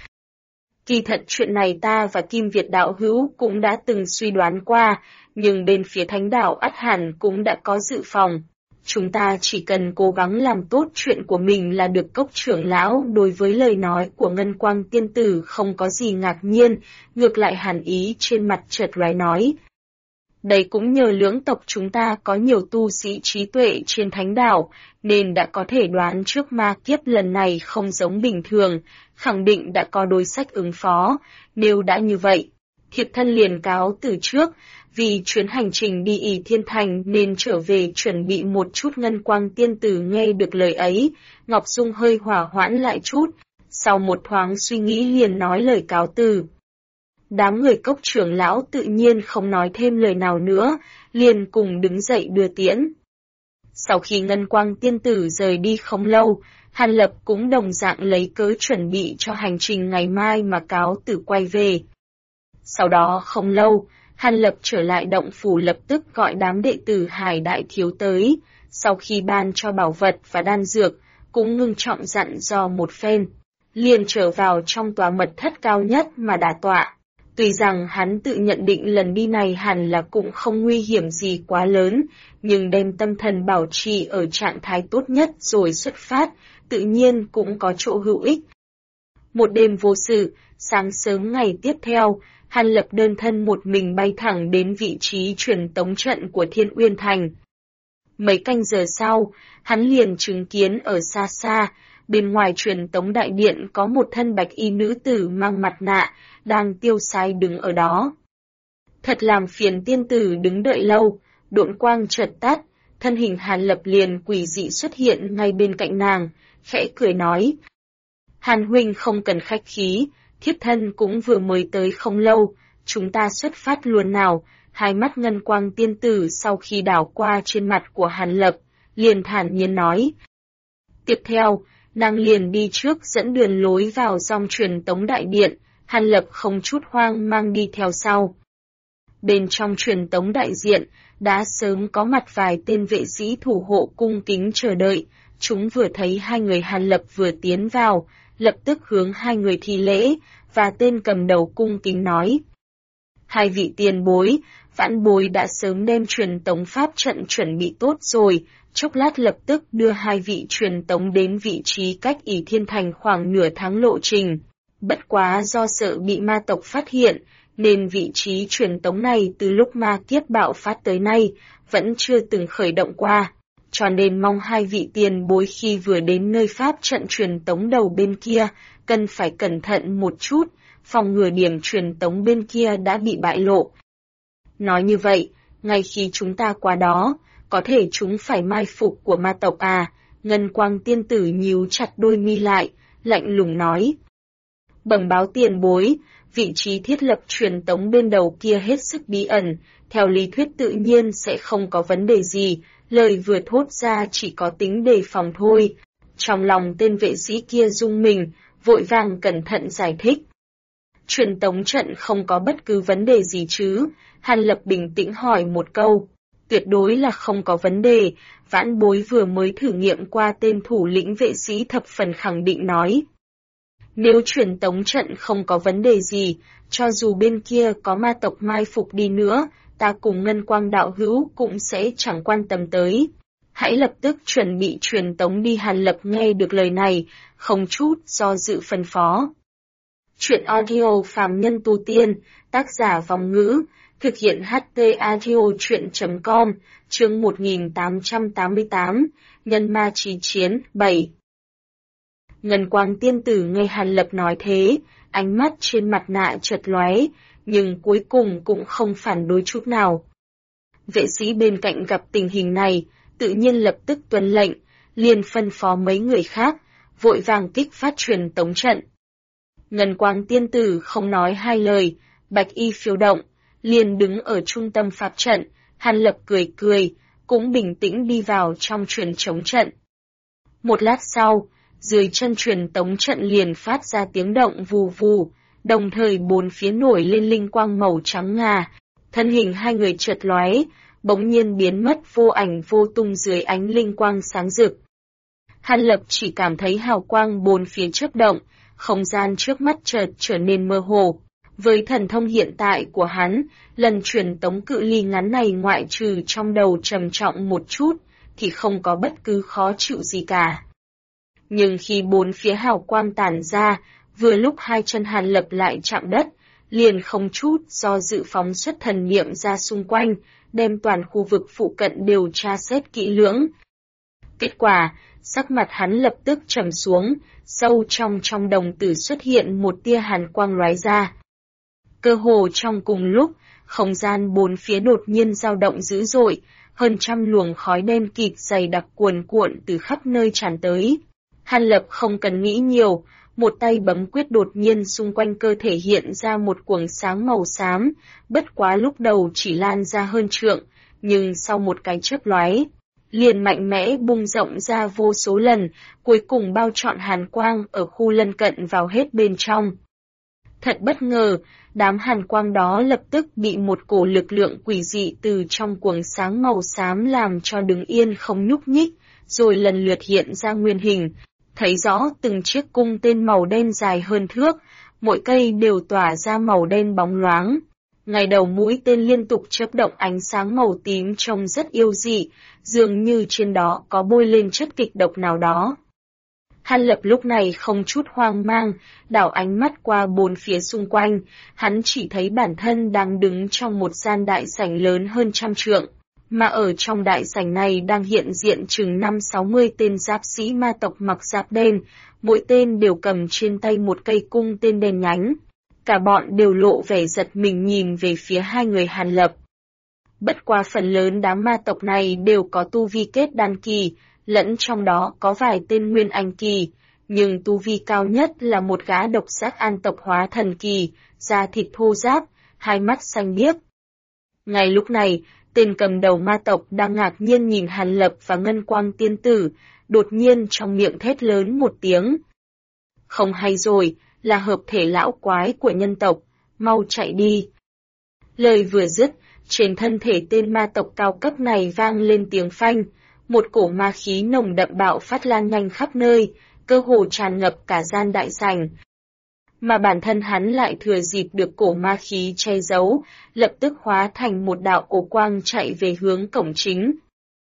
Kỳ thật chuyện này ta và Kim Việt đạo hữu cũng đã từng suy đoán qua, nhưng bên phía thánh đạo ắt hẳn cũng đã có dự phòng. Chúng ta chỉ cần cố gắng làm tốt chuyện của mình là được. Cốc trưởng lão đối với lời nói của Ngân Quang tiên tử không có gì ngạc nhiên, ngược lại hàn ý trên mặt chợt lóe nói. Đây cũng nhờ lưỡng tộc chúng ta có nhiều tu sĩ trí tuệ trên thánh đạo, nên đã có thể đoán trước ma kiếp lần này không giống bình thường, khẳng định đã có đối sách ứng phó. Nếu đã như vậy, thiệp thân liền cáo từ trước, vì chuyến hành trình đi Ỷ Thiên Thành nên trở về chuẩn bị một chút. Ngân Quang tiên tử nghe được lời ấy, Ngọc Dung hơi hỏa hoãn lại chút, sau một thoáng suy nghĩ liền nói lời cáo từ. Đám người Cốc trưởng lão tự nhiên không nói thêm lời nào nữa, liền cùng đứng dậy đưa tiễn. Sau khi Ngân Quang tiên tử rời đi không lâu, Hàn Lập cũng đồng dạng lấy cớ chuẩn bị cho hành trình ngày mai mà cáo từ quay về. Sau đó không lâu, Hàn Lập trở lại động phủ lập tức gọi đám đệ tử Hải Đại Thiếu tới, sau khi ban cho bảo vật và đan dược, cũng ngưng trọng dặn dò một phen, liền trở vào trong tòa mật thất cao nhất mà đả tọa. Tuy rằng hắn tự nhận định lần đi này hẳn là cũng không nguy hiểm gì quá lớn, nhưng đem tâm thần bảo trì ở trạng thái tốt nhất rồi xuất phát, tự nhiên cũng có chỗ hữu ích. Một đêm vô sự, sáng sớm ngày tiếp theo, Hàn Lập đơn thân một mình bay thẳng đến vị trí truyền tống trận của Thiên Uyên Thành. Mấy canh giờ sau, hắn liền chứng kiến ở xa xa, bên ngoài truyền tống đại điện có một thân bạch y nữ tử mang mặt nạ, đang tiêu sái đứng ở đó. Thật làm phiền tiên tử đứng đợi lâu, độn quang chợt tắt, thân hình Hàn Lập liền quỷ dị xuất hiện ngay bên cạnh nàng, khẽ cười nói. Hàn huynh không cần khách khí, thiếp thân cũng vừa mới tới không lâu, chúng ta xuất phát luôn nào. Hai mắt Ngân Quang tiên tử sau khi đảo qua trên mặt của Hàn Lập, liền thản nhiên nói. Tiếp theo, nàng liền đi trước dẫn đường lối vào dòng truyền tống đại điện, Hàn Lập không chút hoang mang đi theo sau. Bên trong truyền tống đại diện, đã sớm có mặt vài tên vệ sĩ thủ hộ cung kính chờ đợi, chúng vừa thấy hai người Hàn Lập vừa tiến vào, lập tức hướng hai người thi lễ, và tên cầm đầu cung kính nói. Hai vị tiền bối, vãn bối đã sớm đem truyền tống pháp trận chuẩn bị tốt rồi, chốc lát lập tức đưa hai vị truyền tống đến vị trí cách Ỷ Thiên Thành khoảng nửa tháng lộ trình. Bất quá do sợ bị ma tộc phát hiện, nên vị trí truyền tống này từ lúc ma kiếp bạo phát tới nay, vẫn chưa từng khởi động qua. Cho nên mong hai vị tiền bối khi vừa đến nơi pháp trận truyền tống đầu bên kia, cần phải cẩn thận một chút, phòng ngừa điểm truyền tống bên kia đã bị bại lộ. Nói như vậy, ngay khi chúng ta qua đó, có thể chúng phải mai phục của ma tộc à? Ngân Quang tiên tử nhíu chặt đôi mi lại, lạnh lùng nói. Bẩm báo tiền bối, vị trí thiết lập truyền tống bên đầu kia hết sức bí ẩn, theo lý thuyết tự nhiên sẽ không có vấn đề gì, Lời vừa thốt ra chỉ có tính đề phòng thôi. Trong lòng tên vệ sĩ kia rung mình, vội vàng cẩn thận giải thích. Truyền tống trận không có bất cứ vấn đề gì chứ? Hàn Lập bình tĩnh hỏi một câu. Tuyệt đối là không có vấn đề, vãn bối vừa mới thử nghiệm qua, tên thủ lĩnh vệ sĩ thập phần khẳng định nói. Nếu truyền tống trận không có vấn đề gì, cho dù bên kia có ma tộc mai phục đi nữa, ta cùng Ngân Quang đạo hữu cũng sẽ chẳng quan tâm tới. Hãy lập tức chuẩn bị truyền tống đi. Hàn Lập nghe được lời này, không chút do dự phân phó. Chuyện audio phàm nhân tu tiên, tác giả Vòng Ngữ, thực hiện HT audio chuyện.com, chương 1888, Nhân ma chí chiến, 7. Ngân Quang tiên tử nghe Hàn Lập nói thế, ánh mắt trên mặt nạ chợt lóe, nhưng cuối cùng cũng không phản đối chút nào. Vệ sĩ bên cạnh gặp tình hình này, tự nhiên lập tức tuân lệnh, liền phân phó mấy người khác, vội vàng kích phát truyền tống trận. Ngân Quang tiên tử không nói hai lời, bạch y phiêu động, liền đứng ở trung tâm pháp trận. Hàn Lập cười cười, cũng bình tĩnh đi vào trong truyền tống trận. Một lát sau, dưới chân truyền tống trận liền phát ra tiếng động vù vù, đồng thời bốn phía nổi lên linh quang màu trắng ngà, thân hình hai người chợt lóe, bỗng nhiên biến mất vô ảnh vô tung dưới ánh linh quang sáng rực. Hàn Lập chỉ cảm thấy hào quang bốn phía chớp động, không gian trước mắt chợt trở nên mơ hồ. Với thần thông hiện tại của hắn, lần truyền tống cự ly ngắn này ngoại trừ trong đầu trầm trọng một chút, thì không có bất cứ khó chịu gì cả. Nhưng khi bốn phía hào quang tản ra, vừa lúc hai chân Hàn Lập lại chạm đất, liền không chút do dự phóng xuất thần niệm ra xung quanh, đem toàn khu vực phụ cận đều tra xét kỹ lưỡng. Kết quả, sắc mặt hắn lập tức trầm xuống, sâu trong đồng tử xuất hiện một tia hàn quang lóe ra. Cơ hồ trong cùng lúc, không gian bốn phía đột nhiên dao động dữ dội, hơn trăm luồng khói đen kịt dày đặc cuồn cuộn từ khắp nơi tràn tới. Hàn Lập không cần nghĩ nhiều, một tay bấm quyết, đột nhiên xung quanh cơ thể hiện ra một quầng sáng màu xám, bất quá lúc đầu chỉ lan ra hơn trượng, nhưng sau một cái chớp lóe, liền mạnh mẽ bung rộng ra vô số lần, cuối cùng bao trọn hàn quang ở khu lân cận vào hết bên trong. Thật bất ngờ, đám hàn quang đó lập tức bị một cổ lực lượng quỷ dị từ trong quầng sáng màu xám làm cho đứng yên không nhúc nhích, rồi lần lượt hiện ra nguyên hình. Thấy rõ từng chiếc cung tên màu đen dài hơn thước, mỗi cây đều tỏa ra màu đen bóng loáng. Ngay đầu mũi tên liên tục chớp động ánh sáng màu tím trông rất yêu dị, dường như trên đó có bôi lên chất kịch độc nào đó. Hàn Lập lúc này không chút hoang mang, đảo ánh mắt qua bốn phía xung quanh, hắn chỉ thấy bản thân đang đứng trong một gian đại sảnh lớn hơn trăm trượng. Mà ở trong đại sảnh này đang hiện diện chừng 50-60 tên giáp sĩ ma tộc mặc giáp đen, mỗi tên đều cầm trên tay một cây cung tên đen nhánh. Cả bọn đều lộ vẻ giật mình nhìn về phía hai người Hàn Lập. Bất quá phần lớn đám ma tộc này đều có tu vi kết đan kỳ, lẫn trong đó có vài tên nguyên anh kỳ, nhưng tu vi cao nhất là một gã độc giác an tộc hóa thần kỳ, da thịt thô ráp, hai mắt xanh biếc. Ngay lúc này, tên cầm đầu ma tộc đang ngạc nhiên nhìn Hàn Lập và Ngân Quang tiên tử, đột nhiên trong miệng thét lớn một tiếng. Không hay rồi, là hợp thể lão quái của nhân tộc, mau chạy đi. Lời vừa dứt, trên thân thể tên ma tộc cao cấp này vang lên tiếng phanh, một cổ ma khí nồng đậm bạo phát lan nhanh khắp nơi, cơ hồ tràn ngập cả gian đại sảnh. Mà bản thân hắn lại thừa dịp được cổ ma khí che giấu, lập tức hóa thành một đạo ổ quang chạy về hướng cổng chính.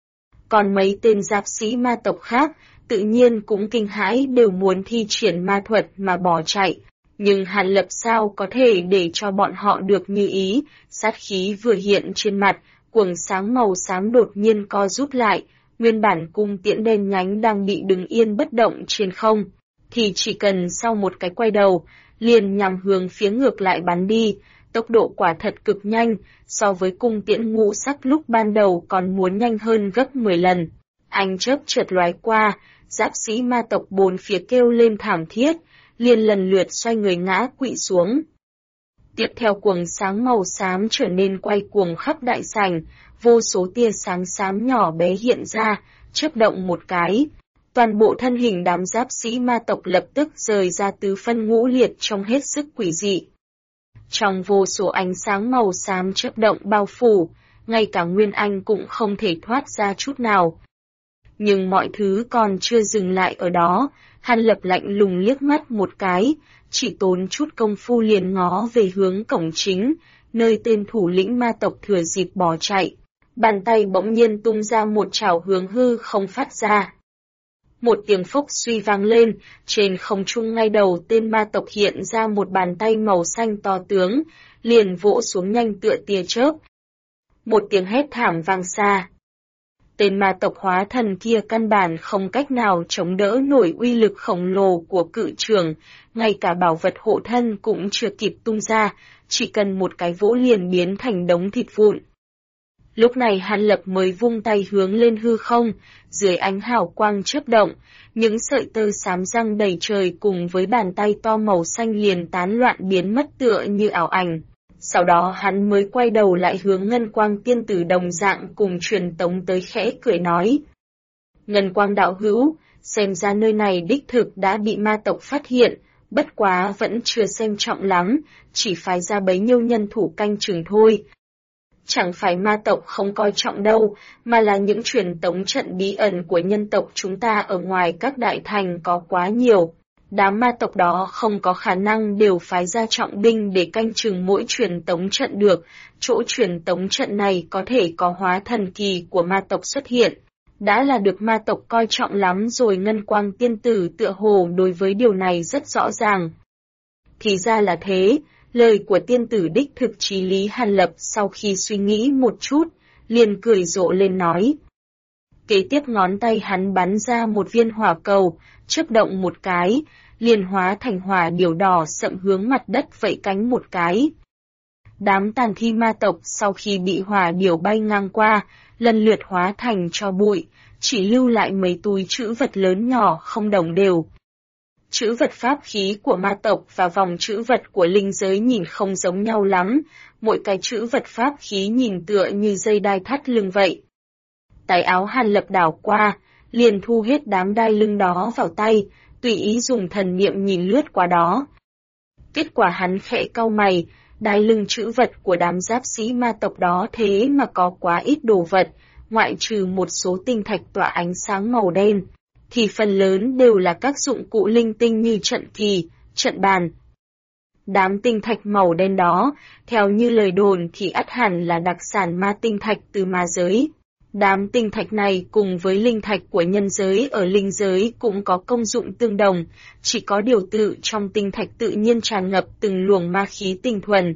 Còn mấy tên giáp sĩ ma tộc khác, tự nhiên cũng kinh hãi, đều muốn thi triển ma thuật mà bỏ chạy. Nhưng Hàn Lập sao có thể để cho bọn họ được như ý, sát khí vừa hiện trên mặt, quầng sáng màu xám đột nhiên co rút lại, nguyên bản cung tiễn đen nhánh đang bị đứng yên bất động trên không, thì chỉ cần sau một cái quay đầu, liền nhằm hướng phía ngược lại bắn đi, tốc độ quả thật cực nhanh, so với cung tiễn ngũ sắc lúc ban đầu còn muốn nhanh hơn gấp 10 lần. Ánh chớp chợt lóe qua, giáp sĩ ma tộc bốn phía kêu lên thảm thiết, liền lần lượt xoay người ngã quỵ xuống. Tiếp theo cuồng sáng màu xám trở nên quay cuồng khắp đại sảnh, vô số tia sáng xám nhỏ bé hiện ra, chớp động một cái. Toàn bộ thân hình đám giáp sĩ ma tộc lập tức rời ra tứ phân ngũ liệt trông hết sức quỷ dị. Trong vô số ánh sáng màu xám chớp động bao phủ, ngay cả Nguyên Anh cũng không thể thoát ra chút nào. Nhưng mọi thứ còn chưa dừng lại ở đó, Hàn Lập lạnh lùng liếc mắt một cái, chỉ tốn chút công phu liền ngó về hướng cổng chính, nơi tên thủ lĩnh ma tộc thừa dịp bỏ chạy. Bàn tay bỗng nhiên tung ra một chảo hướng hư không phát ra. Một tiếng phốc suy vang lên, trên không trung ngay đầu tên ma tộc hiện ra một bàn tay màu xanh to tướng, liền vỗ xuống nhanh tựa tia chớp. Một tiếng hét thảm vang xa. Tên ma tộc hóa thần kia căn bản không cách nào chống đỡ nổi uy lực khổng lồ của cự trường, ngay cả bảo vật hộ thân cũng chưa kịp tung ra, chỉ cần một cái vỗ liền biến thành đống thịt vụn. Lúc này Hàn Lập mới vung tay hướng lên hư không, dưới ánh hào quang chớp động, những sợi tơ xám răng đầy trời cùng với bàn tay to màu xanh liền tán loạn biến mất tựa như ảo ảnh. Sau đó hắn mới quay đầu lại hướng Ngân Quang tiên tử đồng dạng cùng truyền tống tới khẽ cười nói. Ngân Quang đạo hữu, xem ra nơi này đích thực đã bị ma tộc phát hiện, bất quá vẫn chưa xem trọng lắm, chỉ phái ra bấy nhiêu nhân thủ canh chừng thôi. Chẳng phải ma tộc không coi trọng đâu, mà là những truyền tống trận bí ẩn của nhân tộc chúng ta ở ngoài các đại thành có quá nhiều. Đám ma tộc đó không có khả năng đều phái ra trọng binh để canh chừng mỗi truyền tống trận được, chỗ truyền tống trận này có thể có hóa thần kỳ của ma tộc xuất hiện. Đã là được ma tộc coi trọng lắm rồi. Ngân Quang tiên tử tựa hồ đối với điều này rất rõ ràng. Thì ra là thế, lời của tiên tử đích thực chí lý. Hàn Lập sau khi suy nghĩ một chút, liền cười rộ lên nói. Kế tiếp ngón tay hắn bắn ra một viên hỏa cầu, chớp động một cái, liền hóa thành hỏa điểu đỏ sậm hướng mặt đất vẫy cánh một cái. Đám tàn thi ma tộc sau khi bị hỏa điểu bay ngang qua, lần lượt hóa thành tro bụi, chỉ lưu lại mấy túi trữ vật lớn nhỏ không đồng đều. Trữ vật pháp khí của ma tộc và vòng trữ vật của linh giới nhìn không giống nhau lắm, mỗi cái trữ vật pháp khí nhìn tựa như dây đai thắt lưng vậy. Tay áo Hàn Lập đảo qua, liền thu hết đám đai lưng đó vào tay, tùy ý dùng thần niệm nhìn lướt qua đó. Kết quả hắn khẽ cau mày, đai lưng trữ vật của đám giáp sĩ ma tộc đó thế mà có quá ít đồ vật, ngoại trừ một số tinh thạch tỏa ánh sáng màu đen, thì phần lớn đều là các dụng cụ linh tinh như trận kỳ, trận bàn. Đám tinh thạch màu đen đó, theo như lời đồn thì ắt hẳn là đặc sản ma tinh thạch từ ma giới. Đám tinh thạch này cùng với linh thạch của nhân giới ở linh giới cũng có công dụng tương đồng, chỉ có điều tự trong tinh thạch tự nhiên tràn ngập từng luồng ma khí tinh thuần.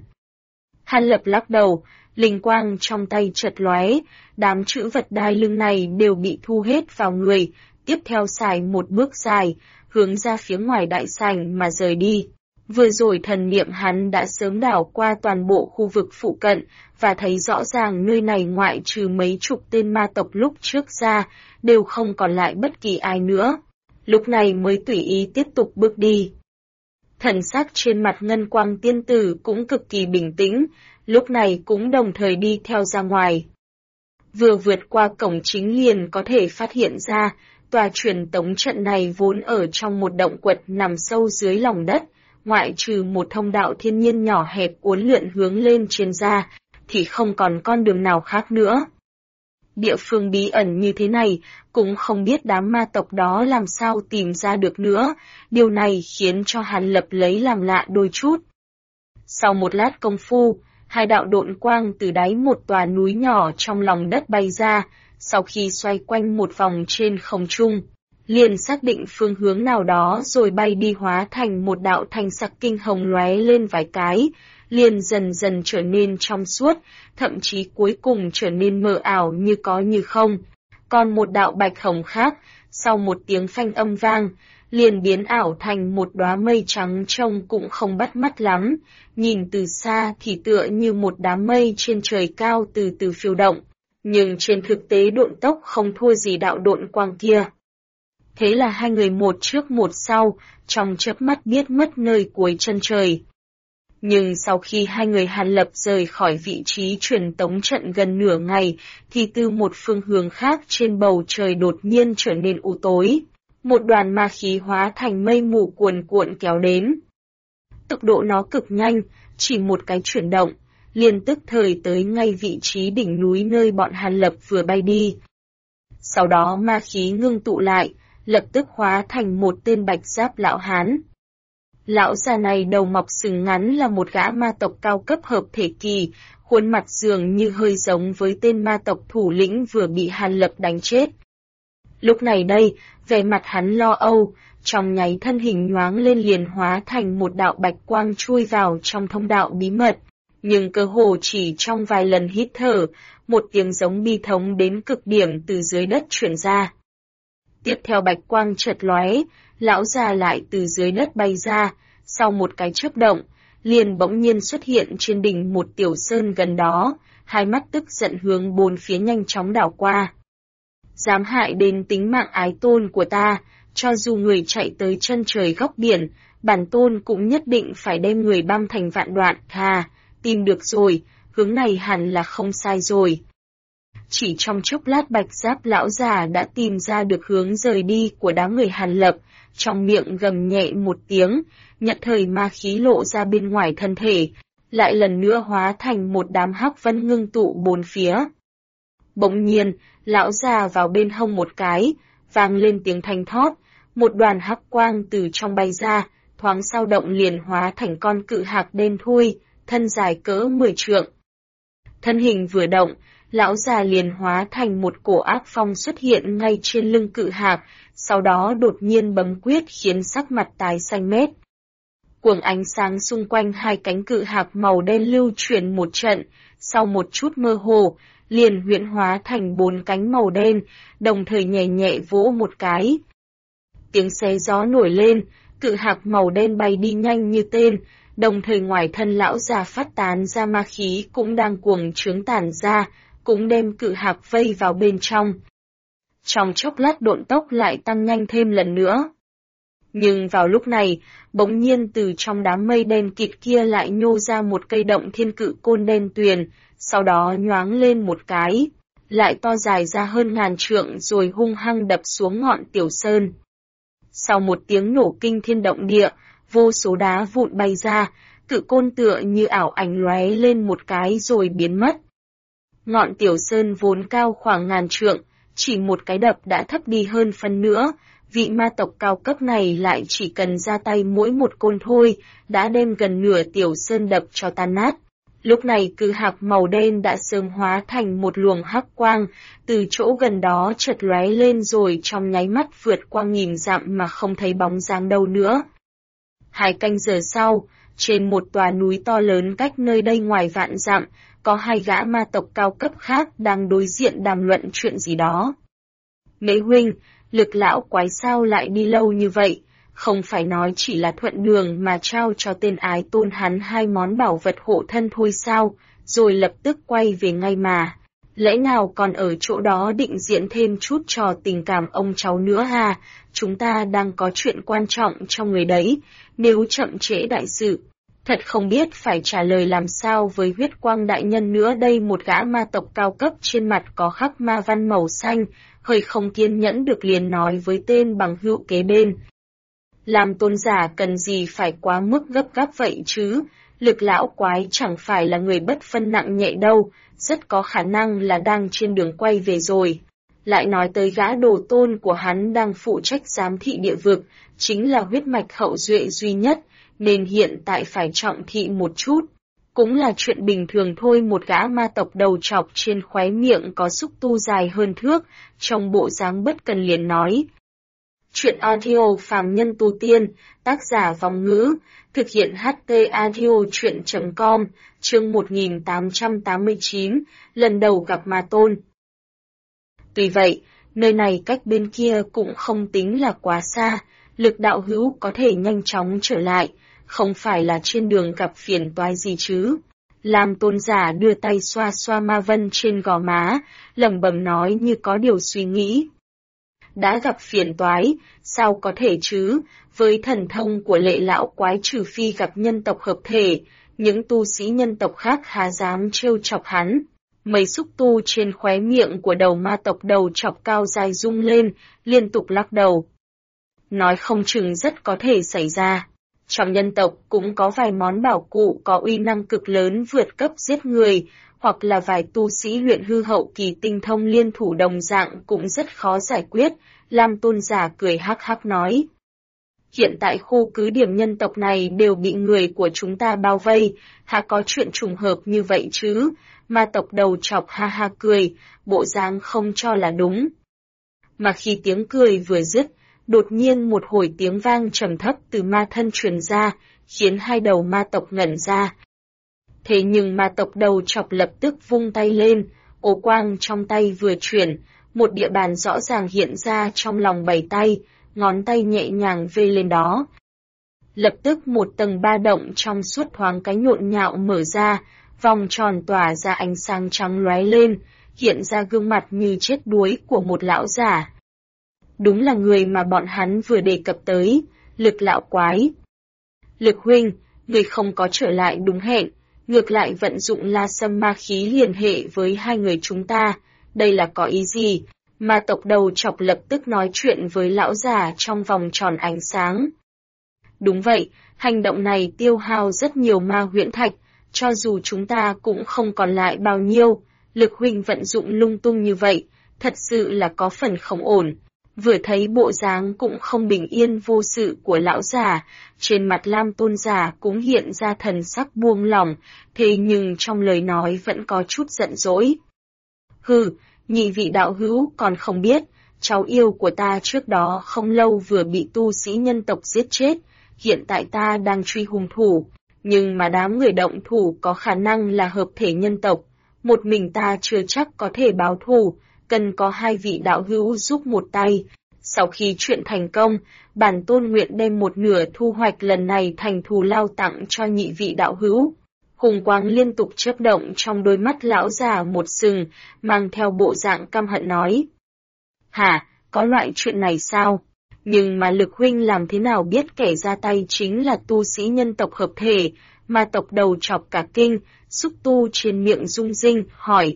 Hàn Lập lắc đầu, linh quang trong tay chợt lóe, đám trữ vật đai lưng này đều bị thu hết vào người, tiếp theo xài một bước dài, hướng ra phía ngoài đại sảnh mà rời đi. Vừa rồi thần niệm hắn đã sớm đảo qua toàn bộ khu vực phụ cận, và thấy rõ ràng nơi này ngoại trừ mấy chục tên ma tộc lúc trước ra, đều không còn lại bất kỳ ai nữa. Lúc này mới tùy ý tiếp tục bước đi. Thần sắc trên mặt Ngân Quang tiên tử cũng cực kỳ bình tĩnh, lúc này cũng đồng thời đi theo ra ngoài. Vừa vượt qua cổng chính liền có thể phát hiện ra, tòa truyền tống trận này vốn ở trong một động quật nằm sâu dưới lòng đất, ngoại trừ một thông đạo thiên nhiên nhỏ hẹp uốn lượn hướng lên trên ra, thì không còn con đường nào khác nữa. Địa phương bí ẩn như thế này, cũng không biết đám ma tộc đó làm sao tìm ra được nữa, điều này khiến cho Hàn Lập lấy làm lạ đôi chút. Sau một lát công phu, hai đạo độn quang từ đáy một tòa núi nhỏ trong lòng đất bay ra, sau khi xoay quanh một vòng trên không trung, liền xác định phương hướng nào đó rồi bay đi hóa thành một đạo thanh sắc kinh hồng lóe lên vài cái, liền dần dần trở nên trong suốt, thậm chí cuối cùng trở nên mờ ảo như có như không. Còn một đạo bạch hồng khác, sau một tiếng phanh âm vang, liền biến ảo thành một đóa mây trắng trông cũng không bắt mắt lắm, nhìn từ xa thì tựa như một đám mây trên trời cao từ từ phiêu động, nhưng trên thực tế độn tốc không thua gì đạo độn quang kia. Thế là hai người một trước một sau, trong chớp mắt biết mất nơi cuối chân trời. Nhưng sau khi hai người Hàn Lập rời khỏi vị trí truyền tống trận gần nửa ngày, thì từ một phương hướng khác trên bầu trời đột nhiên trở nên u tối. Một đoàn ma khí hóa thành mây mù cuồn cuộn kéo đến. Tốc độ nó cực nhanh, chỉ một cái chuyển động, liền tức thời tới ngay vị trí đỉnh núi nơi bọn Hàn Lập vừa bay đi. Sau đó ma khí ngưng tụ lại, lập tức hóa thành một tên bạch giáp lão hán. Lão già này đầu mọc sừng ngắn là một gã ma tộc cao cấp hợp thể kỳ, khuôn mặt dường như hơi giống với tên ma tộc thủ lĩnh vừa bị Hàn Lập đánh chết. Lúc này đây, vẻ mặt hắn lo âu, trong nháy thân hình nhoáng lên liền hóa thành một đạo bạch quang chui vào trong thông đạo bí mật, nhưng cơ hồ chỉ trong vài lần hít thở, một tiếng giống bi thống đến cực điểm từ dưới đất truyền ra. Tiếp theo bạch quang chợt lóe, lão già lại từ dưới đất bay ra, sau một cái chớp động, liền bỗng nhiên xuất hiện trên đỉnh một tiểu sơn gần đó, hai mắt tức giận hướng bốn phía nhanh chóng đảo qua. Dám hại đến tính mạng ái tôn của ta, cho dù người chạy tới chân trời góc biển, bản tôn cũng nhất định phải đem người băm thành vạn đoạn. Hà, tìm được rồi, hướng này hẳn là không sai rồi. Chỉ trong chốc lát bạch giáp lão già đã tìm ra được hướng rời đi của đám người Hàn Lập, trong miệng gầm nhẹ một tiếng, nhận thời ma khí lộ ra bên ngoài thân thể, lại lần nữa hóa thành một đám hắc vân ngưng tụ bốn phía. Bỗng nhiên, lão già vào bên hông một cái, vang lên tiếng thanh thót, một đoàn hắc quang từ trong bay ra, thoáng sao động liền hóa thành con cự hạc đen thui, thân dài cỡ 10 trượng. Thân hình vừa động, lão già liền hóa thành một cổ ác phong xuất hiện ngay trên lưng cự hạc, sau đó đột nhiên bấm quyết khiến sắc mặt tái xanh mét. Cuồng ánh sáng xung quanh hai cánh cự hạc màu đen lưu chuyển một trận, sau một chút mơ hồ, liền huyễn hóa thành 4 cánh màu đen, đồng thời nhẹ nhẹ vỗ một cái. Tiếng xé gió nổi lên, cự hạc màu đen bay đi nhanh như tên, đồng thời ngoài thân lão già phát tán ra ma khí cũng đang cuồng trướng tản ra, cũng đem cự hạc vây vào bên trong. Trong chốc lát độn tốc lại tăng nhanh thêm lần nữa. Nhưng vào lúc này, bỗng nhiên từ trong đám mây đen kịt kia lại nhô ra một cây động thiên cự côn đen tuyền, sau đó nhoáng lên một cái, lại to dài ra hơn 1000 trượng rồi hung hăng đập xuống ngọn tiểu sơn. Sau một tiếng nổ kinh thiên động địa, vô số đá vụn bay ra, cự côn tựa như ảo ảnh lóe lên một cái rồi biến mất. Ngọn tiểu sơn vốn cao khoảng 1000 trượng, chỉ một cái đập đã thấp đi hơn phân nữa, vị ma tộc cao cấp này lại chỉ cần ra tay mỗi một côn thôi, đã đem gần nửa tiểu sơn đập cho tan nát. Lúc này cự hạc màu đen đã sớm hóa thành một luồng hắc quang, từ chỗ gần đó chợt lóe lên rồi trong nháy mắt vượt qua 1000 dặm mà không thấy bóng dáng đâu nữa. 2 canh giờ sau, trên một tòa núi to lớn cách nơi đây ngoài vạn dặm, có 2 gã ma tộc cao cấp khác đang đối diện đàm luận chuyện gì đó. Mễ huynh, Lực lão quái sao lại đi lâu như vậy? Không phải nói chỉ là thuận đường mà trao cho tên ái tôn hắn 2 món bảo vật hộ thân thôi sao, rồi lập tức quay về ngay mà. Lẽ nào còn ở chỗ đó định diễn thêm chút trò tình cảm ông cháu nữa à? Chúng ta đang có chuyện quan trọng trong người đấy, nếu chậm trễ đại sự. Thật không biết phải trả lời làm sao với huyết quang đại nhân nữa đây. Một gã ma tộc cao cấp trên mặt có khắc ma văn màu xanh, hơi không kiên nhẫn được liền nói với tên bằng hữu kế bên. Làm tôn giả cần gì phải quá mức gấp gáp vậy chứ, Lực lão quái chẳng phải là người bất phân nặng nhẹ đâu, rất có khả năng là đang trên đường quay về rồi. Lại nói tới gã đồ tôn của hắn đang phụ trách giám thị địa vực, chính là huyết mạch hậu duệ duy nhất, nên hiện tại phải trọng thị một chút. Cũng là chuyện bình thường thôi. Một gã ma tộc đầu trọc trên khóe miệng có xúc tu dài hơn thước, trong bộ dáng bất cần liền nói. Chuyện audio phàm nhân tu tiên, tác giả Vong Ngữ, thực hiện HT audio chuyện.com, chương 1889, lần đầu gặp ma tôn. Tuy vậy, nơi này cách bên kia cũng không tính là quá xa, Lực đạo hữu có thể nhanh chóng trở lại, không phải là trên đường gặp phiền toái gì chứ. Làm tôn giả đưa tay xoa xoa ma vân trên gò má, lẩm bẩm nói như có điều suy nghĩ. Đã gặp phiền toái, sao có thể chứ, với thần thông của Lệ lão quái trừ phi gặp nhân tộc hợp thể, những tu sĩ nhân tộc khác há dám trêu chọc hắn. Mấy xúc tu trên khóe miệng của đầu ma tộc đầu chọc cao dài rung lên, liên tục lắc đầu. Nói không chừng rất có thể xảy ra. Trong nhân tộc cũng có vài món bảo cụ có uy năng cực lớn vượt cấp giết người, hoặc là vài tu sĩ luyện hư hậu kỳ tinh thông liên thủ đồng dạng cũng rất khó giải quyết, Lam Tôn giả cười hắc hắc nói. Hiện tại khu cứ điểm nhân tộc này đều bị người của chúng ta bao vây, há có chuyện trùng hợp như vậy chứ, ma tộc đầu chọc ha ha cười, bộ dáng không cho là đúng. Mà khi tiếng cười vừa dứt, đột nhiên một hồi tiếng vang trầm thấp từ ma thân truyền ra, khiến hai đầu ma tộc ngẩn ra. Thế nhưng ma tộc đầu chọc lập tức vung tay lên, ố quang trong tay vừa chuyển, một địa bàn rõ ràng hiện ra trong lòng bảy tay, ngón tay nhẹ nhàng vê lên đó. Lập tức một tầng ba động trong suốt thoáng cái nhộn nhạo mở ra, vòng tròn tỏa ra ánh sáng trắng lóe lên, hiện ra gương mặt như chết đuối của một lão giả. Đúng là người mà bọn hắn vừa đề cập tới, Lực lão quái. Lực huynh, người không có trở lại đúng hẹn, ngược lại vận dụng la sâm ma khí liên hệ với hai người chúng ta, đây là có ý gì? Ma tộc đầu chọc lập tức nói chuyện với lão già trong vòng tròn ánh sáng. Đúng vậy, hành động này tiêu hao rất nhiều ma huyễn thạch, cho dù chúng ta cũng không còn lại bao nhiêu, Lực huynh vận dụng lung tung như vậy, thật sự là có phần không ổn. Vừa thấy bộ dáng cũng không bình yên vô sự của lão già, trên mặt Lam Tôn giả cũng hiện ra thần sắc buông lỏng, thế nhưng trong lời nói vẫn có chút giận dỗi. Hừ, nhị vị đạo hữu còn không biết, cháu yêu của ta trước đó không lâu vừa bị tu sĩ nhân tộc giết chết, hiện tại ta đang truy hung thủ, nhưng mà đám người động thủ có khả năng là hợp thể nhân tộc, một mình ta chưa chắc có thể báo thù, cần có hai vị đạo hữu giúp một tay. Sau khi chuyện thành công, bản tôn nguyện đem một nửa thu hoạch lần này thành thù lao tặng cho nhị vị đạo hữu. Hùng quang liên tục chớp động trong đôi mắt lão già một sừng, mang theo bộ dạng căm hận nói. Hả, có loại chuyện này sao? Nhưng mà Lực huynh làm thế nào biết kẻ ra tay chính là tu sĩ nhân tộc hợp thể, ma tộc đầu chọc cả kinh, xúc tu trên miệng rung rinh, hỏi.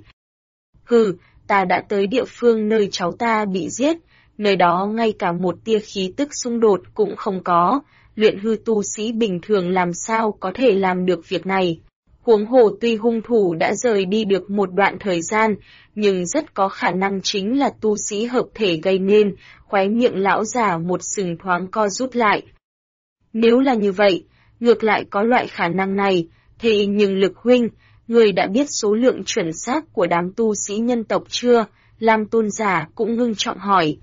Hừ, ta đã tới địa phương nơi cháu ta bị giết, nơi đó ngay cả một tia khí tức xung đột cũng không có, luyện hư tu sĩ bình thường làm sao có thể làm được việc này. Huống hồ tuy hung thủ đã rời đi được một đoạn thời gian, nhưng rất có khả năng chính là tu sĩ hợp thể gây nên, khóe miệng lão già một sừng thoáng co rút lại. Nếu là như vậy, ngược lại có loại khả năng này, thế nhưng Lực huynh, người đã biết số lượng chuẩn xác của đám tu sĩ nhân tộc chưa? Lam Tôn giả cũng ngưng trọng hỏi.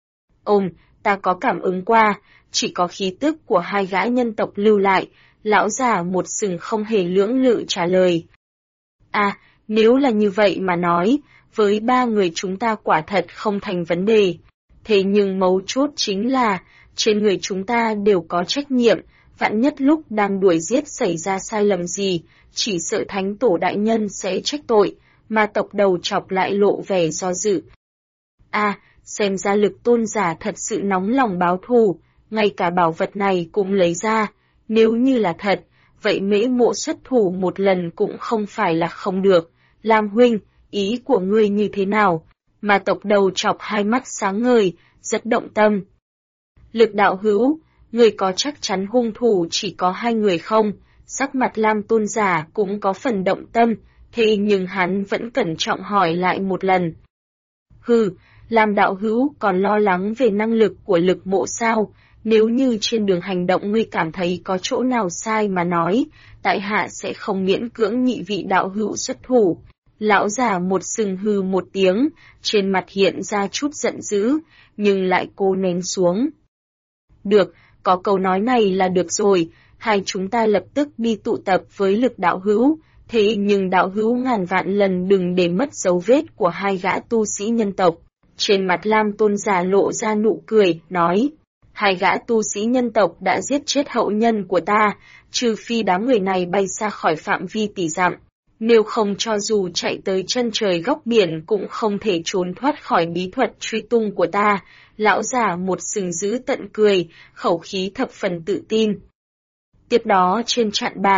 Ta có cảm ứng qua, chỉ có khí tức của hai gã nhân tộc lưu lại, lão già một sừng không hề lưỡng lự trả lời. À, nếu là như vậy mà nói, với ba người chúng ta quả thật không thành vấn đề. Thế nhưng mấu chốt chính là, trên người chúng ta đều có trách nhiệm, vạn nhất lúc đang đuổi giết xảy ra sai lầm gì, chỉ sợ thánh tổ đại nhân sẽ trách tội, mà tộc đầu chọc lại lộ vẻ do dự. À, xem ra Lực tôn giả thật sự nóng lòng báo thù, ngay cả bảo vật này cũng lấy ra, nếu như là thật, vậy Mễ Mộ xuất thủ một lần cũng không phải là không được. Lam huynh, ý của ngươi như thế nào? Mà tộc đầu chọc hai mắt sáng ngời, rất động tâm. Lực đạo hữu, người có chắc chắn hung thủ chỉ có hai người không? Sắc mặt Lam tôn giả cũng có phần động tâm, thế nhưng hắn vẫn cẩn trọng hỏi lại một lần. Hừ, Lam đạo hữu còn lo lắng về năng lực của Lực Mộ sao? Nếu như trên đường hành động ngươi cảm thấy có chỗ nào sai mà nói, tại hạ sẽ không miễn cưỡng nhị vị đạo hữu xuất thủ. Lão già một sừng hừ một tiếng, trên mặt hiện ra chút giận dữ, nhưng lại cố nén xuống. Được, có câu nói này là được rồi, hai chúng ta lập tức đi tụ tập với Lực đạo hữu, thế nhưng đạo hữu ngàn vạn lần đừng để mất dấu vết của hai gã tu sĩ nhân tộc. Trên mặt Lam tôn giả lộ ra nụ cười, nói. Hai gã tu sĩ nhân tộc đã giết chết hậu nhân của ta, trừ phi đám người này bay xa khỏi phạm vi tỷ dặm. Nếu không cho dù chạy tới chân trời góc biển cũng không thể trốn thoát khỏi bí thuật truy tung của ta. Lão già một sừng giữ tận cười, khẩu khí thập phần tự tin. Tiếp đó trên chạn bàn,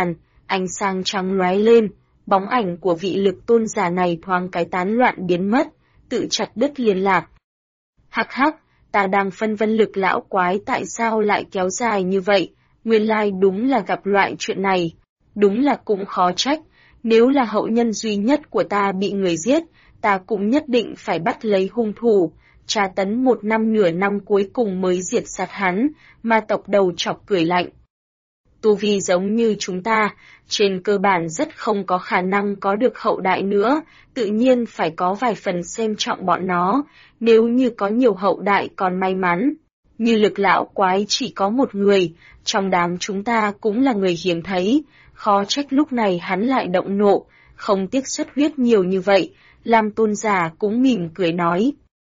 ánh sáng trắng lóe lên, bóng ảnh của vị lực tôn giả này thoáng cái tán loạn biến mất, tự chặt đứt liên lạc. Hắc hắc, ta đang phân vân lực lão quái tại sao lại kéo dài như vậy, nguyên lai đúng là gặp loại chuyện này. Đúng là cũng khó trách, nếu là hậu nhân duy nhất của ta bị người giết, ta cũng nhất định phải bắt lấy hung thủ, tra tấn 1 năm nửa năm cuối cùng mới diệt sát hắn, ma tộc đầu chọc cười lạnh. Tu vi giống như chúng ta, trên cơ bản rất không có khả năng có được hậu đại nữa, tự nhiên phải có vài phần xem trọng bọn nó, nếu như có nhiều hậu đại còn may mắn. Như lực lão quái chỉ có một người, trong đám chúng ta cũng là người hiếm thấy, khó trách lúc này hắn lại động nộ, không tiếc xuất huyết nhiều như vậy, Lam tôn giả cũng mỉm cười nói.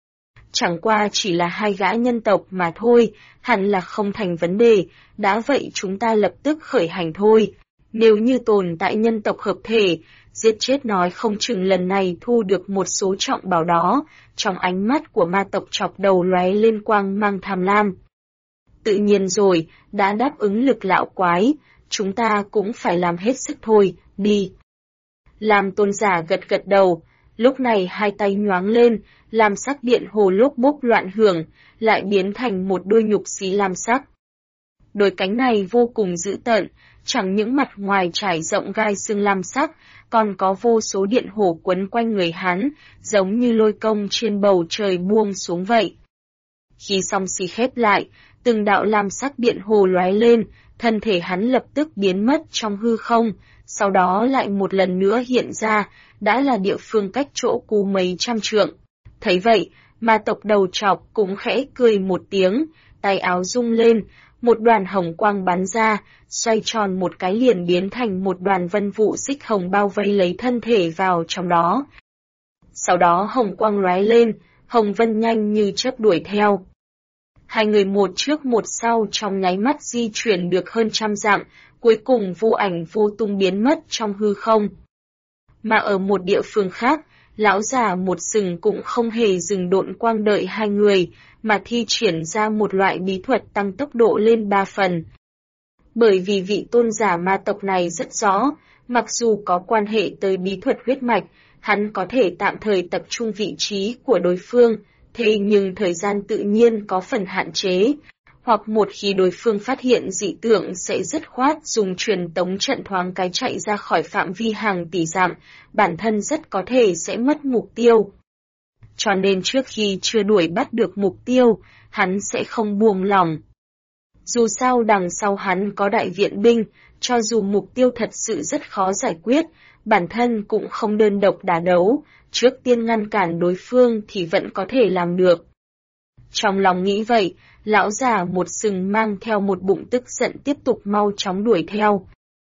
Chẳng qua chỉ là 2 gã nhân tộc mà thôi, hẳn là không thành vấn đề, đã vậy chúng ta lập tức khởi hành thôi. Nếu như tồn tại nhân tộc hợp thể, giết chết nói không chừng lần này thu được một số trọng bảo đó, trong ánh mắt của ma tộc chọc đầu lóe lên quang mang tham lam. Tự nhiên rồi, đã đáp ứng lực lão quái, chúng ta cũng phải làm hết sức thôi, đi. Lam tôn giả gật gật đầu, lúc này 2 tay nhoáng lên, lam sắc điện hồ lốc bốc loạn hưởng, lại biến thành một đôi nhục xí lam sắc. Đôi cánh này vô cùng dữ tợn, chẳng những mặt ngoài trải rộng gai xương lam sắc, còn có vô số điện hồ quấn quanh người hắn, giống như lôi công trên bầu trời buông xuống vậy. Khi song xí khép lại, từng đạo lam sắc điện hồ lóe lên, thân thể hắn lập tức biến mất trong hư không, sau đó lại một lần nữa hiện ra, đã là địa phương cách chỗ cú mấy trăm trượng. Thấy vậy, ma tộc đầu chọc cũng khẽ cười một tiếng, tay áo rung lên, một đoàn hồng quang bắn ra, xoay tròn một cái liền biến thành một đoàn vân vụ xích hồng bao vây lấy thân thể vào trong đó. Sau đó hồng quang lóe lên, hồng vân nhanh như chớp đuổi theo. 2 người một trước một sau trong nháy mắt di chuyển được hơn 100 dặm, cuối cùng vô ảnh vô tung biến mất trong hư không. Mà ở một địa phương khác, lão già một sừng cũng không hề dừng độn quang đợi 2 người, mà thi triển ra một loại bí thuật tăng tốc độ lên 3 phần. Bởi vì vị tôn giả ma tộc này rất rõ, mặc dù có quan hệ tới bí thuật huyết mạch, hắn có thể tạm thời tập trung vị trí của đối phương, thế nhưng thời gian tự nhiên có phần hạn chế, hoặc một khi đối phương phát hiện dị tượng sẽ dứt khoát dùng truyền tống trận thoáng cái chạy ra khỏi phạm vi hàng tỷ dặm, bản thân rất có thể sẽ mất mục tiêu. Cho nên trước khi chưa đuổi bắt được mục tiêu, hắn sẽ không buông lỏng. Dù sao đằng sau hắn có đại viện binh, cho dù mục tiêu thật sự rất khó giải quyết, bản thân cũng không đơn độc đả đấu, trước tiên ngăn cản đối phương thì vẫn có thể làm được. Trong lòng nghĩ vậy, lão già một sừng mang theo một bụng tức giận tiếp tục mau chóng đuổi theo.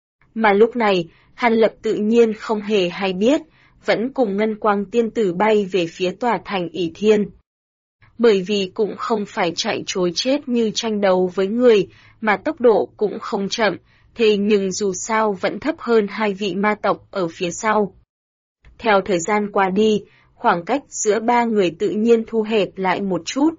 Mà lúc này, Hàn Lập tự nhiên không hề hay biết, vẫn cùng Ngân Quang tiên tử bay về phía tòa thành ỷ thiên. Bởi vì cũng không phải chạy trối chết như tranh đấu với người, mà tốc độ cũng không chậm, thế nhưng dù sao vẫn thấp hơn 2 vị ma tộc ở phía sau. Theo thời gian qua đi, khoảng cách giữa 3 người tự nhiên thu hẹp lại một chút.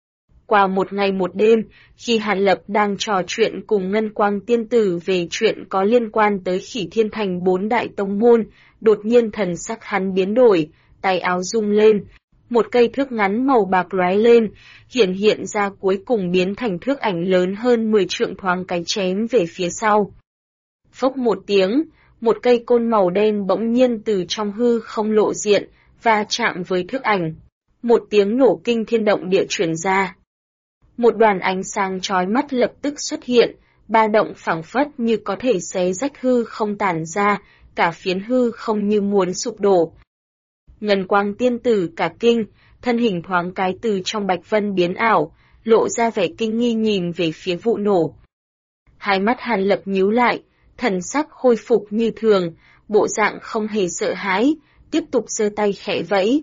Qua một ngày một đêm, khi Hàn Lập đang trò chuyện cùng Ngân Quang tiên tử về chuyện có liên quan tới Khỉ Thiên Thành 4 đại tông môn, đột nhiên thần sắc hắn biến đổi, tay áo rung lên, một cây thước ngắn màu bạc lóe lên, hiện ra cuối cùng biến thành thước ảnh lớn hơn 10 trượng thoáng cái chém về phía sau. Phốc một tiếng, một cây côn màu đen bỗng nhiên từ trong hư không lộ diện, và chạm với thước ảnh. Một tiếng nổ kinh thiên động địa truyền ra. Một đoàn ánh sáng chói mắt lập tức xuất hiện, ba động phảng phất như có thể xé rách hư không tản ra, cả phiến hư không như muốn sụp đổ. Ngân Quang tiên tử cả kinh, thân hình thoáng cái từ trong bạch vân biến ảo, lộ ra vẻ kinh nghi nhìn về phía vụ nổ. Hai mắt Hàn Lập nhíu lại, thần sắc khôi phục như thường, bộ dạng không hề sợ hãi, tiếp tục giơ tay khẽ vẫy.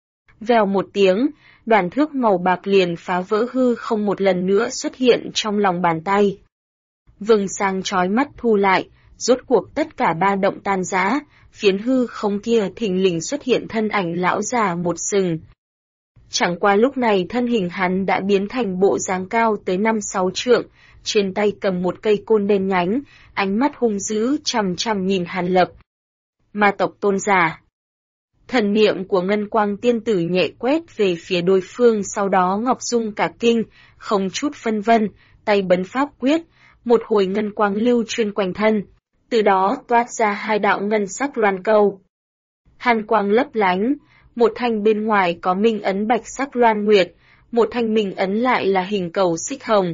Vèo một tiếng, đoàn thước màu bạc liền phá vỡ hư không một lần nữa xuất hiện trong lòng bàn tay. Vầng sáng chói mắt thu lại, rốt cuộc tất cả ba động tan rã, phiến hư không kia thình lình xuất hiện thân ảnh lão già một sừng. Chẳng qua lúc này thân hình hắn đã biến thành bộ dáng cao tới 5-6 trượng, trên tay cầm một cây côn đen nhánh, ánh mắt hung dữ chằm chằm nhìn Hàn Lập. Ma tộc tôn giả. Thần niệm của Ngân Quang tiên tử nhẹ quét về phía đối phương, sau đó Ngọc Dung cả kinh, không chút phân vân, tay bấm pháp quyết, một hồi ngân quang lưu chuyên quanh thân, từ đó toát ra 2 đạo ngân sắc loan câu. Hàn quang lấp lánh, một thanh bên ngoài có minh ấn bạch sắc loan nguyệt, một thanh minh ấn lại là hình cầu xích hồng.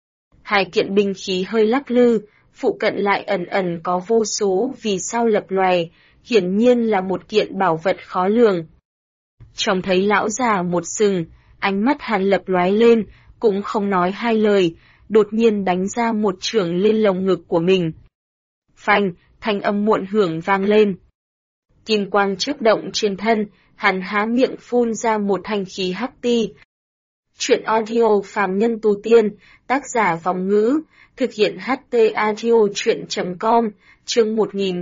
2 kiện binh khí hơi lắc lư, phụ cận lại ẩn ẩn có vô số vì sao lập lòe, hiển nhiên là một kiện bảo vật khó lường. Trông thấy lão già một sừng, ánh mắt Hàn Lập lóe lên, cũng không nói 2 lời, đột nhiên đánh ra một chưởng lên lồng ngực của mình. Phanh, thanh âm muộn hưởng vang lên. Kim quang chớp động trên thân, hắn há miệng phun ra một thanh khí hắc ti. Chuyện audio phàm nhân tu tiên, tác giả Vòng Ngữ, thực hiện HT audio chuyện.com, chương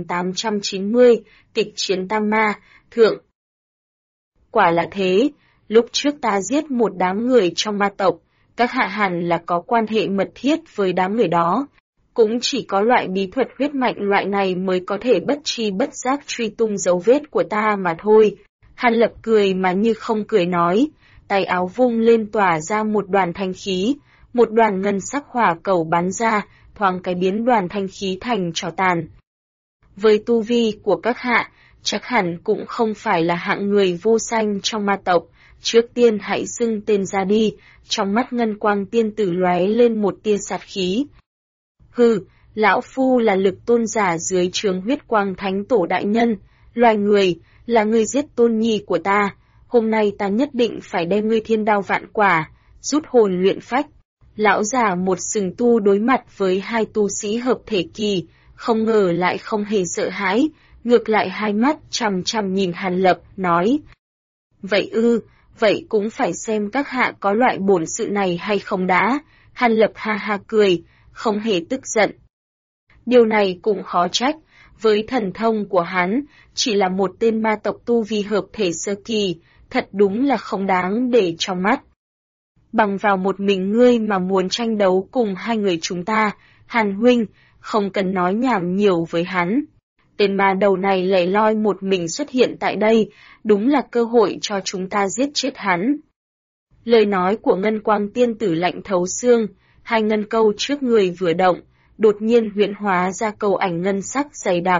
1890, kịch chiến Tam Ma, thượng. Quả là thế, lúc trước ta giết một đám người trong ma tộc, các hạ hẳn là có quan hệ mật thiết với đám người đó. Cũng chỉ có loại bí thuật huyết mạch loại này mới có thể bất tri bất giác truy tung dấu vết của ta mà thôi. Hàn Lập cười mà như không cười nói, tay áo vung lên tỏa ra một đoàn thanh khí, một đoàn ngân sắc hỏa cầu bắn ra, thoáng cái biến đoàn thanh khí thành tro tàn. Với tu vi của các hạ, chắc hẳn cũng không phải là hạng người vô danh trong ma tộc, trước tiên hãy xưng tên ra đi, trong mắt Ngân Quang tiên tử lóe lên một tia sát khí. Hừ, lão phu là Lực tôn giả dưới trướng Huyết Quang Thánh Tổ đại nhân, loài người, là ngươi giết tôn nhi của ta, hôm nay ta nhất định phải đem ngươi thiên đao vạn quả, rút hồn luyện phách. Lão già một sừng tu đối mặt với 2 tu sĩ hợp thể kỳ, không ngờ lại không hề sợ hãi, ngược lại 2 mắt chằm chằm nhìn Hàn Lập, nói. Vậy vậy cũng phải xem các hạ có loại bổn sự này hay không đã. Hàn Lập ha ha cười, không hề tức giận. Điều này cũng khó trách, với thần thông của hắn, chỉ là một tên ma tộc tu vi hợp thể sơ kỳ, thật đúng là không đáng để trong mắt. Bằng vào một mình ngươi mà muốn tranh đấu cùng 2 người chúng ta, Hàn huynh, không cần nói nhảm nhiều với hắn. Tên ma đầu này lẻ loi một mình xuất hiện tại đây, đúng là cơ hội cho chúng ta giết chết hắn. Lời nói của Ngân Quang tiên tử lạnh thấu xương, 2 ngân câu trước người vừa động, đột nhiên huyễn hóa ra cầu ảnh ngân sắc dày đặc,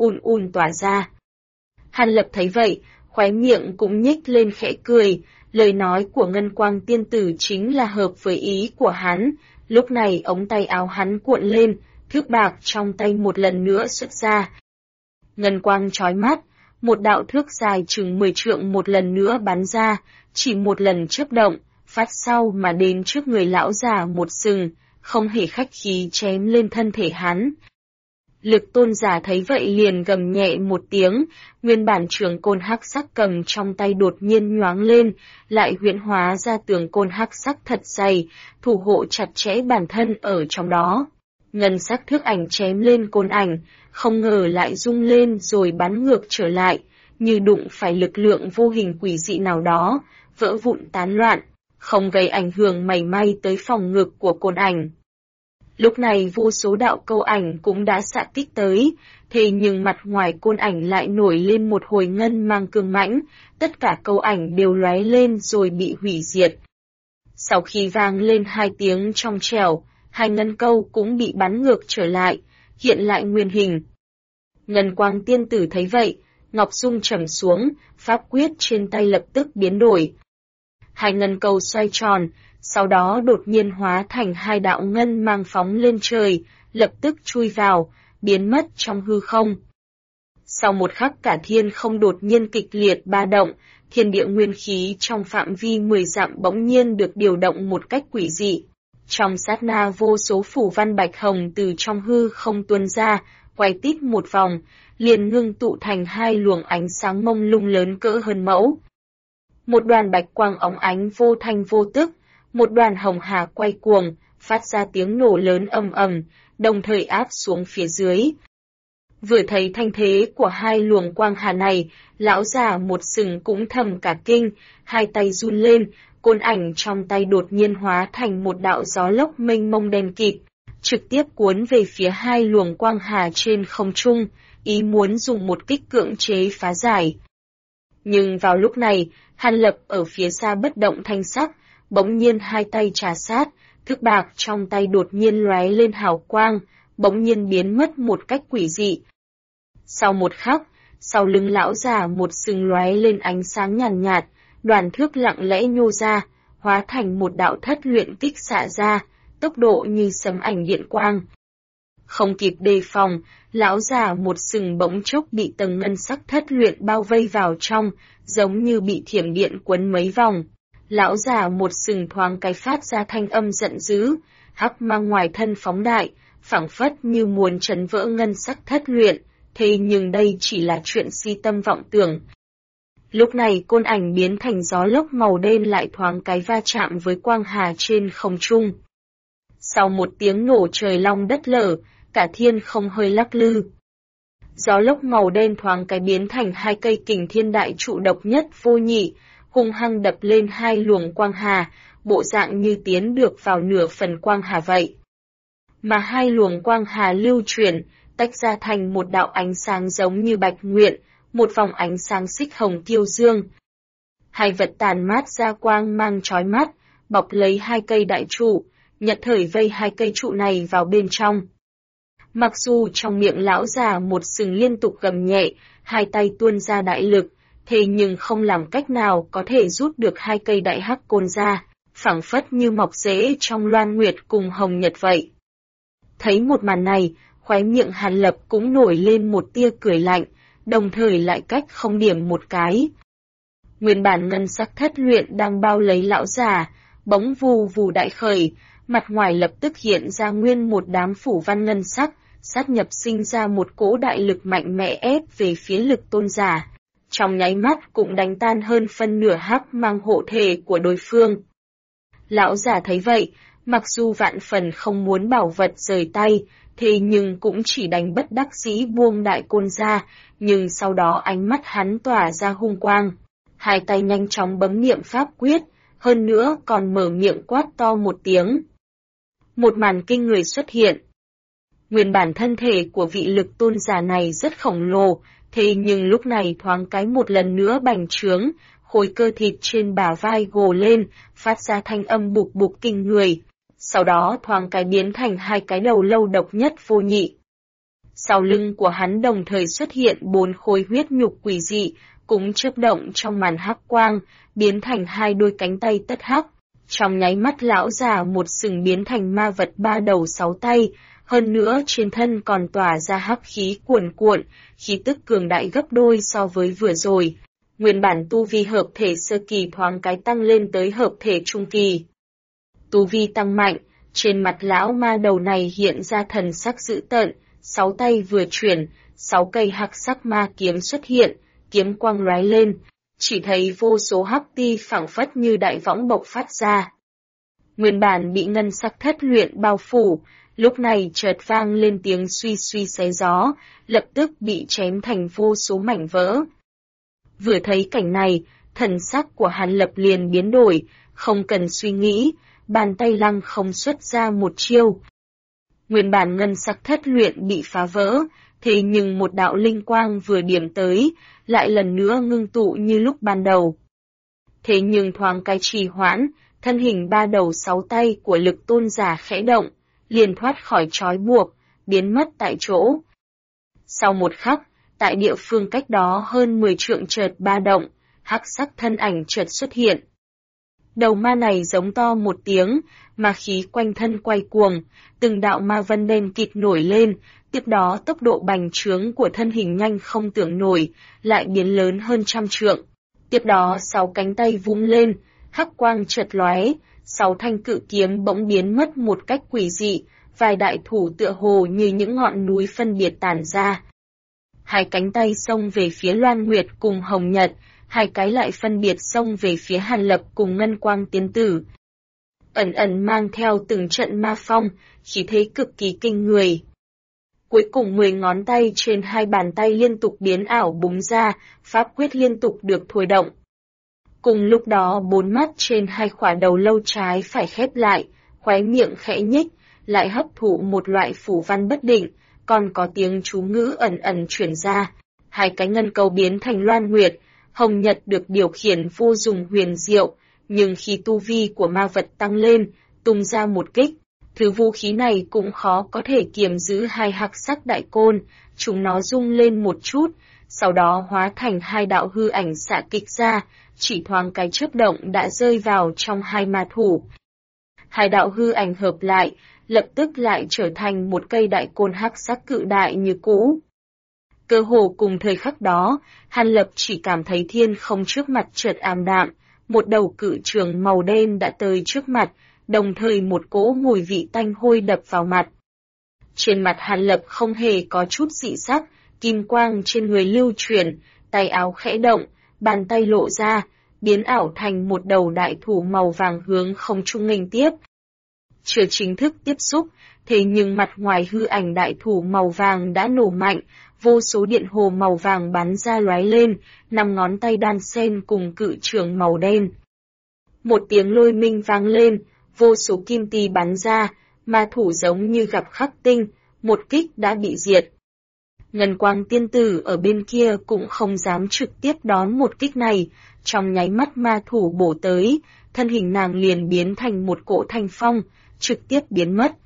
tỏa ra. Hàn Lập thấy vậy, khóe miệng cũng nhếch lên khẽ cười, lời nói của Ngân Quang tiên tử chính là hợp với ý của hắn, lúc này ống tay áo hắn cuộn lên, thước bạc trong tay một lần nữa xuất ra. Ngân quang chói mắt, một đạo thước dài chừng 10 trượng một lần nữa bắn ra, chỉ một lần chớp động, phát sau mà đến trước người lão già một sừng, không hề khách khí chém lên thân thể hắn. Lực tôn giả thấy vậy liền gầm nhẹ một tiếng, nguyên bản trường côn hắc sắc cầm trong tay đột nhiên nhoáng lên, lại huyễn hóa ra tường côn hắc sắc thật dày, thủ hộ chặt chẽ bản thân ở trong đó. Ngân sắc thước ảnh chém lên côn ảnh, không ngờ lại rung lên rồi bắn ngược trở lại, như đụng phải lực lượng vô hình quỷ dị nào đó, vỡ vụn tán loạn, không gây ảnh hưởng mảy may tới phòng ngực của côn ảnh. Lúc này vô số đạo câu ảnh cũng đã xạ kích tới, thế nhưng mặt ngoài côn ảnh lại nổi lên một hồi ngân mang cường mãnh, tất cả câu ảnh đều lóe lên rồi bị hủy diệt. Sau khi vang lên 2 tiếng trong trẻo, 2 ngân câu cũng bị bắn ngược trở lại, hiện lại nguyên hình. Ngân Quang tiên tử thấy vậy, Ngọc Dung trầm xuống, pháp quyết trên tay lập tức biến đổi. 2 ngân câu xoay tròn, sau đó đột nhiên hóa thành 2 đạo ngân mang phóng lên trời, lập tức chui vào, biến mất trong hư không. Sau một khắc cả thiên không đột nhiên kịch liệt ba động, thiên địa nguyên khí trong phạm vi 10 dặm bỗng nhiên được điều động một cách quỷ dị. Trong sát na vô số phủ văn bạch hồng từ trong hư không tuôn ra, quay tít một vòng, liền ngưng tụ thành 2 luồng ánh sáng mông lung lớn cỡ hơn mẫu. Một đoàn bạch quang óng ánh vô thanh vô tức, một đoàn hồng hà quay cuồng, phát ra tiếng nổ lớn ầm ầm, đồng thời áp xuống phía dưới. Vừa thấy thanh thế của hai luồng quang hà này, lão già một sừng cũng thầm cả kinh, hai tay run lên, côn ảnh trong tay đột nhiên hóa thành một đạo gió lốc mênh mông đen kịt, trực tiếp cuốn về phía hai luồng quang hà trên không trung, ý muốn dùng một kích cưỡng chế phá giải. Nhưng vào lúc này, Hàn Lập ở phía xa bất động thanh sắc, bỗng nhiên hai tay trà sát, thước bạc trong tay đột nhiên lóe lên hào quang, bỗng nhiên biến mất một cách quỷ dị. Sau một khắc, sau lưng lão già một sừng lóe lên ánh sáng nhàn nhạt, đoàn thước lặng lẽ nhô ra, hóa thành một đạo thất luyện kích xạ ra, tốc độ như sấm ảnh điện quang. Không kịp đề phòng, lão già một sừng bỗng chốc bị tầng ngân sắc thất luyện bao vây vào trong, giống như bị thiểm điện quấn mấy vòng. Lão già một sừng thoáng cái phát ra thanh âm giận dữ, hắc mang ngoài thân phóng đại, phảng phất như muốn chấn vỡ ngân sắc thất luyện, thế nhưng đây chỉ là chuyện si tâm vọng tưởng. Lúc này côn ảnh biến thành gió lốc màu đen lại thoáng cái va chạm với quang hà trên không trung. Sau một tiếng nổ trời long đất lở, cả thiên không hơi lắc lư. Gió lốc màu đen thoáng cái biến thành hai cây kình thiên đại trụ độc nhất vô nhị, hung hăng đập lên hai luồng quang hà, bộ dạng như tiến được vào nửa phần quang hà vậy. Mà hai luồng quang hà lưu chuyển, tách ra thành một đạo ánh sáng giống như bạch nguyện, một vòng ánh sáng xích hồng tiêu dương. Hai vật tàn mát ra quang mang chói mắt, bọc lấy hai cây đại trụ, nhận thời vây hai cây trụ này vào bên trong. Mặc dù trong miệng lão già một sừng liên tục gầm nhẹ, hai tay tuôn ra đại lực, thế nhưng không làm cách nào có thể rút được hai cây đại hắc côn ra, phảng phất như mọc rễ trong loan nguyệt cùng hồng nhật vậy. Thấy một màn này, khóe miệng Hàn Lập cũng nổi lên một tia cười lạnh, đồng thời lại cách không điểm một cái. Nguyên bản ngân sắc thất luyện đang bao lấy lão già, bỗng vù vù đại khởi, mặt ngoài lập tức hiện ra nguyên một đám phủ văn ngân sắc, sát nhập sinh ra một cỗ đại lực mạnh mẽ ép về phía Lực Tôn giả. Trong nháy mắt cũng đánh tan hơn phân nửa hắc mang hộ thể của đối phương. Lão già thấy vậy, mặc dù vạn phần không muốn bảo vật rời tay, thế nhưng cũng chỉ đành bất đắc dĩ buông đại côn ra, nhưng sau đó ánh mắt hắn tỏa ra hung quang. Hai tay nhanh chóng bấm niệm pháp quyết, hơn nữa còn mở miệng quát to một tiếng. Một màn kinh người xuất hiện. Nguyên bản thân thể của vị Lực Tôn giả này rất khổng lồ, thế nhưng lúc này thoáng cái một lần nữa bành trướng, khối cơ thịt trên bả vai gồ lên, phát ra thanh âm bục bục kinh người. Sau đó thoáng cái biến thành hai cái đầu lâu độc nhất vô nhị. Sau lưng của hắn đồng thời xuất hiện 4 khối huyết nhục quỷ dị, cũng chớp động trong màn hắc quang, biến thành hai đôi cánh tay tất hắc. Trong nháy mắt lão già một sừng biến thành ma vật 3 đầu 6 tay, hơn nữa trên thân còn tỏa ra hắc khí cuồn cuộn, khí tức cường đại gấp đôi so với vừa rồi. Nguyên bản tu vi hợp thể sơ kỳ thoáng cái tăng lên tới hợp thể trung kỳ. Tu vi tăng mạnh, trên mặt lão ma đầu này hiện ra thần sắc dữ tợn, 6 tay vừa chuyển, 6 cây hắc sắc ma kiếm xuất hiện, kiếm quang lóe lên, chỉ thấy vô số hắc ti phảng phất như đại võng bộc phát ra. Nguyên bản bị ngân sắc thất luyện bao phủ, lúc này chợt vang lên tiếng suy suy xé gió, lập tức bị chém thành vô số mảnh vỡ. Vừa thấy cảnh này, thần sắc của Hàn Lập liền biến đổi, không cần suy nghĩ, bàn tay lăng không xuất ra một chiêu. Nguyên bản ngân sắc thất luyện bị phá vỡ, thế nhưng một đạo linh quang vừa điểm tới, lại lần nữa ngưng tụ như lúc ban đầu. Thế nhưng thoáng cái trì hoãn, thân hình 3 đầu 6 tay của Lực Tôn giả khẽ động, liền thoát khỏi trói buộc, biến mất tại chỗ. Sau một khắc, tại địa phương cách đó hơn 10 trượng chợt ba động, hắc sắc thân ảnh chợt xuất hiện. Đầu ma này giống to một tiếng, ma khí quanh thân quay cuồng, từng đạo ma vân đen kịt nổi lên, tiếp đó tốc độ bành trướng của thân hình nhanh không tưởng nổi, lại biến lớn hơn trăm trượng. Tiếp đó 6 cánh tay vung lên, hắc quang chợt lóe, 6 thanh cự kiếm bỗng biến mất một cách quỷ dị, vài đại thủ tựa hồ như những ngọn núi phân biệt tản ra. Hai cánh tay xông về phía Loan Nguyệt cùng Hồng Nhật, hai cái lại phân biệt xông về phía Hàn Lập cùng Ngân Quang Tiên Tử. Ẩn ẩn mang theo từng trận ma phong, khí thế cực kỳ kinh người. Cuối cùng 10 ngón tay trên hai bàn tay liên tục biến ảo búng ra, pháp quyết liên tục được thôi động. Cùng lúc đó 4 mắt trên hai khỏa đầu lâu trái phải khép lại, khóe miệng khẽ nhích, lại hấp thụ một loại phủ văn bất định, còn có tiếng chú ngữ ẩn ẩn chuyển ra. Hai cái ngân câu biến thành loan nguyệt, hồng nhật được điều khiển vô dùng huyền diệu, nhưng khi tu vi của ma vật tăng lên, tung ra một kích, thứ vũ khí này cũng khó có thể kiềm giữ hai hắc sắc đại côn, chúng nó rung lên một chút, sau đó hóa thành hai đạo hư ảnh xạ kích ra, chỉ thoáng cái chớp động đã rơi vào trong hai ma thủ. Hai đạo hư ảnh hợp lại, lập tức lại trở thành một cây đại côn hắc sắc cự đại như cũ. Cơ hồ cùng thời khắc đó, Hàn Lập chỉ cảm thấy thiên không trước mặt chợt ảm đạm, một đầu cự trường màu đen đã tới trước mặt, đồng thời một cỗ mùi vị tanh hôi đập vào mặt. Trên mặt Hàn Lập không hề có chút dị sắc, kim quang trên người lưu chuyển, tay áo khẽ động, bàn tay lộ ra, biến ảo thành một đầu đại thủ màu vàng hướng không trung nghênh tiếp. Chưa chính thức tiếp xúc, thế nhưng mặt ngoài hư ảnh đại thủ màu vàng đã nổ mạnh, vô số điện hồ màu vàng bắn ra lóe lên, 5 ngón tay đan xen cùng cự trường màu đen. Một tiếng lôi minh vang lên, vô số kim ti bắn ra, ma thủ giống như gặp khắc tinh, một kích đã bị diệt. Ngân quang tiên tử ở bên kia cũng không dám trực tiếp đón một kích này, trong nháy mắt ma thủ bổ tới, thân hình nàng liền biến thành một cỗ thanh phong, trực tiếp biến mất.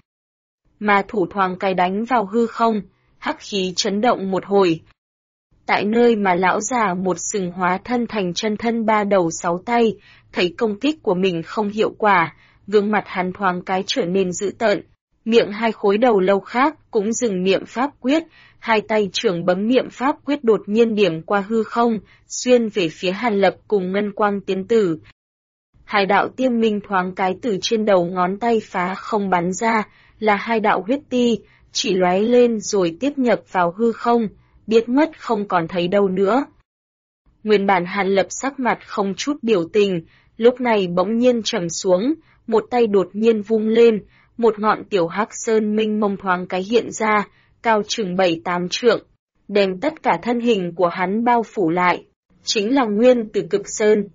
Ma thủ thoáng cái đánh vào hư không, hắc khí chấn động một hồi. Tại nơi mà lão già một sừng hóa thân thành chân thân 3 đầu 6 tay, thấy công kích của mình không hiệu quả, gương mặt hắn thoáng cái trở nên dữ tợn, miệng hai khối đầu lâu khác cũng dừng niệm pháp quyết, hai tay trưởng bấm niệm pháp quyết đột nhiên điểm qua hư không, xuyên về phía Hàn Lập cùng ngân quang tiến tử. Hai đạo tiêm minh thoáng cái từ trên đầu ngón tay phá không bắn ra, là hai đạo huyết ti, chỉ lóe lên rồi tiếp nhập vào hư không, biết mất không còn thấy đâu nữa. Nguyên bản Hàn Lập sắc mặt không chút biểu tình, lúc này bỗng nhiên trầm xuống, một tay đột nhiên vung lên, một ngọn tiểu hắc sơn minh mông thoáng cái hiện ra, cao chừng 7-8 trượng, đem tất cả thân hình của hắn bao phủ lại, chính là Nguyên Tử Cực Sơn.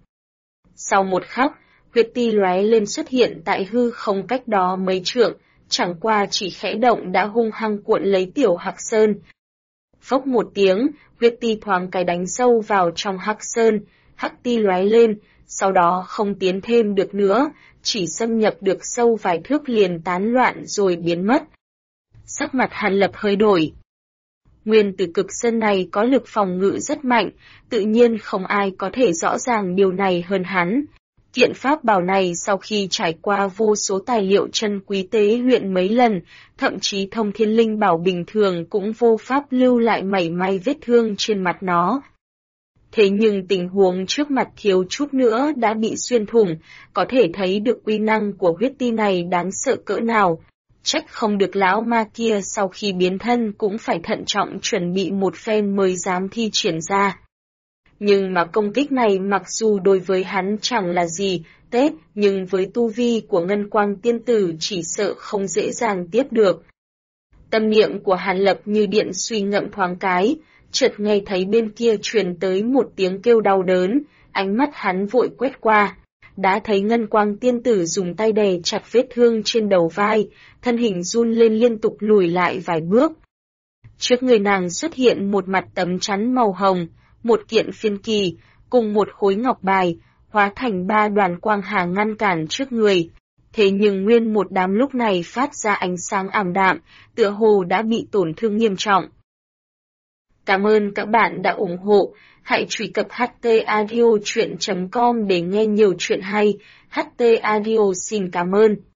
Sau một khắc, huyết ti lóe lên xuất hiện tại hư không cách đó mấy trượng, chẳng qua chỉ khẽ động đã hung hăng cuộn lấy tiểu hắc sơn. Phốc một tiếng, huyết ti thoáng cái đánh sâu vào trong hắc sơn, hắc ti lóe lên, sau đó không tiến thêm được nữa, chỉ xâm nhập được sâu vài thước liền tán loạn rồi biến mất. Sắc mặt Hàn Lập hơi đổi. Nguyên Tử Cực Sơn này có lực phòng ngự rất mạnh, tự nhiên không ai có thể rõ ràng điều này hơn hắn. Kiện pháp bảo này sau khi trải qua vô số tài liệu chân quý tế luyện mấy lần, thậm chí thông thiên linh bảo bình thường cũng vô pháp lưu lại mảy may vết thương trên mặt nó. Thế nhưng tình huống trước mặt thiếu chút nữa đã bị xuyên thủng, có thể thấy được uy năng của huyết ti này đáng sợ cỡ nào. Trách không được lão ma kia sau khi biến thân cũng phải thận trọng chuẩn bị một phen mới dám thi triển ra. Nhưng mà công kích này mặc dù đối với hắn chẳng là gì, Tết, nhưng với tu vi của Ngân Quang Tiên Tử chỉ sợ không dễ dàng tiếp được. Tâm niệm của Hàn Lập như điện suy ngẫm thoáng cái, chợt nghe thấy bên kia truyền tới một tiếng kêu đau đớn, ánh mắt hắn vội quét qua. Đã thấy Ngân Quang Tiên Tử dùng tay đè chặt vết thương trên đầu vai, thân hình run lên liên tục lùi lại vài bước. Trước người nàng xuất hiện một mặt tấm chắn màu hồng, một kiện phiên kỳ, cùng một khối ngọc bài, hóa thành 3 đoàn quang hà ngăn cản trước người. Thế nhưng nguyên một đám lúc này phát ra ánh sáng ảm đạm, tựa hồ đã bị tổn thương nghiêm trọng. Cảm ơn các bạn đã ủng hộ, hãy truy cập htaudio.com để nghe nhiều chuyện hay. HT Audio xin cảm ơn.